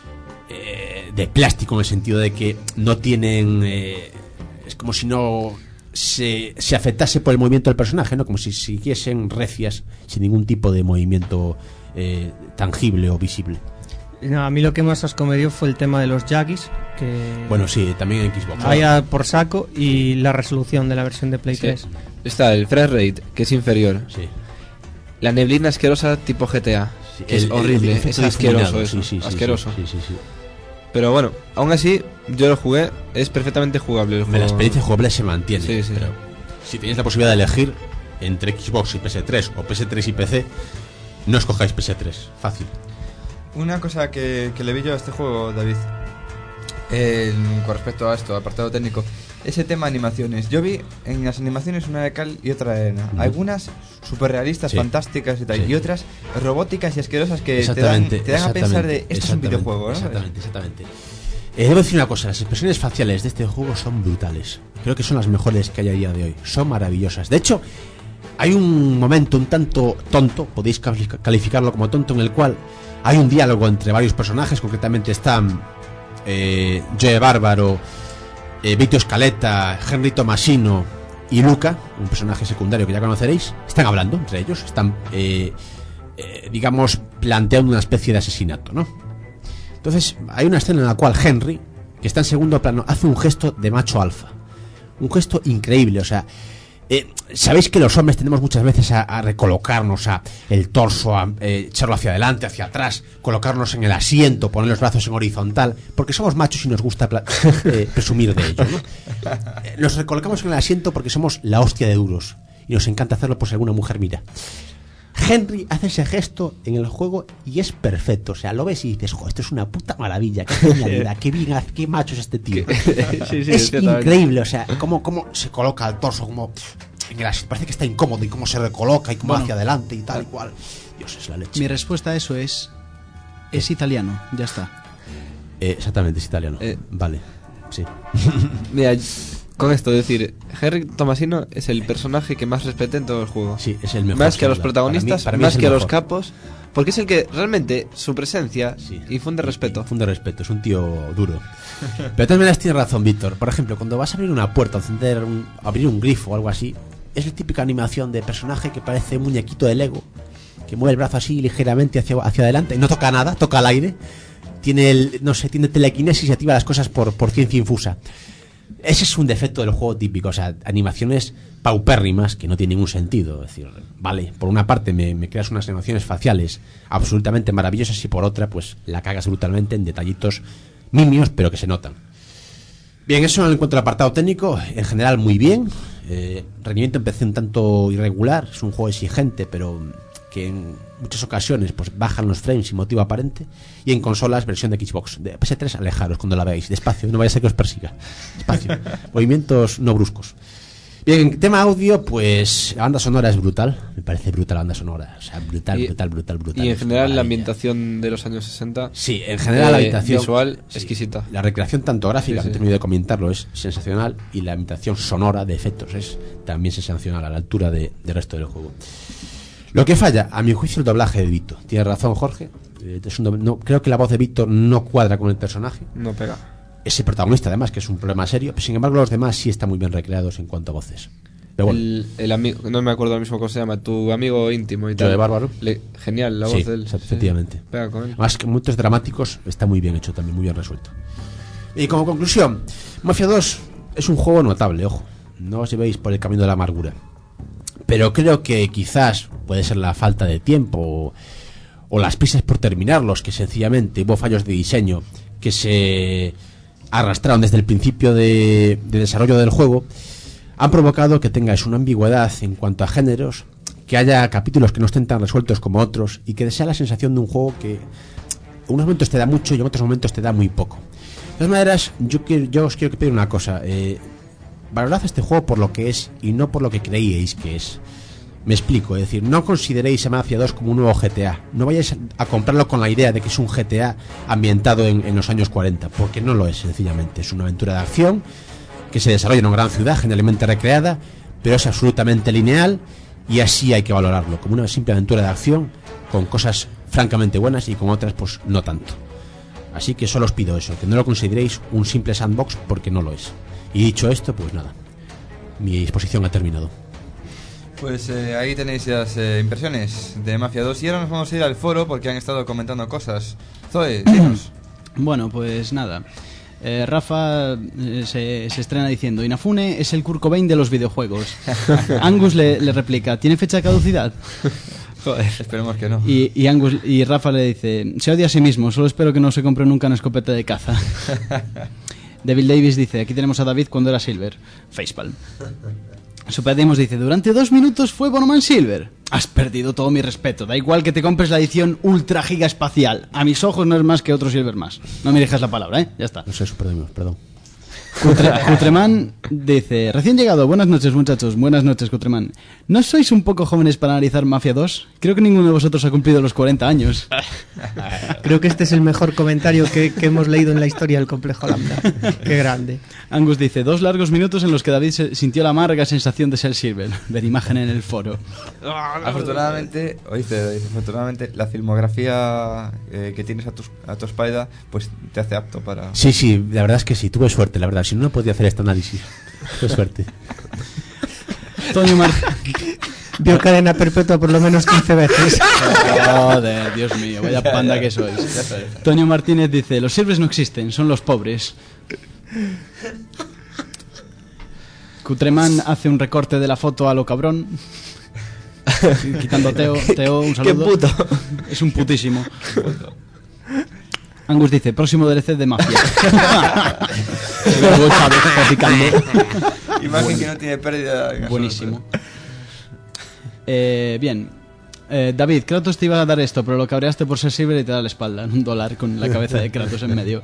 eh, de plástico, en el sentido de que no tienen... eh, es como si no se, se afectase por el movimiento del personaje, ¿no? Como si siguiesen recias sin ningún tipo de movimiento eh, tangible o visible. No, a mí lo que más asco me dio fue el tema de los Jaggies, que Bueno, sí, también en Xbox. vaya por saco, y la resolución de la versión de Play Sí. tres. Está el frame rate, que es inferior. Sí. La neblina asquerosa tipo G T A. Sí, que es el- el- horrible, el efecto es asqueroso difuminado, eso. sí, sí, sí, asqueroso. sí, sí, sí. Pero bueno, aún así, yo lo jugué, es perfectamente jugable el La juego. experiencia jugable se mantiene. Sí, sí. Pero si tenéis la posibilidad de elegir entre Xbox y P S tres o P S tres y P C, no escojáis P S tres. Fácil. Una cosa que, que le vi yo a este juego, David, eh, con respecto a esto, apartado técnico, ese tema animaciones. Yo vi en las animaciones una de cal y otra de arena. Ujú. Algunas súper realistas, Sí. fantásticas y tal, Sí. y otras robóticas y asquerosas que te dan, Exactamente. te dan a pensar de exactamente, esto es un exactamente, videojuego, ¿no? Exactamente, exactamente. Eh, debo decir una cosa, las expresiones faciales de este juego son brutales. Creo que son las mejores que hay a día de hoy. Son maravillosas. De hecho, hay un momento un tanto tonto, podéis cali- calificarlo como tonto, en el cual hay un diálogo entre varios personajes. Concretamente están eh, Joe Bárbaro, eh, Vito Scaletta, Henry Tomasino y Luca, un personaje secundario que ya conoceréis. Están hablando entre ellos, están eh, eh, digamos planteando una especie de asesinato, ¿no? Entonces hay una escena en la cual Henry, que está en segundo plano, hace un gesto de macho alfa, un gesto increíble. O sea, eh, sabéis que los hombres tenemos muchas veces a, a recolocarnos, a el torso, a eh, echarlo hacia adelante, hacia atrás, colocarnos en el asiento, poner los brazos en horizontal, porque somos machos y nos gusta pla- eh, presumir de ello, ¿no? Eh, Nos recolocamos en el asiento porque somos la hostia de duros y nos encanta hacerlo por si alguna mujer mira. Henry hace ese gesto en el juego y es perfecto. O sea, lo ves y dices, jo, esto es una puta maravilla, qué genialidad, qué bien, hace- qué macho es este tío. Sí, sí, Es ciertamente. increíble, o sea, cómo, cómo se coloca el torso, como en el as- parece que está incómodo, y cómo se recoloca y cómo Bueno. hacia adelante y tal y cual. Dios, es la leche. Mi respuesta a eso es... Es italiano, ya está. Eh, exactamente, es italiano. Eh. Vale, sí. Mira, con esto decir, Henry Tomasino es el personaje que más respeté en todo el juego. Sí, es el mejor. Más que a sin los duda. protagonistas, Para mí- para mí más es el que a los mejor. capos, porque es el que realmente su presencia Sí. infunde respeto. Infunde respeto, es un tío duro. Pero de todas maneras tiene razón, Víctor. Por ejemplo, cuando vas a abrir una puerta, encender un, abrir un grifo o algo así, es la típica animación de personaje que parece un muñequito de Lego, que mueve el brazo así ligeramente hacia, hacia adelante, y no toca nada, toca al aire. Tiene el, no sé, tiene telequinesis y activa las cosas por, por ciencia infusa. Ese es un defecto del juego típico, o sea, animaciones paupérrimas que no tienen ningún sentido. Es decir, vale, por una parte me, me creas unas animaciones faciales absolutamente maravillosas y por otra pues la cagas brutalmente en detallitos nimios pero que se notan. Bien, eso en cuanto al apartado técnico, en general muy bien. Eh, rendimiento empecé un tanto irregular, es un juego exigente pero que en muchas ocasiones pues bajan los frames sin motivo aparente. Y en consolas, versión de Xbox, de P S tres, alejaros cuando la veáis, despacio, no vaya a ser que os persiga, despacio, movimientos no bruscos. Bien, en tema audio, pues la banda sonora es brutal, me parece brutal la banda sonora, o sea, brutal, y, brutal, brutal, brutal. Y en general maravilla. La ambientación de los años sesenta. Sí, en general eh, la ambientación visual sí, exquisita. La recreación tanto gráfica, sí, no sí. termino de comentarlo, es sensacional, y la ambientación sonora de efectos es también sensacional a la altura de, del resto del juego. Lo que falla, a mi juicio, el doblaje de Vito. Tiene razón Jorge, eh, es un doble, no, creo que la voz de Vito no cuadra con el personaje. No pega. Ese protagonista además, que es un problema serio, sin embargo los demás sí están muy bien recreados en cuanto a voces. Pero bueno. El, el amigo, no me acuerdo ahora mismo cómo se llama, tu amigo íntimo y tal. Joe Bárbaro. Le, genial la Sí, voz de él. efectivamente. Sí, pega con él. Más que momentos dramáticos, está muy bien hecho también, muy bien resuelto. Y como conclusión, Mafia dos es un juego notable, ojo, no os llevéis por el camino de la amargura. Pero creo que quizás puede ser la falta de tiempo o, o las prisas por terminarlos, que sencillamente hubo fallos de diseño que se arrastraron desde el principio de, de desarrollo del juego, han provocado que tengáis una ambigüedad en cuanto a géneros, que haya capítulos que no estén tan resueltos como otros y que sea la sensación de un juego que en unos momentos te da mucho y en otros momentos te da muy poco. De todas maneras, yo, quiero, yo os quiero pedir una cosa, eh, valorad este juego por lo que es y no por lo que creíais que es. Me explico, es decir, no consideréis a Mafia dos como un nuevo G T A, no vayáis a comprarlo con la idea de que es un G T A ambientado en, en los años cuarenta, porque no lo es, sencillamente, es una aventura de acción que se desarrolla en una gran ciudad generalmente recreada, pero es absolutamente lineal y así hay que valorarlo, como una simple aventura de acción con cosas francamente buenas y con otras pues no tanto. Así que solo os pido eso, que no lo consideréis un simple sandbox, porque no lo es. Y dicho esto, pues nada, mi exposición ha terminado. Pues eh, ahí tenéis las eh, impresiones de Mafia dos y ahora nos vamos a ir al foro porque han estado comentando cosas. Zoe, dinos. Bueno, pues nada. Eh, Rafa eh, se, se estrena diciendo: Inafune es el Kurt Cobain de los videojuegos. Angus le, le replica: ¿tiene fecha de caducidad? Joder, esperemos que no. Y, y, Angus, y Rafa le dice: se odia a sí mismo, solo espero que no se compre nunca una escopeta de caza. Devil Davis dice: aquí tenemos a David cuando era Silver. Facepalm. Superdemos dice: durante dos minutos fue Bonoman Silver. Has perdido todo mi respeto. Da igual que te compres la edición ultra giga espacial. A mis ojos no es más que otro Silver más. No me dejas la palabra, ¿eh? Ya está. No sé, Superdemos, perdón. Cutre, Cutreman dice: recién llegado, buenas noches muchachos. Buenas noches, Cutreman. ¿No sois un poco jóvenes para analizar Mafia dos? Creo que ninguno de vosotros ha cumplido los cuarenta años. Creo que este es el mejor comentario que, que hemos leído en la historia del Complejo Lambda. Qué grande. Angus dice: dos largos minutos en los que David se sintió la amarga sensación de ser Silver. Ver imagen en el foro. Afortunadamente, oíste, dice, afortunadamente la filmografía eh, que tienes a tu, a tu espalda pues te hace apto para... Sí, sí, la verdad es que sí, tuve suerte, la verdad. Si no, no podía hacer este análisis. Tuve suerte. Toño Mar... Vio cadena perpetua por lo menos quince veces. Joder, Dios mío, vaya panda que sois. Toño Martínez dice: los Silvers no existen, son los pobres. Cutreman hace un recorte de la foto a lo cabrón, quitando a Teo. Teo, un saludo. ¡Qué puto! Es un putísimo. Angus dice: próximo D L C de Mafia. Se ve luego Chávez platicando. Imagen Buen- que no tiene pérdida. en Buenísimo. Eh, bien. Eh, David, Kratos te iba a dar esto, pero lo cabreaste por ser Silver y te da la espalda. Un dólar con la cabeza de Kratos en medio.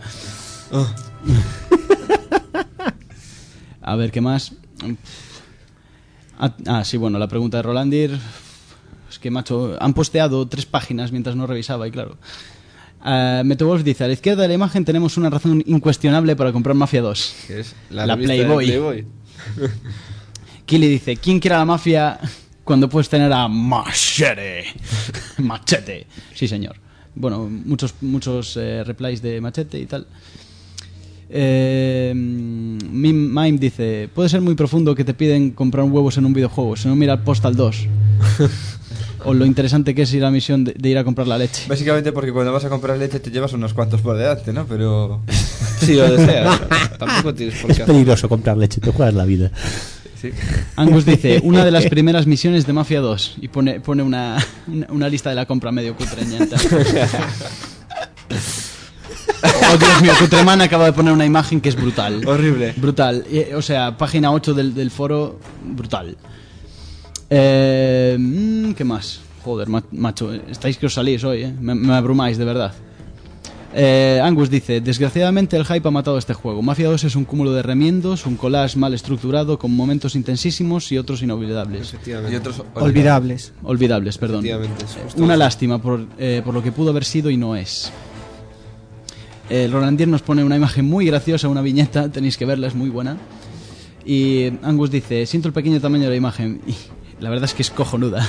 A ver, ¿qué más? Ah, ah, sí, bueno, la pregunta de Rolandir. Es que, macho, han posteado tres páginas mientras no revisaba y claro. Uh, Metowolf dice: a la izquierda de la imagen tenemos una razón incuestionable para comprar Mafia dos. ¿Qué es? La revista de Playboy. Playboy. Kili dice: ¿quién quiere a la mafia cuando puedes tener a Machete? Machete. Sí, señor. Bueno, muchos muchos eh, replies de Machete y tal. Eh, Mim- Mime dice: puede ser muy profundo que te piden comprar huevos en un videojuego, si no mira Postal dos. O lo interesante que es ir a la misión de, de ir a comprar la leche. Básicamente porque cuando vas a comprar leche te llevas unos cuantos por delante, ¿no? Pero... Sí, lo desea. Tampoco tienes por qué Es peligroso comprar leche, te juegas la vida. Sí, Sí. Angus dice, una de las primeras misiones de Mafia dos. Y pone, pone una, una, una lista de la compra medio cutreñenta. Oh, Dios mío, Cutreman acaba de poner una imagen que es brutal. Horrible. Brutal. Eh, O sea, página ocho del, del foro, brutal. Eh, mm, ¿Qué más? Joder, ma- macho, estáis que os salís hoy, ¿eh? Me, me abrumáis, de verdad. Eh, Angus dice, desgraciadamente el hype ha matado este juego. Mafia dos es un cúmulo de remiendos, un collage mal estructurado con momentos intensísimos y otros inolvidables. Efectivamente. Y otros Olvidables. Olvidables, perdón. Efectivamente, es justo Una eso. lástima por, eh, por lo que pudo haber sido y no es. El Rolandier nos pone una imagen muy graciosa, una viñeta, tenéis que verla, es muy buena. Y Angus dice, siento el pequeño tamaño de la imagen. Y la verdad es que es cojonuda.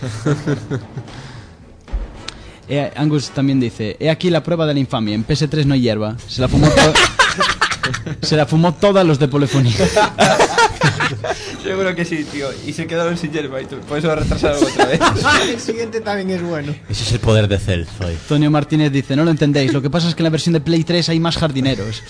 Eh, Angus también dice, he aquí la prueba de la infamia, en P S tres no hay hierba. Se la fumó, to- se la fumó todas los de Polefonía. Seguro que sí, tío. Y se quedaron sin hierba y tú. Por eso retrasaron otra vez. El siguiente también es bueno. Ese es el poder de Cell, hoy. Antonio Martínez dice, no lo entendéis, lo que pasa es que en la versión de Play tres hay más jardineros.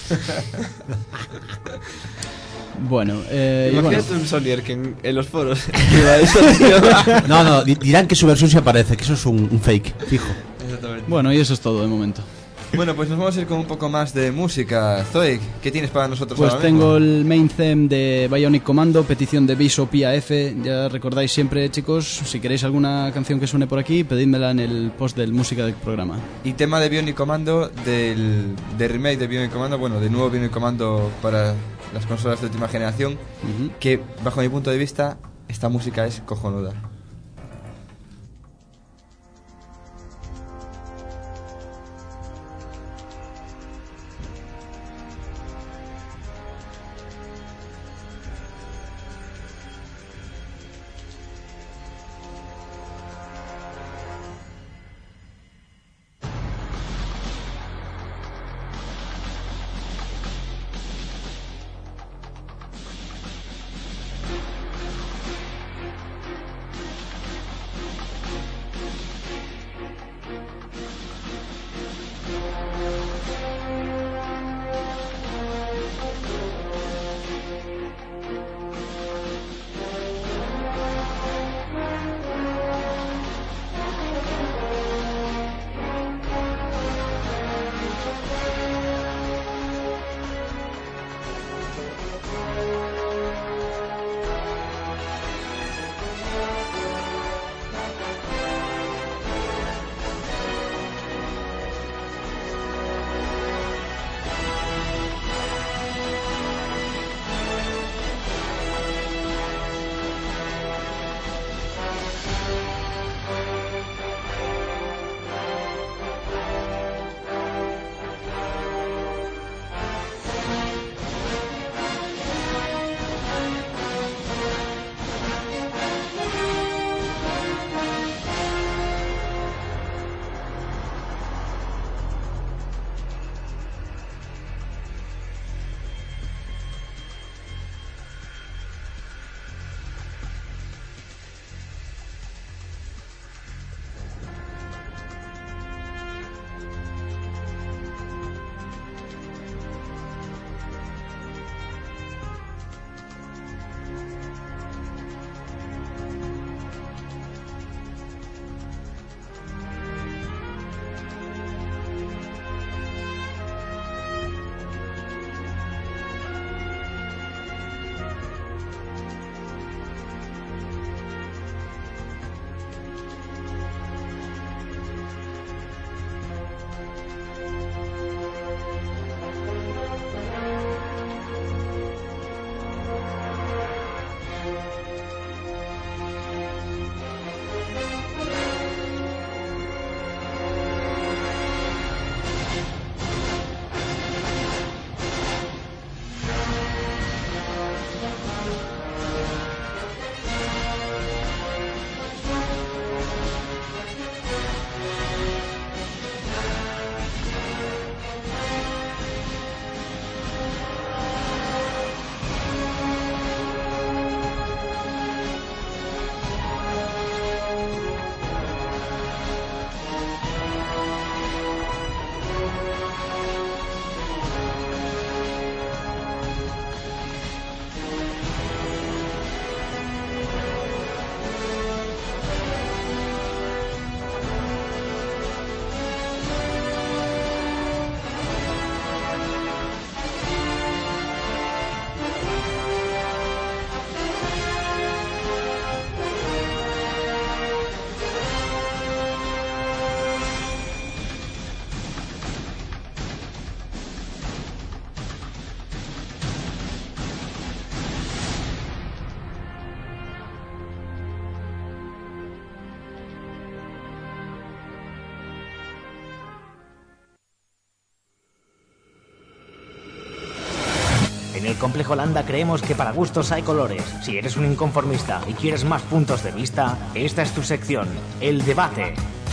Bueno, eh, y bueno, Imagínate un Sonier que en, en los foros diga eso, tío. No, no, di- dirán que su versión se aparece, que eso es un, un fake, fijo. Exactamente. bueno, y eso es todo de momento. Bueno, pues nos vamos a ir con un poco más de música. Zoic, ¿qué tienes para nosotros Pues ahora tengo mismo? el main theme de Bionic Commando, petición de Bishop I A F. Ya recordáis siempre, chicos, si queréis alguna canción que suene por aquí, pedídmela en el post del música del programa. Y tema de Bionic Commando, del, de remake de Bionic Commando, bueno, de nuevo Bionic Commando para las consolas de última generación, Ujú. que bajo mi punto de vista, esta música es cojonuda. el Complejo Landa creemos que para gustos hay colores. Si eres un inconformista y quieres más puntos de vista, esta es tu sección, El Debate.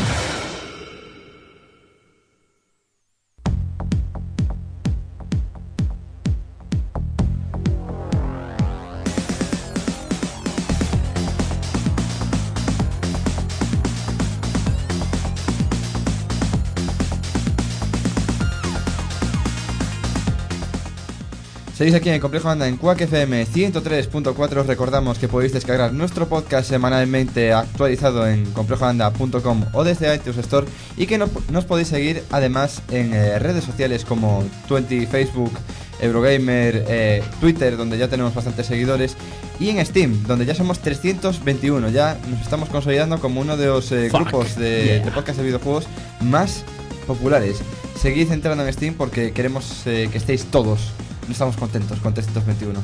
Seguís aquí en el Complejo Landa en Quack F M ciento tres punto cuatro. Recordamos que podéis descargar nuestro podcast semanalmente actualizado en complejo landa punto com o desde iTunes Store, y que no, nos podéis seguir además en eh, redes sociales como veinte, Facebook, Eurogamer, eh, Twitter, donde ya tenemos bastantes seguidores, y en Steam, donde ya somos trescientos veintiuno. Ya nos estamos consolidando como uno de los eh, grupos de, yeah. de podcast de videojuegos más populares. Seguid entrando en Steam porque queremos eh, que estéis todos. No estamos contentos con trescientos veintiuno.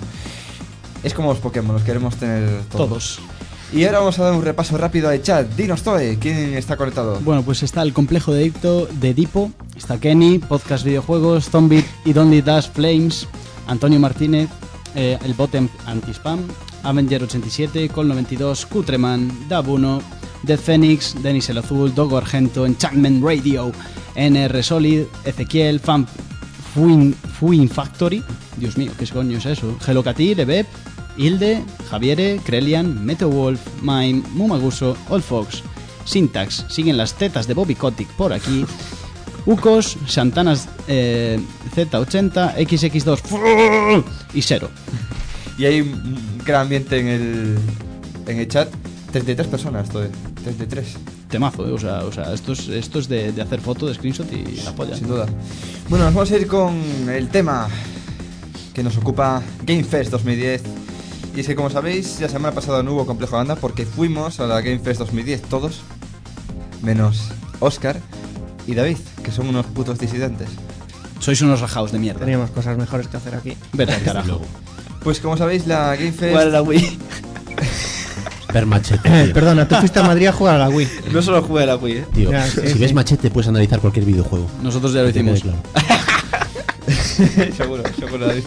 Es como los Pokémon, los queremos tener todos. Todos. Y ahora vamos a dar un repaso rápido al chat. Dinos, Toe, ¿quién está conectado? Bueno, pues está el complejo de Dicto de Dipo, está Kenny, Podcast Videojuegos, Zombie y Only Dash Flames, Antonio Martínez, eh, el Botem Anti-Spam, Avenger ochenta y siete, Col noventa y dos, Cutreman, Dab uno, Dead Phoenix, Denis el Azul, Dogo Argento, Enchantment Radio, N R Solid, Ezequiel, Fan Fuin, Fuin Factory, Dios mío, ¿qué coño es eso? Gelocatir, Ebeb, Hilde, Javiere, Krelian, Meteowolf, Mime, Mumaguso, Old Fox, Syntax, siguen las tetas de Bobby Kotick por aquí, Ucos, Santanas eh, Z ochenta, X X dos y Zero. Y hay un gran ambiente en el, en el chat. treinta y tres personas, Toe. treinta y tres. Temazo, ¿eh? O sea, o sea esto es, esto es de, de hacer foto, de screenshot y la polla. Sin duda. Bueno, nos vamos a ir con el tema que nos ocupa Game Fest dos mil diez. Y es que, como sabéis, la semana pasada no hubo Complejo Landa porque fuimos a la Game Fest dos mil diez todos, menos Oscar y David, que son unos putos disidentes. Sois unos rajaos de mierda. Teníamos cosas mejores que hacer aquí. Vete al carajo. Pues como sabéis, la Game Fest... Jugar a la Wii. Ver Machete. Eh, tío. perdona, tú fuiste a Madrid a jugar a la Wii. No solo jugué a la Wii, ¿eh? Tío, Ya, sí, si sí. ves Machete puedes analizar cualquier videojuego. Nosotros ya lo Que te quede hicimos. claro. seguro, seguro, David.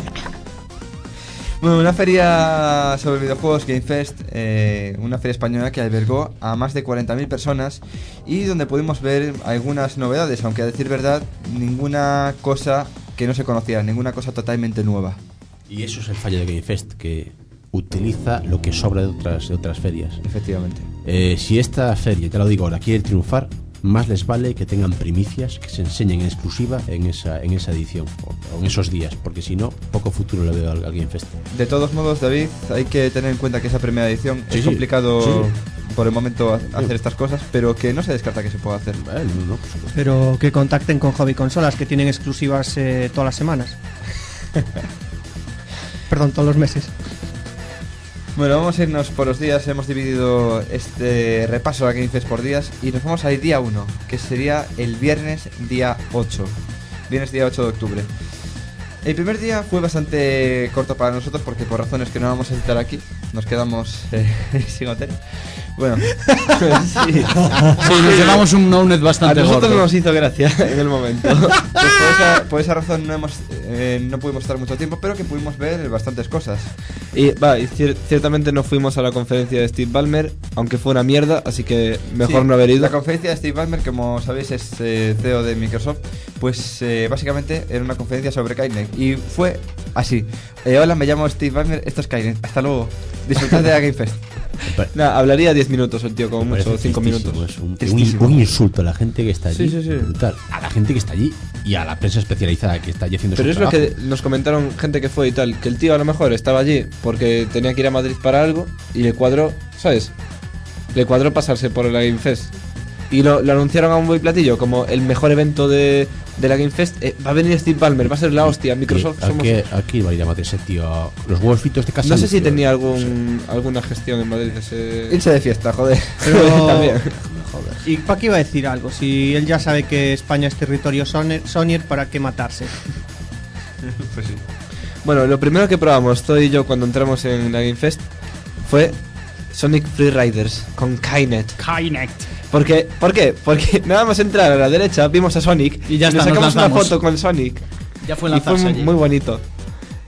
Bueno, una feria sobre videojuegos, Game Fest, eh, una feria española que albergó a más de cuarenta mil personas y donde pudimos ver algunas novedades, aunque a decir verdad, ninguna cosa que no se conociera, ninguna cosa totalmente nueva. Y eso es el fallo de Game Fest, que utiliza lo que sobra de otras, de otras ferias. Efectivamente. Eh, si esta feria, ya lo digo ahora, quiere triunfar, más les vale que tengan primicias, que se enseñen en exclusiva en esa, en esa edición o, o en esos días, porque si no, poco futuro le veo al, al Game Fest. De todos modos, David, hay que tener en cuenta que esa primera edición Sí, es sí, complicado sí. por el momento ha- hacer Sí. estas cosas, pero que no se descarta que se pueda hacer. Vale, no, no, por supuesto. Pero que contacten con Hobby Consolas, que tienen exclusivas eh, todas las semanas. Perdón, todos los meses. Bueno, vamos a irnos por los días. Hemos dividido este repaso a Game Fest por días y nos vamos al día uno, que sería el viernes día ocho. Viernes día ocho de octubre. El primer día fue bastante corto para nosotros porque por razones que no vamos a citar aquí nos quedamos eh, sin hotel. Bueno, sí. Sí, nos llevamos un no-net A bastante nosotros gordo. nos hizo gracia en el momento. Pues por, esa, por esa razón no, hemos, eh, no pudimos estar mucho tiempo, pero que pudimos ver bastantes cosas. Y va, y cier- ciertamente no fuimos a la conferencia de Steve Ballmer, aunque fue una mierda, así que mejor Sí, no haber ido. La conferencia de Steve Ballmer, como sabéis, es eh, C E O de Microsoft. Pues eh, básicamente era una conferencia sobre Skynet. Y fue así. Eh, hola, me llamo Steve Ballmer, esto es Skynet. Hasta luego. Disfrutad de la Game Fest. Nah, hablaría diez minutos el tío, como Me mucho, parece cinco tristísimo, minutos. es un, un, Tristísimo. un insulto a la gente que está allí. Sí, sí, sí. Brutal. A la gente que está allí y a la prensa especializada que está allí haciendo Pero su es lo trabajo. que nos comentaron gente que fue y tal, que el tío a lo mejor estaba allí porque tenía que ir a Madrid para algo y le cuadró, ¿sabes? Le cuadró pasarse por la Game Fest. Y lo, lo anunciaron a un buen platillo como el mejor evento de, de la Game Fest. Eh, va a venir Steve Ballmer, va a ser la hostia. Microsoft Y somos... aquí, aquí va a ir a Madrid ese tío. Los huevos fritos de casa. No sé si tío. tenía algún alguna gestión en Madrid ese... Irse de fiesta, joder. Pero- También. Y Paqui iba a decir algo. Si él ya sabe que España es territorio Sony- Sonyer, ¿para qué matarse? Pues sí. Bueno, lo primero que probamos, Zoe y yo, cuando entramos en la Game Fest, fue Sonic Free Riders con Kinect. Kinect. Porque, ¿Por qué? Porque nada más entrar a la derecha vimos a Sonic Y ya está, nos nos sacamos una lanzamos. foto con Sonic. Ya fue Y fue lanzarse muy, allí. muy bonito.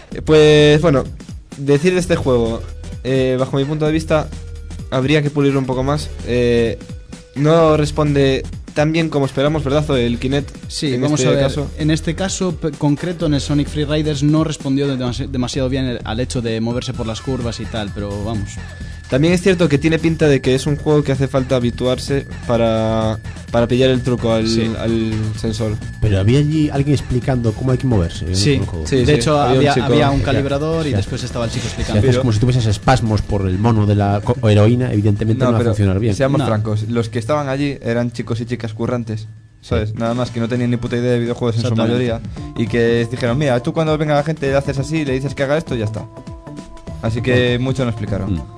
Pues bueno, decir de este juego, eh, bajo mi punto de vista, habría que pulirlo un poco más. Eh, no responde tan bien como esperamos, ¿verdad? El Kinect. Sí, en vamos este a ver. caso. En este caso p- concreto, en el Sonic Free Riders, no respondió demasi- demasiado bien el- al hecho de moverse por las curvas y tal, pero vamos. También es cierto que tiene pinta de que es un juego que hace falta habituarse para, para pillar el truco al, Sí. al sensor. Pero había allí alguien explicando cómo hay que moverse. en Sí, el juego. sí. de hecho había un había, chico- había un Ya, calibrador y ya. después estaba el chico Si explicando. haces como si tuvieses espasmos por el mono de la co- heroína, evidentemente no, va a pero funcionar bien. seamos No. francos, los que estaban allí eran chicos y chicas currantes, ¿sabes? Nada más que no tenían ni puta idea de videojuegos en su Exactamente. mayoría. Y que dijeron, mira, tú cuando venga la gente le haces así, le dices que haga esto y ya está. Así que mucho no explicaron. Mm.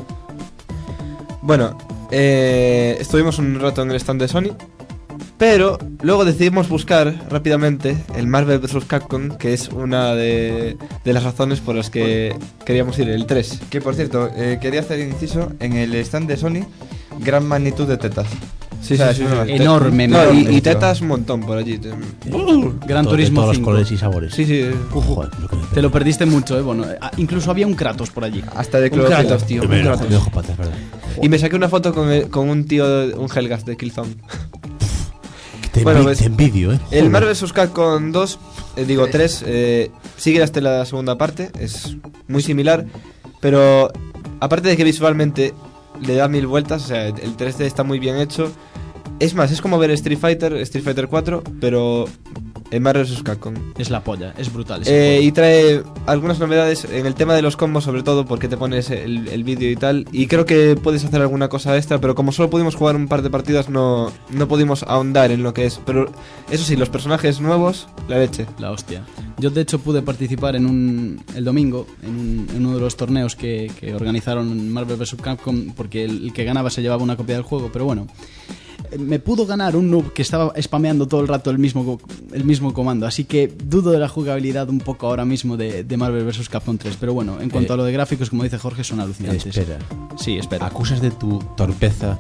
Bueno, eh, estuvimos un rato en el stand de Sony, pero luego decidimos buscar rápidamente el Marvel versus. Capcom, que es una de, de las razones por las que queríamos ir, el tres. Que por cierto, eh, quería hacer inciso, en el stand de Sony, gran magnitud de tetas. Sí, O sea, sí, es sí, una- sí. Enorme, No, enorme, y, y tío. tetas un montón por allí. Gran Todo- de Turismo todos los cinco. colores y sabores. Sí, sí. Joder, lo que me Te lo perdiste mucho, eh. Bueno, ah, incluso había un Kratos por allí. Hasta de Un clorofila. Kratos, tío. Me un dejo- Kratos. me dejo patas, ¿verdad? Y me saqué una foto con, el- con un tío, un Helgas de Killzone. Que te, Bueno, envi- pues, te envidio, ¿eh? El Joder. Marvel versus. Capcom dos, eh, digo tres, eh, sigue hasta la segunda parte, es muy similar, pero aparte de que visualmente le da mil vueltas, o sea, el tres D está muy bien hecho. Es más, es como ver Street Fighter, Street Fighter cuatro, pero en Marvel versus. Capcom. Es la polla, es brutal. ese Eh, juego. y trae algunas novedades en el tema de los combos, sobre todo porque te pones el, el vídeo y tal. Y creo que puedes hacer alguna cosa extra, pero como solo pudimos jugar un par de partidas, no, no pudimos ahondar en lo que es. Pero eso sí, los personajes nuevos, la leche. La hostia. Yo de hecho pude participar en un el domingo en, un- en uno de los torneos que, que organizaron Marvel versus. Capcom, porque el, el que ganaba se llevaba una copia del juego, pero bueno. eh, Me pudo ganar un noob que estaba spameando todo el rato el mismo, co- el mismo comando, así que dudo de la jugabilidad un poco ahora mismo de, de Marvel versus. Capcom tres, pero bueno, en cuanto Eh, a lo de gráficos, como dice Jorge, son alucinantes. Espera. Sí, espera. ¿Acusas de tu torpeza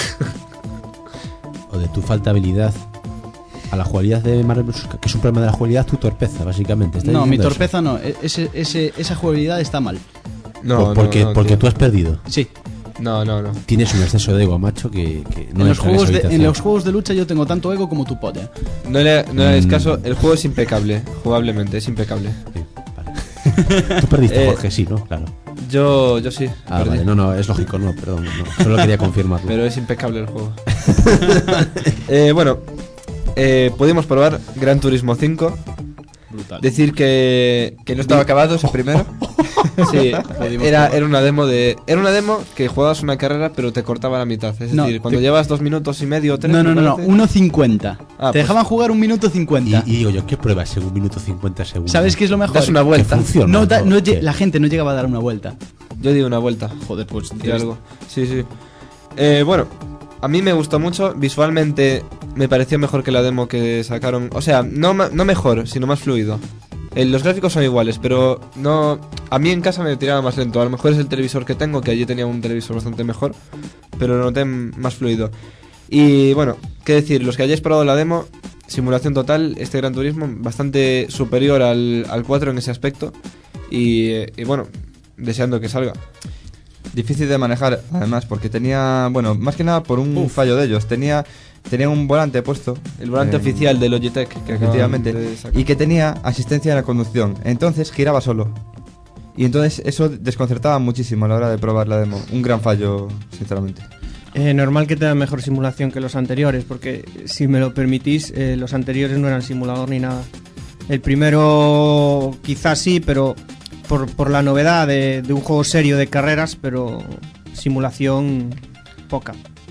o de tu falta de habilidad a la jugabilidad de Marvel versus. Que es un problema de la jugabilidad, tu torpeza, básicamente? ¿Estás No, mi diciendo eso? torpeza no, e- ese, ese, esa jugabilidad está mal. No, Por- porque no, no, porque tío. tú has perdido. Sí, No, no, no. Tienes un exceso de ego, macho, que, que no en, los entra juegos esa de, en habitación. los juegos de lucha yo tengo tanto ego como tu polla. No le, no le hagáis Mm. caso, el juego es impecable, jugablemente, es impecable. Sí, vale. Tú perdiste, Eh, Jorge, sí, ¿no? Claro. Yo, yo sí, Ah, perdí. vale, no, no, es lógico, no, perdón, no, solo quería confirmarlo. Pero es impecable el juego. eh, bueno, eh, pudimos probar Gran Turismo cinco. Brutal. Decir que, Que no estaba acabado ese primero. sí, Pudimos era, probar. era una demo de. Era una demo que jugabas una carrera, pero te cortaba la mitad. Es No, decir, cuando te- llevas dos minutos y medio o tres. No, no, me no, no, parece. uno cincuenta. Ah, Te pues- dejaban jugar un minuto Y, cincuenta. y digo yo, ¿qué pruebas en un minuto cincuenta segundos? ¿Sabes qué es lo mejor? Das una vuelta. Que funciona, No, da- ¿no? no lle- ¿Qué? la gente no llegaba a dar una vuelta. Yo di una vuelta. Joder, pues Y algo. Sí, sí. Eh, bueno, a mí me gustó mucho. Visualmente me pareció mejor que la demo que sacaron. O sea, no, ma- no mejor, sino más fluido. Eh, los gráficos son iguales, pero no. A mí en casa me tiraba más lento. A lo mejor es el televisor que tengo, que allí tenía un televisor bastante mejor, pero lo noté m- más fluido. Y bueno, qué decir, los que hayáis probado la demo, simulación total, este Gran Turismo, bastante superior al, al cuatro en ese aspecto. Y, eh, y bueno, deseando que salga. Difícil de manejar, además, porque tenía, bueno, más que nada por un fallo de ellos. Tenía, tenía un volante puesto. El volante eh, oficial de Logitech, que acaban efectivamente, de sacar. y que tenía asistencia en la conducción. Entonces giraba solo. Y entonces eso desconcertaba muchísimo a la hora de probar la demo. Un gran fallo, sinceramente. Eh, normal que tenga mejor simulación que los anteriores, porque si me lo permitís, eh, los anteriores no eran simulador ni nada. El primero quizás sí, pero por, por la novedad de, de un juego serio de carreras, pero simulación poca.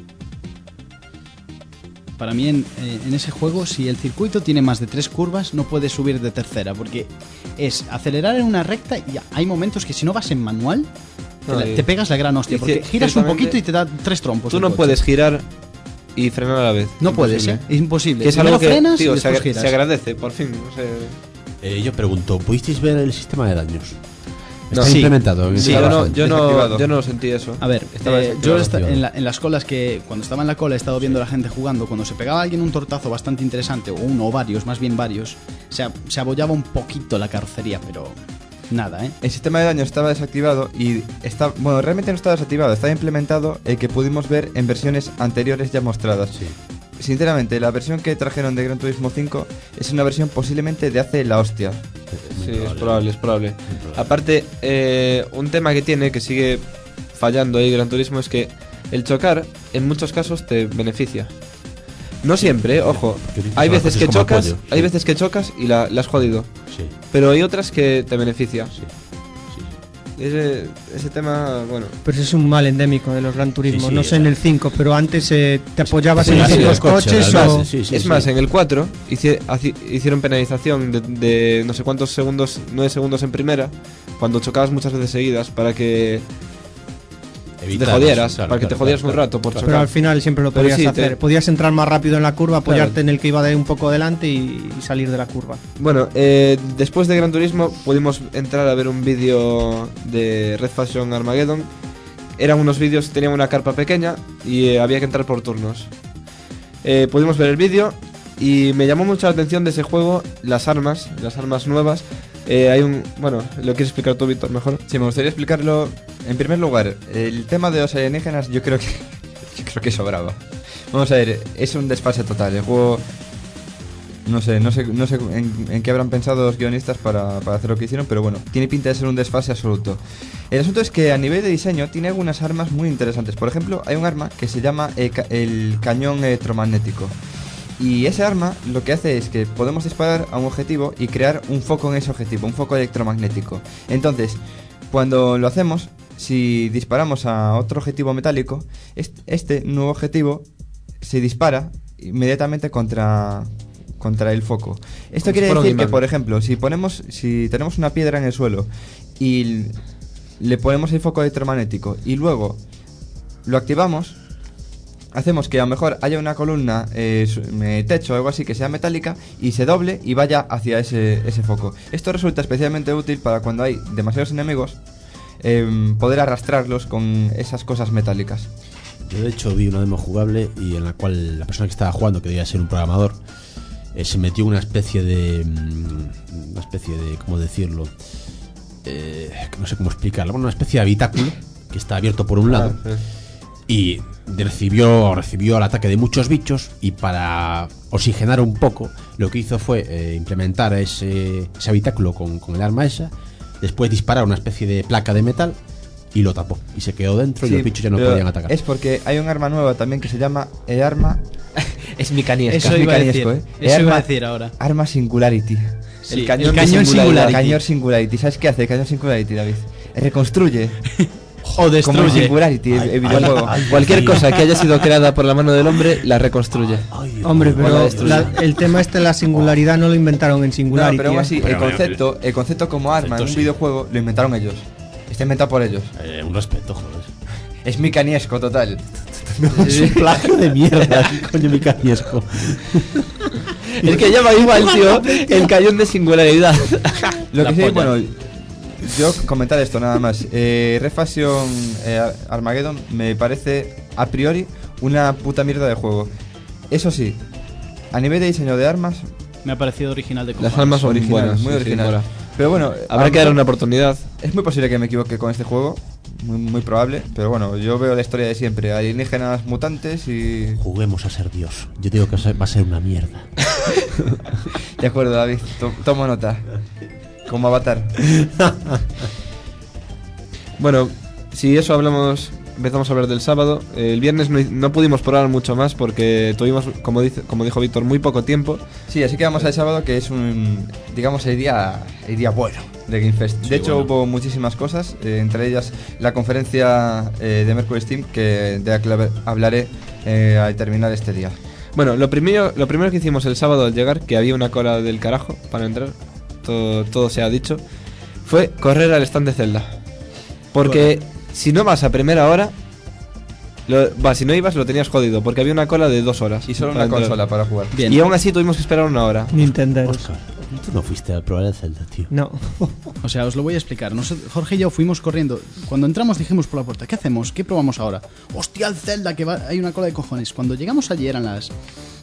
Para mí en, eh, en ese juego, si el circuito tiene más de tres curvas, no puedes subir de tercera, porque es acelerar en una recta y hay momentos que si no vas en manual, te, No, la- y- te pegas la gran hostia, y porque cier- giras un ciertamente, poquito y te da tres trompos. Tú el no coche. puedes girar y frenar a la vez. No puedes, Imposible. ¿eh? Es imposible. Que es Primero algo que, frenas tío, y se, después agra- giras. se agradece, por fin. No sé. Eh, yo pregunto, ¿pudisteis ver el sistema de daños? No. Está Sí. implementado. en Sí, esta yo, no, base. yo, no, Desactivado. yo no sentí eso. A ver, Estaba eh, desactivado. yo esta- activado. en, la- en las colas que cuando estaba en la cola he estado viendo a la gente jugando, cuando se pegaba alguien un tortazo bastante interesante, o uno o varios, más bien varios, se, a- se abollaba un poquito la carrocería, pero nada, ¿eh? El sistema de daño estaba desactivado y está, bueno, realmente no estaba desactivado, estaba implementado el que pudimos ver en versiones anteriores ya mostradas. Sí. Sinceramente, la versión que trajeron de Gran Turismo cinco es una versión posiblemente de hace la hostia. Sí, es probable, es probable. Aparte, eh, un tema que tiene, que sigue fallando ahí Gran Turismo, es que el chocar en muchos casos te beneficia. No siempre, eh, ojo. Hay veces que chocas, hay veces que chocas y la, la has jodido. Sí. Pero hay otras que te beneficia. Sí. Ese, ese tema, bueno. Pero es un mal endémico de los Gran Turismo. Sí, sí, no sé eh. en el cinco, pero antes eh, te apoyabas Sí, en los sí, otros los coches, coches las o... bases, sí, sí, es sí. más, en el cuatro hici- haci- hicieron penalización de, de no sé cuántos segundos, nueve segundos en primera, cuando chocabas muchas veces seguidas, para que Evitar, te jodieras, claro, para que te claro, jodieras claro, un rato por Pero chocar. al final siempre lo Pero podías sí, hacer. te- Podías entrar más rápido en la curva, apoyarte Claro. en el que iba de un poco delante y, y salir de la curva. Bueno, eh, después de Gran Turismo pudimos entrar a ver un vídeo de Red Faction Armageddon. Eran unos vídeos, tenían una carpa pequeña y eh, había que entrar por turnos. Eh, pudimos ver el vídeo y me llamó mucho la atención de ese juego las armas, las armas nuevas. Eh, hay un, bueno, ¿lo quieres explicar tú, Víctor, mejor? Sí, me gustaría explicarlo. En primer lugar, el tema de los alienígenas yo creo que yo creo que sobraba. Vamos a ver, es un desfase total. El juego, no sé, no sé, no sé en, en qué habrán pensado los guionistas para, para hacer lo que hicieron, pero bueno, tiene pinta de ser un desfase absoluto. El asunto es que a nivel de diseño tiene algunas armas muy interesantes. Por ejemplo, hay un arma que se llama eh, ca- el cañón electromagnético. Y ese arma lo que hace es que podemos disparar a un objetivo y crear un foco en ese objetivo, un foco electromagnético. Entonces, cuando lo hacemos, si disparamos a otro objetivo metálico, est- este nuevo objetivo se dispara inmediatamente contra, contra el foco. Esto Como quiere si fuera un decir que, imán. por ejemplo, si ponemos, si tenemos una piedra en el suelo y l- le ponemos el foco electromagnético y luego lo activamos, hacemos que a lo mejor haya una columna, eh, su- eh, techo o algo así que sea metálica y se doble y vaya hacia ese, ese foco. Esto resulta especialmente útil para cuando hay demasiados enemigos, eh, poder arrastrarlos con esas cosas metálicas. Yo de hecho vi una demo jugable y en la cual la persona que estaba jugando, que debía ser un programador, eh, se metió una especie de... mm, una especie de... ¿cómo decirlo? Eh, que no sé cómo explicarlo. Bueno, una especie de habitáculo que está abierto por un lado Ah, y recibió, recibió el ataque de muchos bichos y para oxigenar un poco lo que hizo fue eh, implementar ese, ese habitáculo con, con el arma esa, después disparar una especie de placa de metal y lo tapó y se quedó dentro y Sí, los bichos ya no pero podían atacar. Es porque hay un arma nueva también que se llama el arma... Es mi caniesca. Eso iba a Mecaniesco, decir, ¿eh? eso iba a Arma- decir ahora. Arma Singularity. Sí, el cañón, el de cañón Singularity. Singularity. Cañón Singularity. ¿Sabes qué hace el cañón Singularity, David? Reconstruye. O Como el destruye. Singularity, el, el videojuego. Cualquier cosa que haya sido creada por la mano del hombre la reconstruye. Hombre, Bueno, pero destruye. la- el tema este de la singularidad no lo inventaron en No, Singularity. pero aún ¿eh? así, Pero, el concepto, el concepto como arma en concepto un sí. videojuego lo inventaron ellos. Está inventado por ellos. Eh, un respeto, joder. Es micaniesco total. Es un plagio de mierda, coño, mi caniesco. El que llama igual, tío, el cañón de singularidad. Lo La que sí, polla. bueno, yo comentar esto nada más. Eh, Red Faction eh, Armageddon me parece a priori una puta mierda de juego. Eso sí, a nivel de diseño de armas, Me ha parecido original de Las cojones. armas son original, buenas, muy sí, sí, original. mola. Pero bueno, a Habrá lo que darle mejor- una oportunidad. Es muy posible que me equivoque con este juego, muy, muy probable, pero bueno, yo veo la historia de siempre, alienígenas mutantes y... Juguemos a ser Dios. Yo digo que va a ser una mierda. De acuerdo, David, to- tomo nota. Como Avatar. Bueno, si eso hablamos, empezamos a hablar del sábado. Eh, el viernes no, no pudimos probar mucho más porque tuvimos, como dice, como dijo Víctor, muy poco tiempo. Sí, así que vamos al sábado, que es un, digamos, el día, el día bueno de Game Fest. Sí, de hecho, bueno. hubo muchísimas cosas, eh, entre ellas la conferencia eh, de Mercury Steam, que de la que hab- hablaré eh, al terminar este día. Bueno, lo primero, lo primero que hicimos el sábado al llegar, que había una cola del carajo para entrar, todo, todo se ha dicho, fue correr al stand de Zelda. Porque si no vas a primera hora, lo, va, si no ibas lo tenías jodido, porque había una cola de dos horas. Y solo para una entrar. consola para jugar. Bien. Y aún así tuvimos que esperar una hora. Nintendo. Oscar, tú no fuiste a probar el Zelda, tío. No. O sea, os lo voy a explicar. Nos- Jorge y yo fuimos corriendo. Cuando entramos dijimos por la puerta, ¿qué hacemos? ¿Qué probamos ahora? Hostia, el Zelda, que va, hay una cola de cojones. Cuando llegamos allí eran las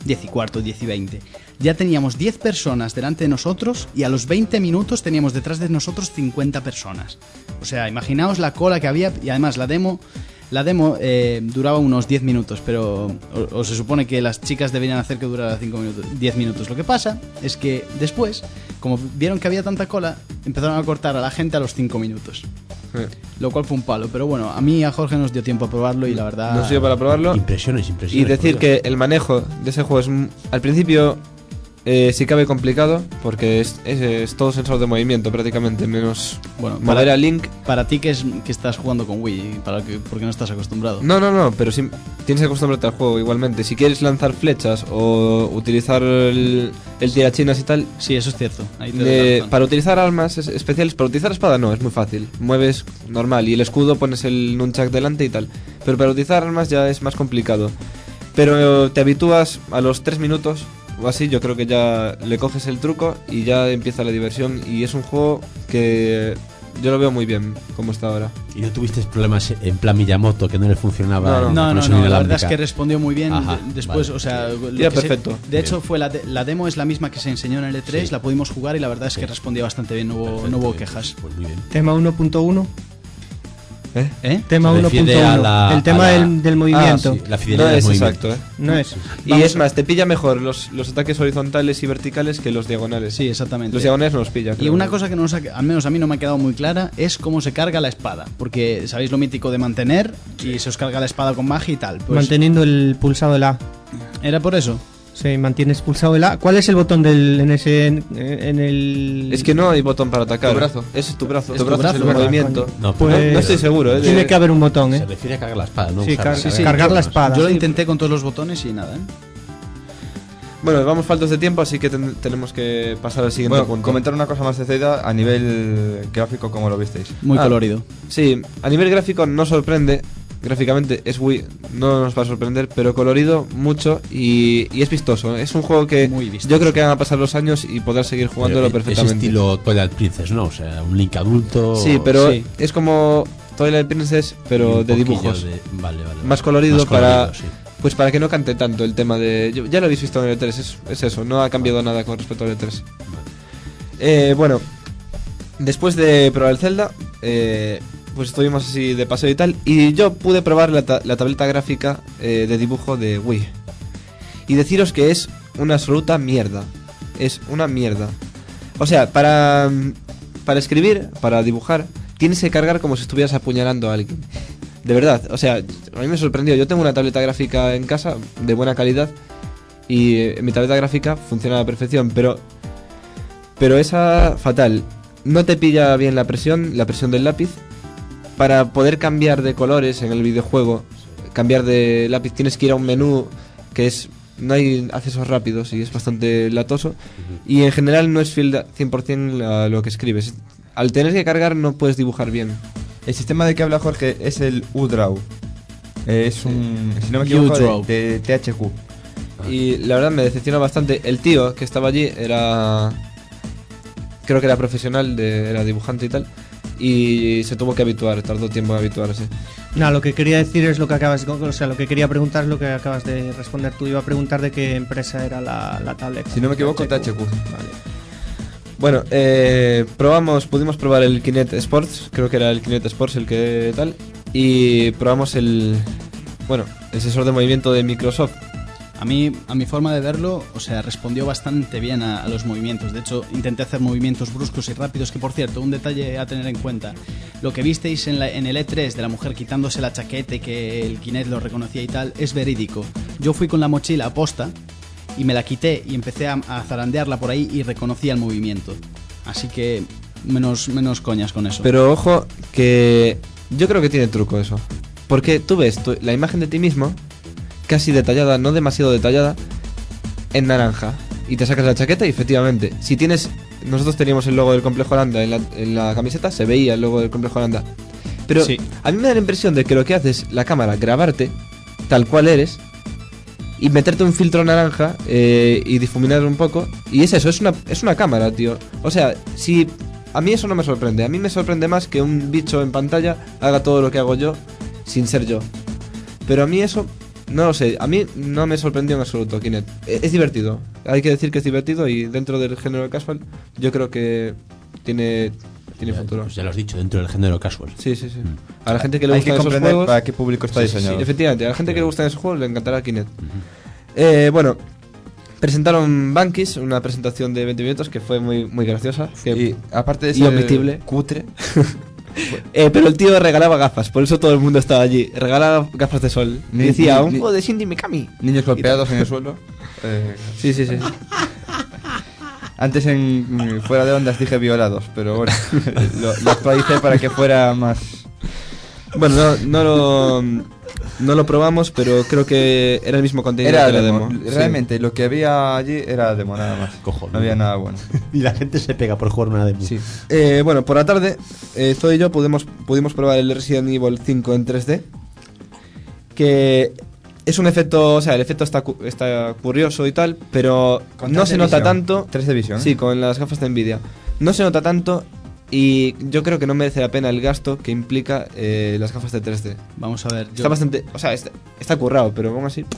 diez y cuarto, diez y veinte. Ya teníamos diez personas delante de nosotros y a los veinte minutos teníamos detrás de nosotros cincuenta personas. O sea, imaginaos la cola que había y además la demo... La demo eh, duraba unos diez minutos, pero o, o se supone que las chicas deberían hacer que durara cinco minutos, diez minutos. Lo que pasa es que después, como vieron que había tanta cola, empezaron a cortar a la gente a los cinco minutos. Eh. Lo cual fue un palo, pero bueno, a mí y a Jorge nos dio tiempo a probarlo y la verdad... Nos dio para probarlo. Impresiones, impresiones. Y decir que el manejo de ese juego es mm, al principio eh, sí cabe complicado, porque es, es, es todo sensor de movimiento prácticamente, menos Bueno, mover para- a Link. Para ti que es que estás jugando con Wii, para que, porque no estás acostumbrado. No, no, no, pero sí, tienes que acostumbrarte al juego igualmente. Si quieres lanzar flechas o utilizar el, el tirachinas y tal, Sí, eso es cierto. Ahí te doy de- la razón. para utilizar armas es- especiales, para utilizar espada no, es muy fácil. Mueves normal y el escudo pones el nunchuck delante y tal. Pero para utilizar armas ya es más complicado. Pero te habitúas a los tres minutos o así, yo creo que ya le coges el truco y ya empieza la diversión. Y es un juego que yo lo veo muy bien como está ahora. ¿Y no tuviste problemas en plan Miyamoto que no le funcionaba? No, la No, no, conexión no, la verdad inalámbrica? es que respondió muy bien. Ajá, de- después, vale. o sea, lo Era que se- perfecto. de hecho, fue la, de- la demo es la misma que se enseñó en el E tres, Sí. la pudimos jugar y la verdad es que Sí. respondió bastante bien, no hubo, Perfecto, no hubo bien, quejas. Pues muy bien. Tema uno punto uno. ¿Eh? ¿Eh? Tema Se uno punto refiere a uno. la- El tema a la- del, del movimiento. Ah, sí, la No fidelidad es del exacto, movimiento. ¿eh? No es. Y Vamos es más, te pilla mejor los, los ataques horizontales y verticales que los diagonales. Sí, exactamente. Los diagonales no los pilla. Y creo. una cosa que no nos ha- al menos a mí no me ha quedado muy clara es cómo se carga la espada. Porque sabéis lo mítico de mantener y se os carga la espada con magia y tal. Pues Manteniendo el pulsado del A. era por eso. Sí, mantienes pulsado el A. ¿Cuál es el botón del en ese en, en el Es que no hay botón para atacar. Tu brazo. Ese es tu brazo. Es tu tu brazo, brazo, es el ¿verdad? movimiento. No, Pues- no, no estoy seguro, ¿eh? de- Tiene que haber un botón, Se ¿eh? refiere a cargar la espada, no Sí, usar- car- Sí, sí, cargar yo- la espada. Yo lo intenté con todos los botones y nada, ¿eh? Bueno, vamos faltos de tiempo, así que ten- tenemos que pasar al siguiente Bueno, punto. comentar una cosa más de Zelda a nivel gráfico, como lo visteis. Muy Ah. colorido. Sí, a nivel gráfico no sorprende. Gráficamente es Wii, no nos va a sorprender, pero colorido mucho y, y es vistoso. Es un juego que Muy vistoso. yo creo que van a pasar los años y podrás seguir jugándolo Pero, eh, perfectamente. Es estilo Twilight Princess, ¿no? O sea, un Link adulto. Sí, pero Sí. es como Twilight Princess, y pero un de poquillo dibujos. de- Vale, vale. Más colorido, Más para colorido, sí. pues para que no cante tanto el tema de... yo- ya lo habéis visto en el E tres, es, es eso, no ha cambiado nada con respecto al E tres. Eh, bueno, después de probar el Zelda, eh, pues estuvimos así de paseo y tal, y yo pude probar la, ta- la tableta gráfica eh, de dibujo de Wii. Y deciros que es una absoluta mierda. Es una mierda. O sea, para, mm, para escribir, para dibujar, tienes que cargar como si estuvieras apuñalando a alguien. De verdad, o sea, a mí me sorprendió. Yo tengo una tableta gráfica en casa de buena calidad y eh, mi tableta gráfica funciona a la perfección, pero pero esa fatal. No te pilla bien la presión, la presión del lápiz. Para poder cambiar de colores en el videojuego, cambiar de lápiz, tienes que ir a un menú que es no hay accesos rápidos y es bastante latoso. Y en general no es fiel de- cien por ciento a lo que escribes. Al tener que cargar no puedes dibujar bien. El sistema de que habla Jorge es el U-Draw. Es un, si no me equivoco, U-Draw. de, de T H Q. Y la verdad me decepcionó bastante. El tío que estaba allí era... Creo que era profesional, de, era dibujante y tal. Y se tuvo que habituar, tardó tiempo en habituarse. No, lo que quería decir es lo que acabas de, o sea, lo que quería preguntar es lo que acabas de responder tú. Iba a preguntar de qué empresa era la, la tablet. Si no me equivoco, T H Q. Vale. Bueno, eh, probamos, pudimos probar el Kinect Sports, creo que era el Kinect Sports el que tal, y probamos el, bueno, el sensor de movimiento de Microsoft. A mí, a mi forma de verlo, o sea, respondió bastante bien a, a los movimientos. De hecho, intenté hacer movimientos bruscos y rápidos, que por cierto, un detalle a tener en cuenta. Lo que visteis en, la, en el E tres de la mujer quitándose la chaqueta y que el Kinect lo reconocía y tal, es verídico. Yo fui con la mochila a posta y me la quité y empecé a, a zarandearla por ahí y reconocía el movimiento. Así que menos, menos coñas con eso. Pero ojo, que yo creo que tiene truco eso. Porque tú ves tu- la imagen de ti mismo, casi detallada, no demasiado detallada, en naranja. Y te sacas la chaqueta y efectivamente, si tienes... Nosotros teníamos el logo del Complejo Holanda en la, en la camiseta, se veía el logo del Complejo Holanda. Pero Sí. a mí me da la impresión de que lo que hace es la cámara grabarte tal cual eres y meterte un filtro naranja eh, y difuminar un poco. Y es eso, es una, es una cámara, tío. O sea, si... A mí eso no me sorprende. A mí me sorprende más que un bicho en pantalla haga todo lo que hago yo sin ser yo. Pero a mí eso No lo sé, a mí no me sorprendió en absoluto Kinect. Es, es divertido, hay que decir que es divertido y dentro del género casual yo creo que tiene, tiene ya, futuro. Pues ya lo has dicho, dentro del género casual. Sí, sí, sí. Mm. A la gente que le Hay gustan que esos comprender juegos... para qué público está Sí, sí, diseñado. sí, efectivamente, a la gente que le gustan esos juegos le encantará Kinect. Uh-huh. Eh, bueno, presentaron Bankis, una presentación de veinte minutos que fue muy, muy graciosa. Que, Y aparte de y ser omitible. cutre, Eh, pero el tío regalaba gafas, por eso todo el mundo estaba allí. Regalaba gafas de sol. Ni- Y decía, ni- un ni- juego de Shinji Mikami. niños golpeados en el suelo. Eh, Sí, sí, sí. antes en fuera de ondas dije violados, pero bueno, lo, lo actualicé para que fuera más... Bueno, no, no lo no lo probamos, pero creo que era el mismo contenido Era que la demo. demo. Sí. Realmente lo que había allí era demo nada más. Cojones. No había nada bueno. Y la gente se pega por jugar una demo. Sí. Eh, bueno, por la tarde, eh, Zoe y yo pudimos, pudimos probar el Resident Evil cinco en tres D. Que es un efecto, o sea, el efecto está, cu- está curioso y tal, pero Con no tres se D nota Vision. tanto. tres D Vision, ¿eh? Sí, con las gafas de Nvidia. No se nota tanto y yo creo que no merece la pena el gasto que implica eh, las gafas de tres D. Vamos a ver. Yo, Está bastante, o sea, está, está currado, pero aún así.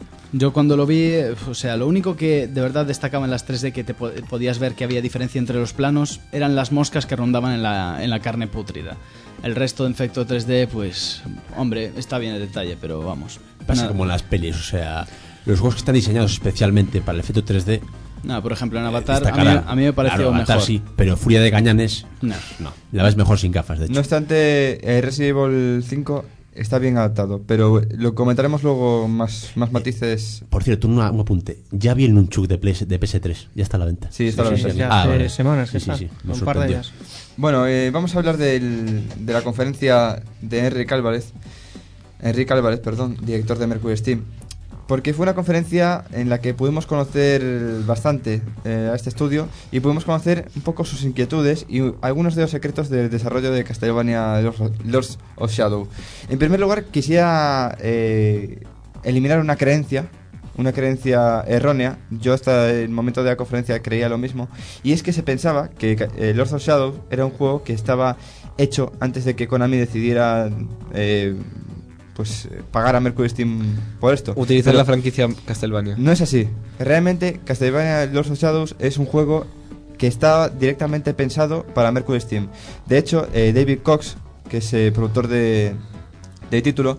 yo cuando lo vi, eh, o sea, lo único que de verdad destacaba en las tres D que te po- podías ver que había diferencia entre los planos eran las moscas que rondaban en la, en la carne pútrida. El resto en efecto tres D, pues, hombre, está bien el detalle, pero vamos. Pasa Nada. como en las pelis, o sea, los juegos que están diseñados especialmente para el efecto tres D. Nada, por ejemplo, en Avatar a mí, destacarán. a mí me pareció Claro, Avatar mejor. sí, pero Furia de Gañanes, No. no, la ves mejor sin gafas, de hecho. No obstante, eh, Resident Evil cinco está bien adaptado, pero lo comentaremos luego más, más matices. Por cierto, un, un apunte. Ya vi el Nunchuk de, Play- de P S tres, ya está a la venta. Sí, está a la Sí, venta. sí, Ah, hace vale. semanas que Sí, sí, está, sí, me un par de sorprendió. días. Bueno, eh, vamos a hablar del, de la conferencia de Enrique Álvarez, Enrique Álvarez, perdón, director de Mercury Steam, porque fue una conferencia en la que pudimos conocer bastante eh, a este estudio y pudimos conocer un poco sus inquietudes y algunos de los secretos del desarrollo de Castlevania Lords- Lords of Shadow. En primer lugar, quisiera eh, eliminar una creencia, una creencia errónea. Yo hasta el momento de la conferencia creía lo mismo, y es que se pensaba que eh, Lords of Shadow era un juego que estaba hecho antes de que Konami decidiera eh, pues eh, pagar a Mercury Steam por esto. Utilizar Pero la franquicia Castlevania. no es así. Realmente Castlevania Lords of Shadows es un juego que está directamente pensado para Mercury Steam. De hecho, eh, David Cox, que es eh, productor de, de título,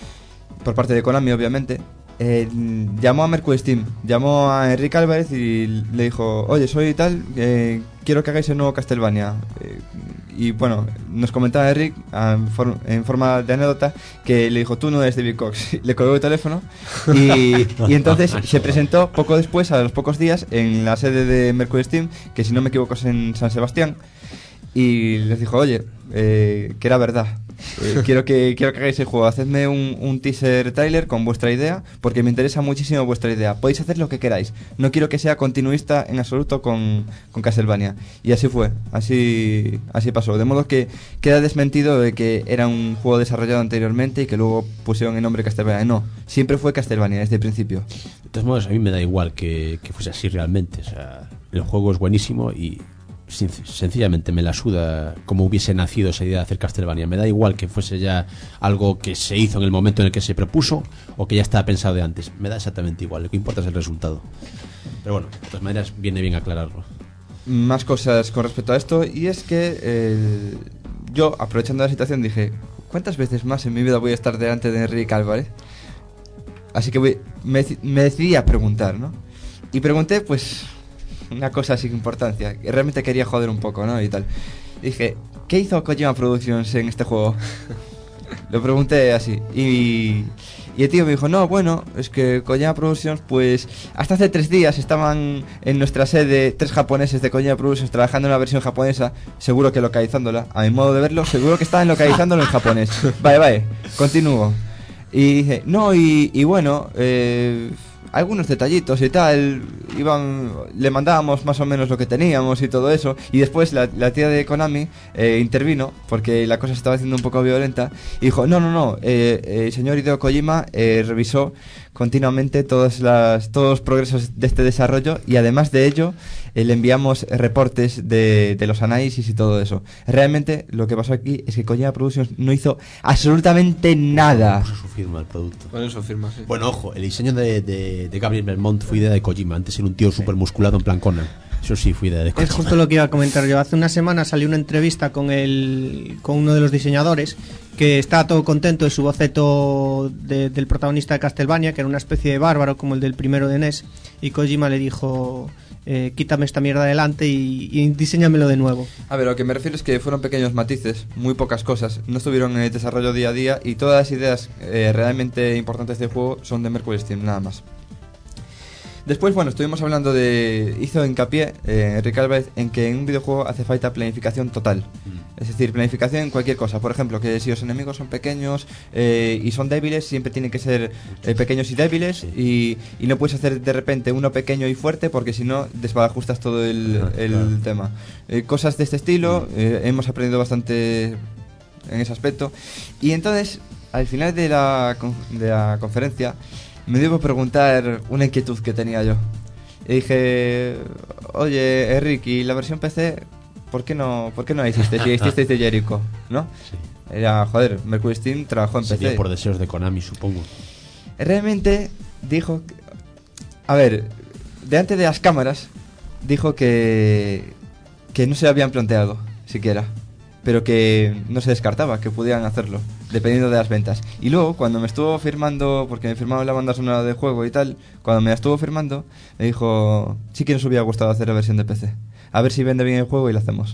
por parte de Konami obviamente, eh, llamó a Mercury Steam, llamó a Enrique Álvarez y le dijo, oye, soy tal, eh, quiero que hagáis el nuevo Castlevania. Eh, y bueno, nos comentaba Enrique ah, en, for- en forma de anécdota que le dijo, tú no eres David Cox. Le colgó el teléfono y, y entonces se presentó poco después, a los pocos días, en la sede de Mercury Steam, que si no me equivoco es en San Sebastián, y les dijo, oye, eh, que era verdad. Eh, quiero que quiero que hagáis el juego. Hacedme un, un teaser trailer con vuestra idea, porque me interesa muchísimo vuestra idea. Podéis hacer lo que queráis. No quiero que sea continuista en absoluto con, con Castlevania. Y así fue, así así pasó. De modo que queda desmentido de que era un juego desarrollado anteriormente y que luego pusieron el nombre Castlevania. No, siempre fue Castlevania desde el principio. De todos modos, a mí me da igual que, que fuese así realmente. O sea, el juego es buenísimo y sin- sencillamente me la suda cómo hubiese nacido esa idea de hacer Castlevania. Me da igual que fuese ya algo que se hizo en el momento en el que se propuso o que ya estaba pensado de antes. Me da exactamente igual. Lo que importa es el resultado. Pero bueno, de todas maneras, viene bien aclararlo. Más cosas con respecto a esto, y es que eh, yo, aprovechando la situación, dije, ¿cuántas veces más en mi vida voy a estar delante de Enrique Álvarez? Así que voy- me, deci- me decidí a preguntar, ¿no? Y pregunté, pues, una cosa sin importancia, que realmente quería joder un poco, ¿no? Y tal. Dije, ¿qué hizo Kojima Productions en este juego? Lo pregunté así. Y, y el tío me dijo, no, bueno, es que Kojima Productions, pues hasta hace tres días estaban en nuestra sede tres japoneses de Kojima Productions trabajando en una versión japonesa, seguro que localizándola. A mi modo de verlo, seguro que estaban localizándolo en japonés. Vale, vale, continúo. Y dije, no, y, y bueno, eh, algunos detallitos y tal, iban, le mandábamos más o menos lo que teníamos y todo eso, y después la, la tía de Konami eh, intervino, porque la cosa se estaba haciendo un poco violenta, y dijo, no, no, no, eh, eh, el señor Hideo Kojima eh, revisó continuamente todos, las, todos los progresos de este desarrollo y además de ello eh, le enviamos reportes de, de los análisis y todo eso. Realmente lo que pasó aquí es que Kojima Productions no hizo absolutamente nada. Puso su firma al producto. Bueno, eso firma, sí. Bueno, ojo, el diseño de, de, de Gabriel Belmont fue idea de Kojima. Antes era un tío súper musculado en plan Conan. Eso sí fue idea de Kojima. Es justo lo que iba a comentar yo. Hace una semana salió una entrevista con el con uno de los diseñadores que estaba todo contento de su boceto de, del protagonista de Castlevania, que era una especie de bárbaro como el del primero de N E S, y Kojima le dijo eh, quítame esta mierda adelante y, y diseñamelo de nuevo. A ver, lo que me refiero es que fueron pequeños matices, muy pocas cosas, no estuvieron en el desarrollo día a día y todas las ideas eh, realmente importantes del juego son de Mercury Steam, nada más. Después, bueno, estuvimos hablando de... Hizo hincapié eh, Enrique Álvarez en que en un videojuego hace falta planificación total. Mm. Es decir, planificación en cualquier cosa. Por ejemplo, que si los enemigos son pequeños eh, y son débiles, siempre tienen que ser eh, pequeños y débiles. Sí. Y, y no puedes hacer de repente uno pequeño y fuerte porque si no desbarajustas todo el, ah, el claro. tema. Eh, cosas de este estilo, eh, hemos aprendido bastante en ese aspecto. Y entonces, al final de la, de la conferencia... me debo preguntar una inquietud que tenía yo. Y dije, oye, Enrique, ¿y la versión P C por qué no, por qué no la hiciste? Si hiciste de Jericho, ¿no? Sí. Era, joder, Mercury Steam trabajó en Sería P C. por deseos de Konami, supongo. Realmente dijo... A ver, delante de las cámaras dijo que... que no se lo habían planteado, siquiera. Pero que no se descartaba que pudieran hacerlo, dependiendo de las ventas. Y luego, cuando me estuvo firmando, porque me firmaron la banda sonora del juego y tal, cuando me la estuvo firmando, me dijo, sí que nos hubiera gustado hacer la versión de P C. A ver si vende bien el juego y lo hacemos.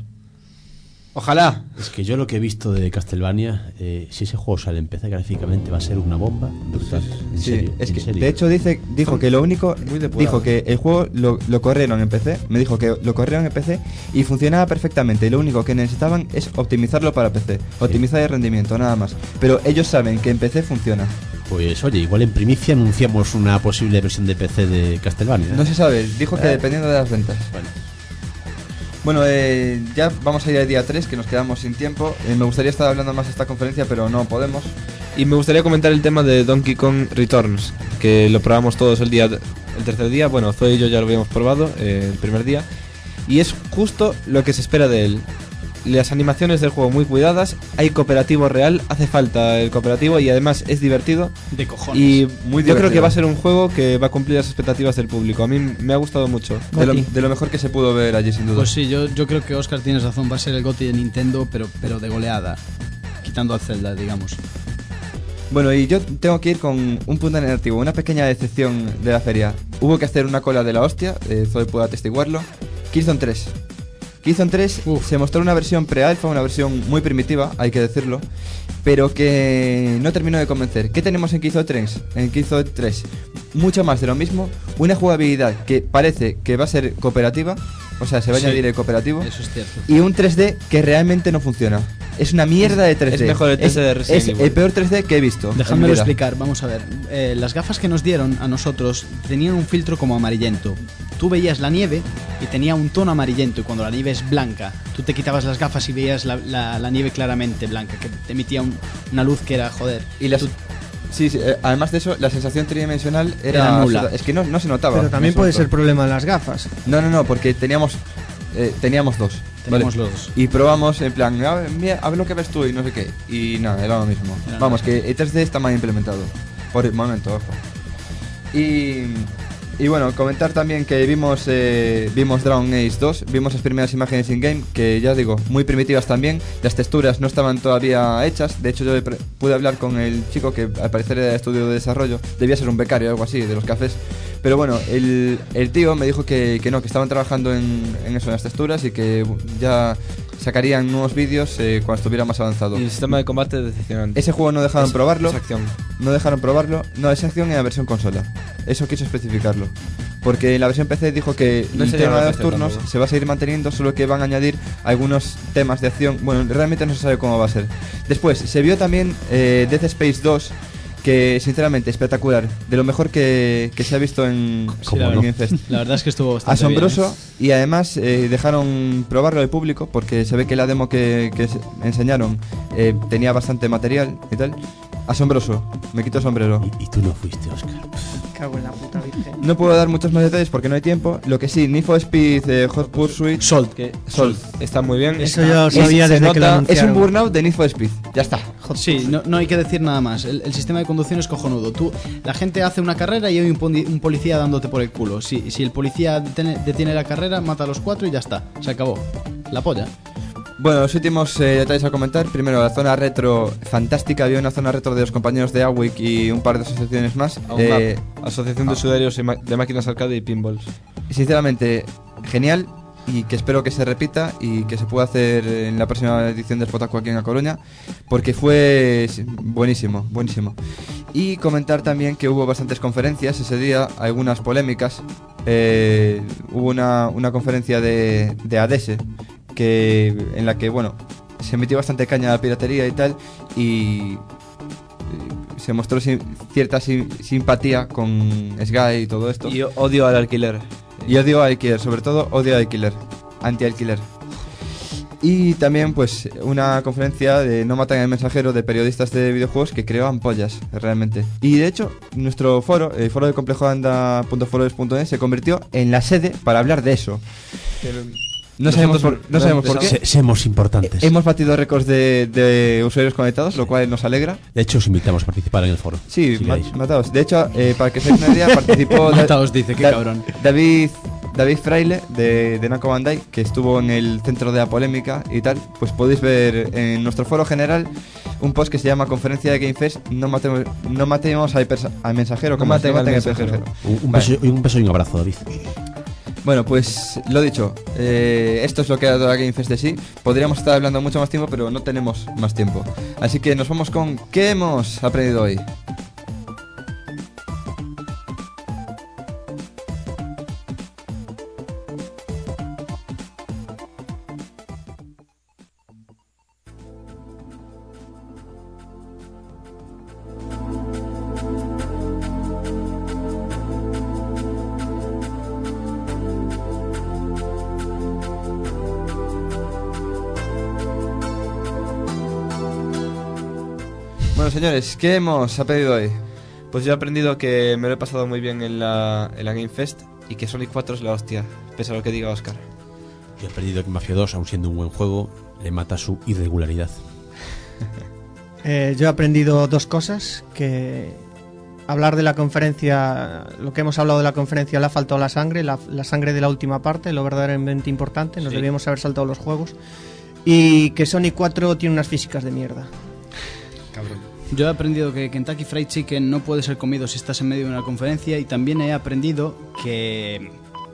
Ojalá. Es que yo lo que he visto de Castlevania, eh, si ese juego sale en P C gráficamente va a ser una bomba brutal. En sí, serio, es en que serio. de hecho dice, dijo Son que lo único, dijo que el juego lo, lo corrieron en P C, me dijo que lo corrieron en P C y funcionaba perfectamente. Y lo único que necesitaban es optimizarlo para P C, optimizar el rendimiento, nada más. Pero ellos saben que en P C funciona. Pues oye, igual en primicia anunciamos una posible versión de P C de Castlevania, ¿eh? No se sabe, dijo que eh. dependiendo de las ventas. Bueno. Bueno, eh, ya vamos a ir al día tres, que nos quedamos sin tiempo. Eh, me gustaría estar hablando más de esta conferencia, pero no podemos. Y me gustaría comentar el tema de Donkey Kong Returns, que lo probamos todos el día, el tercer día. Bueno, Zoe y yo ya lo habíamos probado eh, el primer día. Y es justo lo que se espera de él. Las animaciones del juego muy cuidadas, hay cooperativo real, hace falta el cooperativo y además es divertido. De cojones. Y muy yo creo que divertido. va a ser un juego que va a cumplir las expectativas del público. A mí me ha gustado mucho. De lo, de lo mejor que se pudo ver allí, sin duda. Pues sí, yo, yo creo que Oscar tienes razón, va a ser el GOTY de Nintendo, pero, pero de goleada, quitando a Zelda, digamos. Bueno, y yo tengo que ir con un punto negativo, una pequeña decepción de la feria. Hubo que hacer una cola de la hostia, eh, Zoe puede atestiguarlo. Killzone tres. Killzone tres Uf. se mostró una versión pre-alfa, una versión muy primitiva, hay que decirlo, pero que no terminó de convencer. ¿Qué tenemos en Killzone tres? En Killzone tres, mucho más de lo mismo, una jugabilidad que parece que va a ser cooperativa, o sea, se va a sí, añadir el cooperativo, eso es cierto, y un tres D que realmente no funciona. Es una mierda de tres D. Es mejor el tres D de Resident Evil. Es el peor tres D que he visto. Déjamelo explicar, vamos a ver. Eh, las gafas que nos dieron a nosotros tenían un filtro como amarillento. Tú veías la nieve y tenía un tono amarillento, y cuando la nieve es blanca, tú te quitabas las gafas y veías la, la, la nieve claramente blanca, que te emitía un, una luz que era, joder. Y las... Sí, sí, eh, además de eso, la sensación tridimensional era, era nula. Es que no, no se notaba. Pero también puede ser problema de las gafas. No, no, no, porque teníamos eh, teníamos dos. Teníamos vale. los dos. Y probamos en plan, a ver, mira, a ver lo que ves tú y no sé qué. Y nada, era lo mismo. Era Vamos, nada. que el tres D está mal implementado. Por el momento, ojo. Y... Y bueno, comentar también que vimos eh, vimos Dragon Age dos, vimos las primeras imágenes in-game, que ya digo, muy primitivas también. Las texturas no estaban todavía hechas. De hecho, yo pude hablar con el chico que al parecer era de estudio de desarrollo. Debía ser un becario o algo así, de los cafés. Pero bueno, el, el tío me dijo que, que no, que estaban trabajando en, en eso, en las texturas, y que ya sacarían nuevos vídeos eh, cuando estuviera más avanzado. Y el sistema de combate es decepcionante. Ese juego no dejaron es, probarlo. Es acción. No dejaron probarlo. No, es acción en la versión consola. Eso quiso especificarlo. Porque en la versión P C dijo que no el tema de los P C turnos tampoco. se va a seguir manteniendo, solo que van a añadir algunos temas de acción. Bueno, realmente no se sabe cómo va a ser. Después, se vio también eh, Dead Space dos, que sinceramente espectacular, de lo mejor que, que se ha visto en, sí, en la, Game Fest. La verdad es que estuvo bastante asombroso bien, ¿eh? Y además eh, dejaron probarlo al público, porque se ve que la demo que, que enseñaron eh, tenía bastante material y tal. Asombroso, me quito el sombrero. Y, y tú no fuiste, Oscar. cago en la puta virgen. No puedo dar muchos más detalles porque no hay tiempo. Lo que sí, Need for Speed eh, Hot Pursuit Salt, que Salt está muy bien. Eso está, ya lo sabía es, desde se que lo nota- anunciaron. es un burnout de Need for Speed. Ya está. Sí, no, no hay que decir nada más. El, el sistema de conducción es cojonudo. Tú, la gente hace una carrera y hay un, poli- un policía dándote por el culo. Si, si el policía detiene, detiene la carrera, mata a los cuatro y ya está. Se acabó. La polla. Bueno, los últimos eh, detalles a comentar. Primero, la zona retro fantástica. Había una zona retro de los compañeros de AWIC y un par de asociaciones más. AUMAP, Eh, Asociación de Usuarios y ma- de Máquinas Arcade y Pinballs. sinceramente, genial. Y que espero que se repita y que se pueda hacer en la próxima edición del Spotaco aquí en A Coruña, porque fue sí, buenísimo, buenísimo. Y comentar también que hubo bastantes conferencias ese día, algunas polémicas. Eh, hubo una, una conferencia de, de ADESE que, en la que, bueno, se metió bastante caña a la piratería y tal, y se mostró sim- cierta sim- simpatía con Sky y todo esto. Y odio al alquiler. Y odio a Alquiler, sobre todo odio a Alquiler, anti-alquiler. Y también pues una conferencia de No Matan al Mensajero de periodistas de videojuegos que creó ampollas, realmente. Y de hecho, nuestro foro, el foro de complejoanda punto foros punto net, se convirtió en la sede para hablar de eso. No sabemos por, no sabemos por qué. Se- Seamos importantes. Hemos batido récords de, de usuarios conectados, lo cual nos alegra. De hecho, os invitamos a participar en el foro. Sí, si ma- queréis. mataos. De hecho, eh, para que se den una idea, participó Da- Mataos, dice, qué Da- cabrón. David David Fraile de, de Namco Bandai, que estuvo en el centro de la polémica y tal. Pues podéis ver en nuestro foro general un post que se llama Conferencia de Game Fest. No matemos, no matemos al, persa- al mensajero, No como maten no al maten mensajero. Un, un Vale. beso, un beso y un abrazo, David. Bueno, pues lo dicho, eh, esto es lo que ha dado la Game Fest de sí. Podríamos estar hablando mucho más tiempo, pero no tenemos más tiempo. Así que nos vamos con ¿qué hemos aprendido hoy? Bueno, señores, ¿qué hemos aprendido hoy? Pues yo he aprendido que me lo he pasado muy bien en la, en la Game Fest y que Sonic cuatro es la hostia, pese a lo que diga Oscar. Yo he aprendido que Mafia dos, aun siendo un buen juego, le mata su irregularidad. Eh, yo he aprendido dos cosas, que hablar de la conferencia, lo que hemos hablado de la conferencia le ha faltado la sangre, la, la sangre de la última parte, lo verdaderamente importante, nos Sí. debíamos haber saltado los juegos, y que Sonic cuatro tiene unas físicas de mierda. Yo he aprendido que Kentucky Fried Chicken no puede ser comido si estás en medio de una conferencia, y también he aprendido que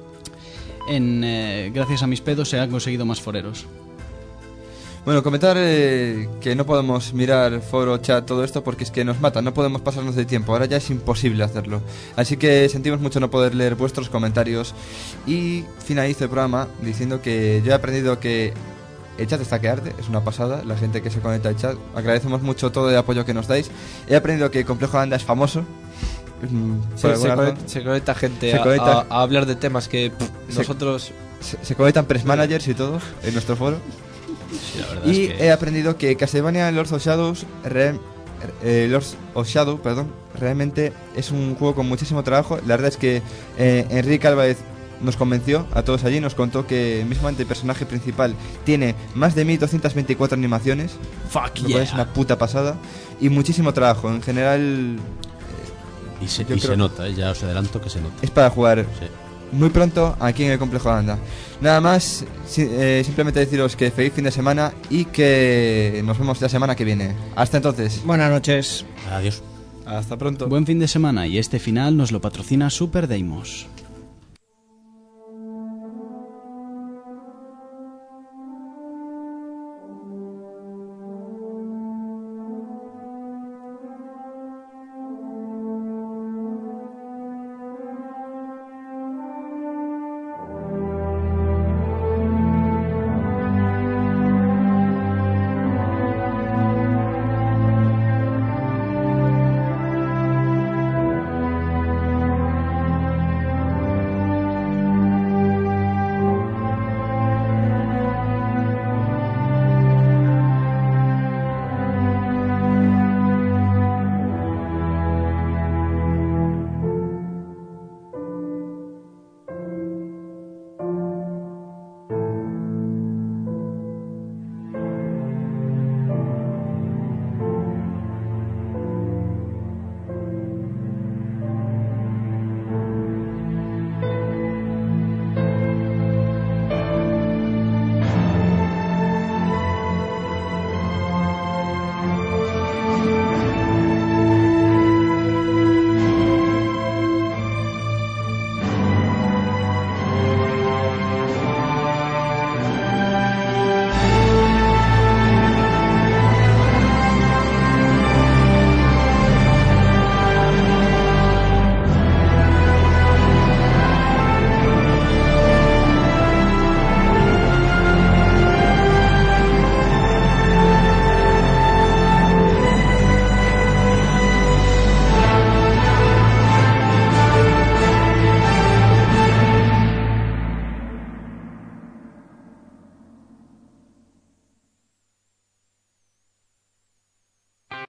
en, eh, gracias a mis pedos se han conseguido más foreros. Bueno, comentar eh, que no podemos mirar foro, chat, todo esto porque es que nos matan, no podemos pasarnos de tiempo, ahora ya es imposible hacerlo. Así que sentimos mucho no poder leer vuestros comentarios y finalizo el programa diciendo que yo he aprendido que el chat está que arde, es una pasada, la gente que se conecta al chat, agradecemos mucho todo el apoyo que nos dais. He aprendido que Complejo Anda es famoso. mm, Sí, por se, alguna razón. conecta, se conecta gente Se a, conecta- a- a hablar de temas que pff, Se- nosotros... Se, se conectan press managers y todo en nuestro foro. Sí, la verdad Y es que... he aprendido que Castlevania Lords of Shadows re- eh, Lords of Shadow, perdón, realmente es un juego con muchísimo trabajo. La verdad es que eh, Enrique Álvarez nos convenció a todos allí, nos contó que mismamente el personaje principal tiene más de mil doscientas veinticuatro animaciones, Fuck lo cual es una puta pasada, y muchísimo trabajo. En general Y se, Yo y creo- se nota, ¿eh? Ya os adelanto que se nota. es para jugar Sí. muy pronto aquí en el Complejo Anda. Nada más, si- eh, simplemente deciros que feliz fin de semana y que nos vemos la semana que viene. Hasta entonces. Buenas noches. Adiós. Hasta pronto. Buen fin de semana, y este final nos lo patrocina Super Deimos.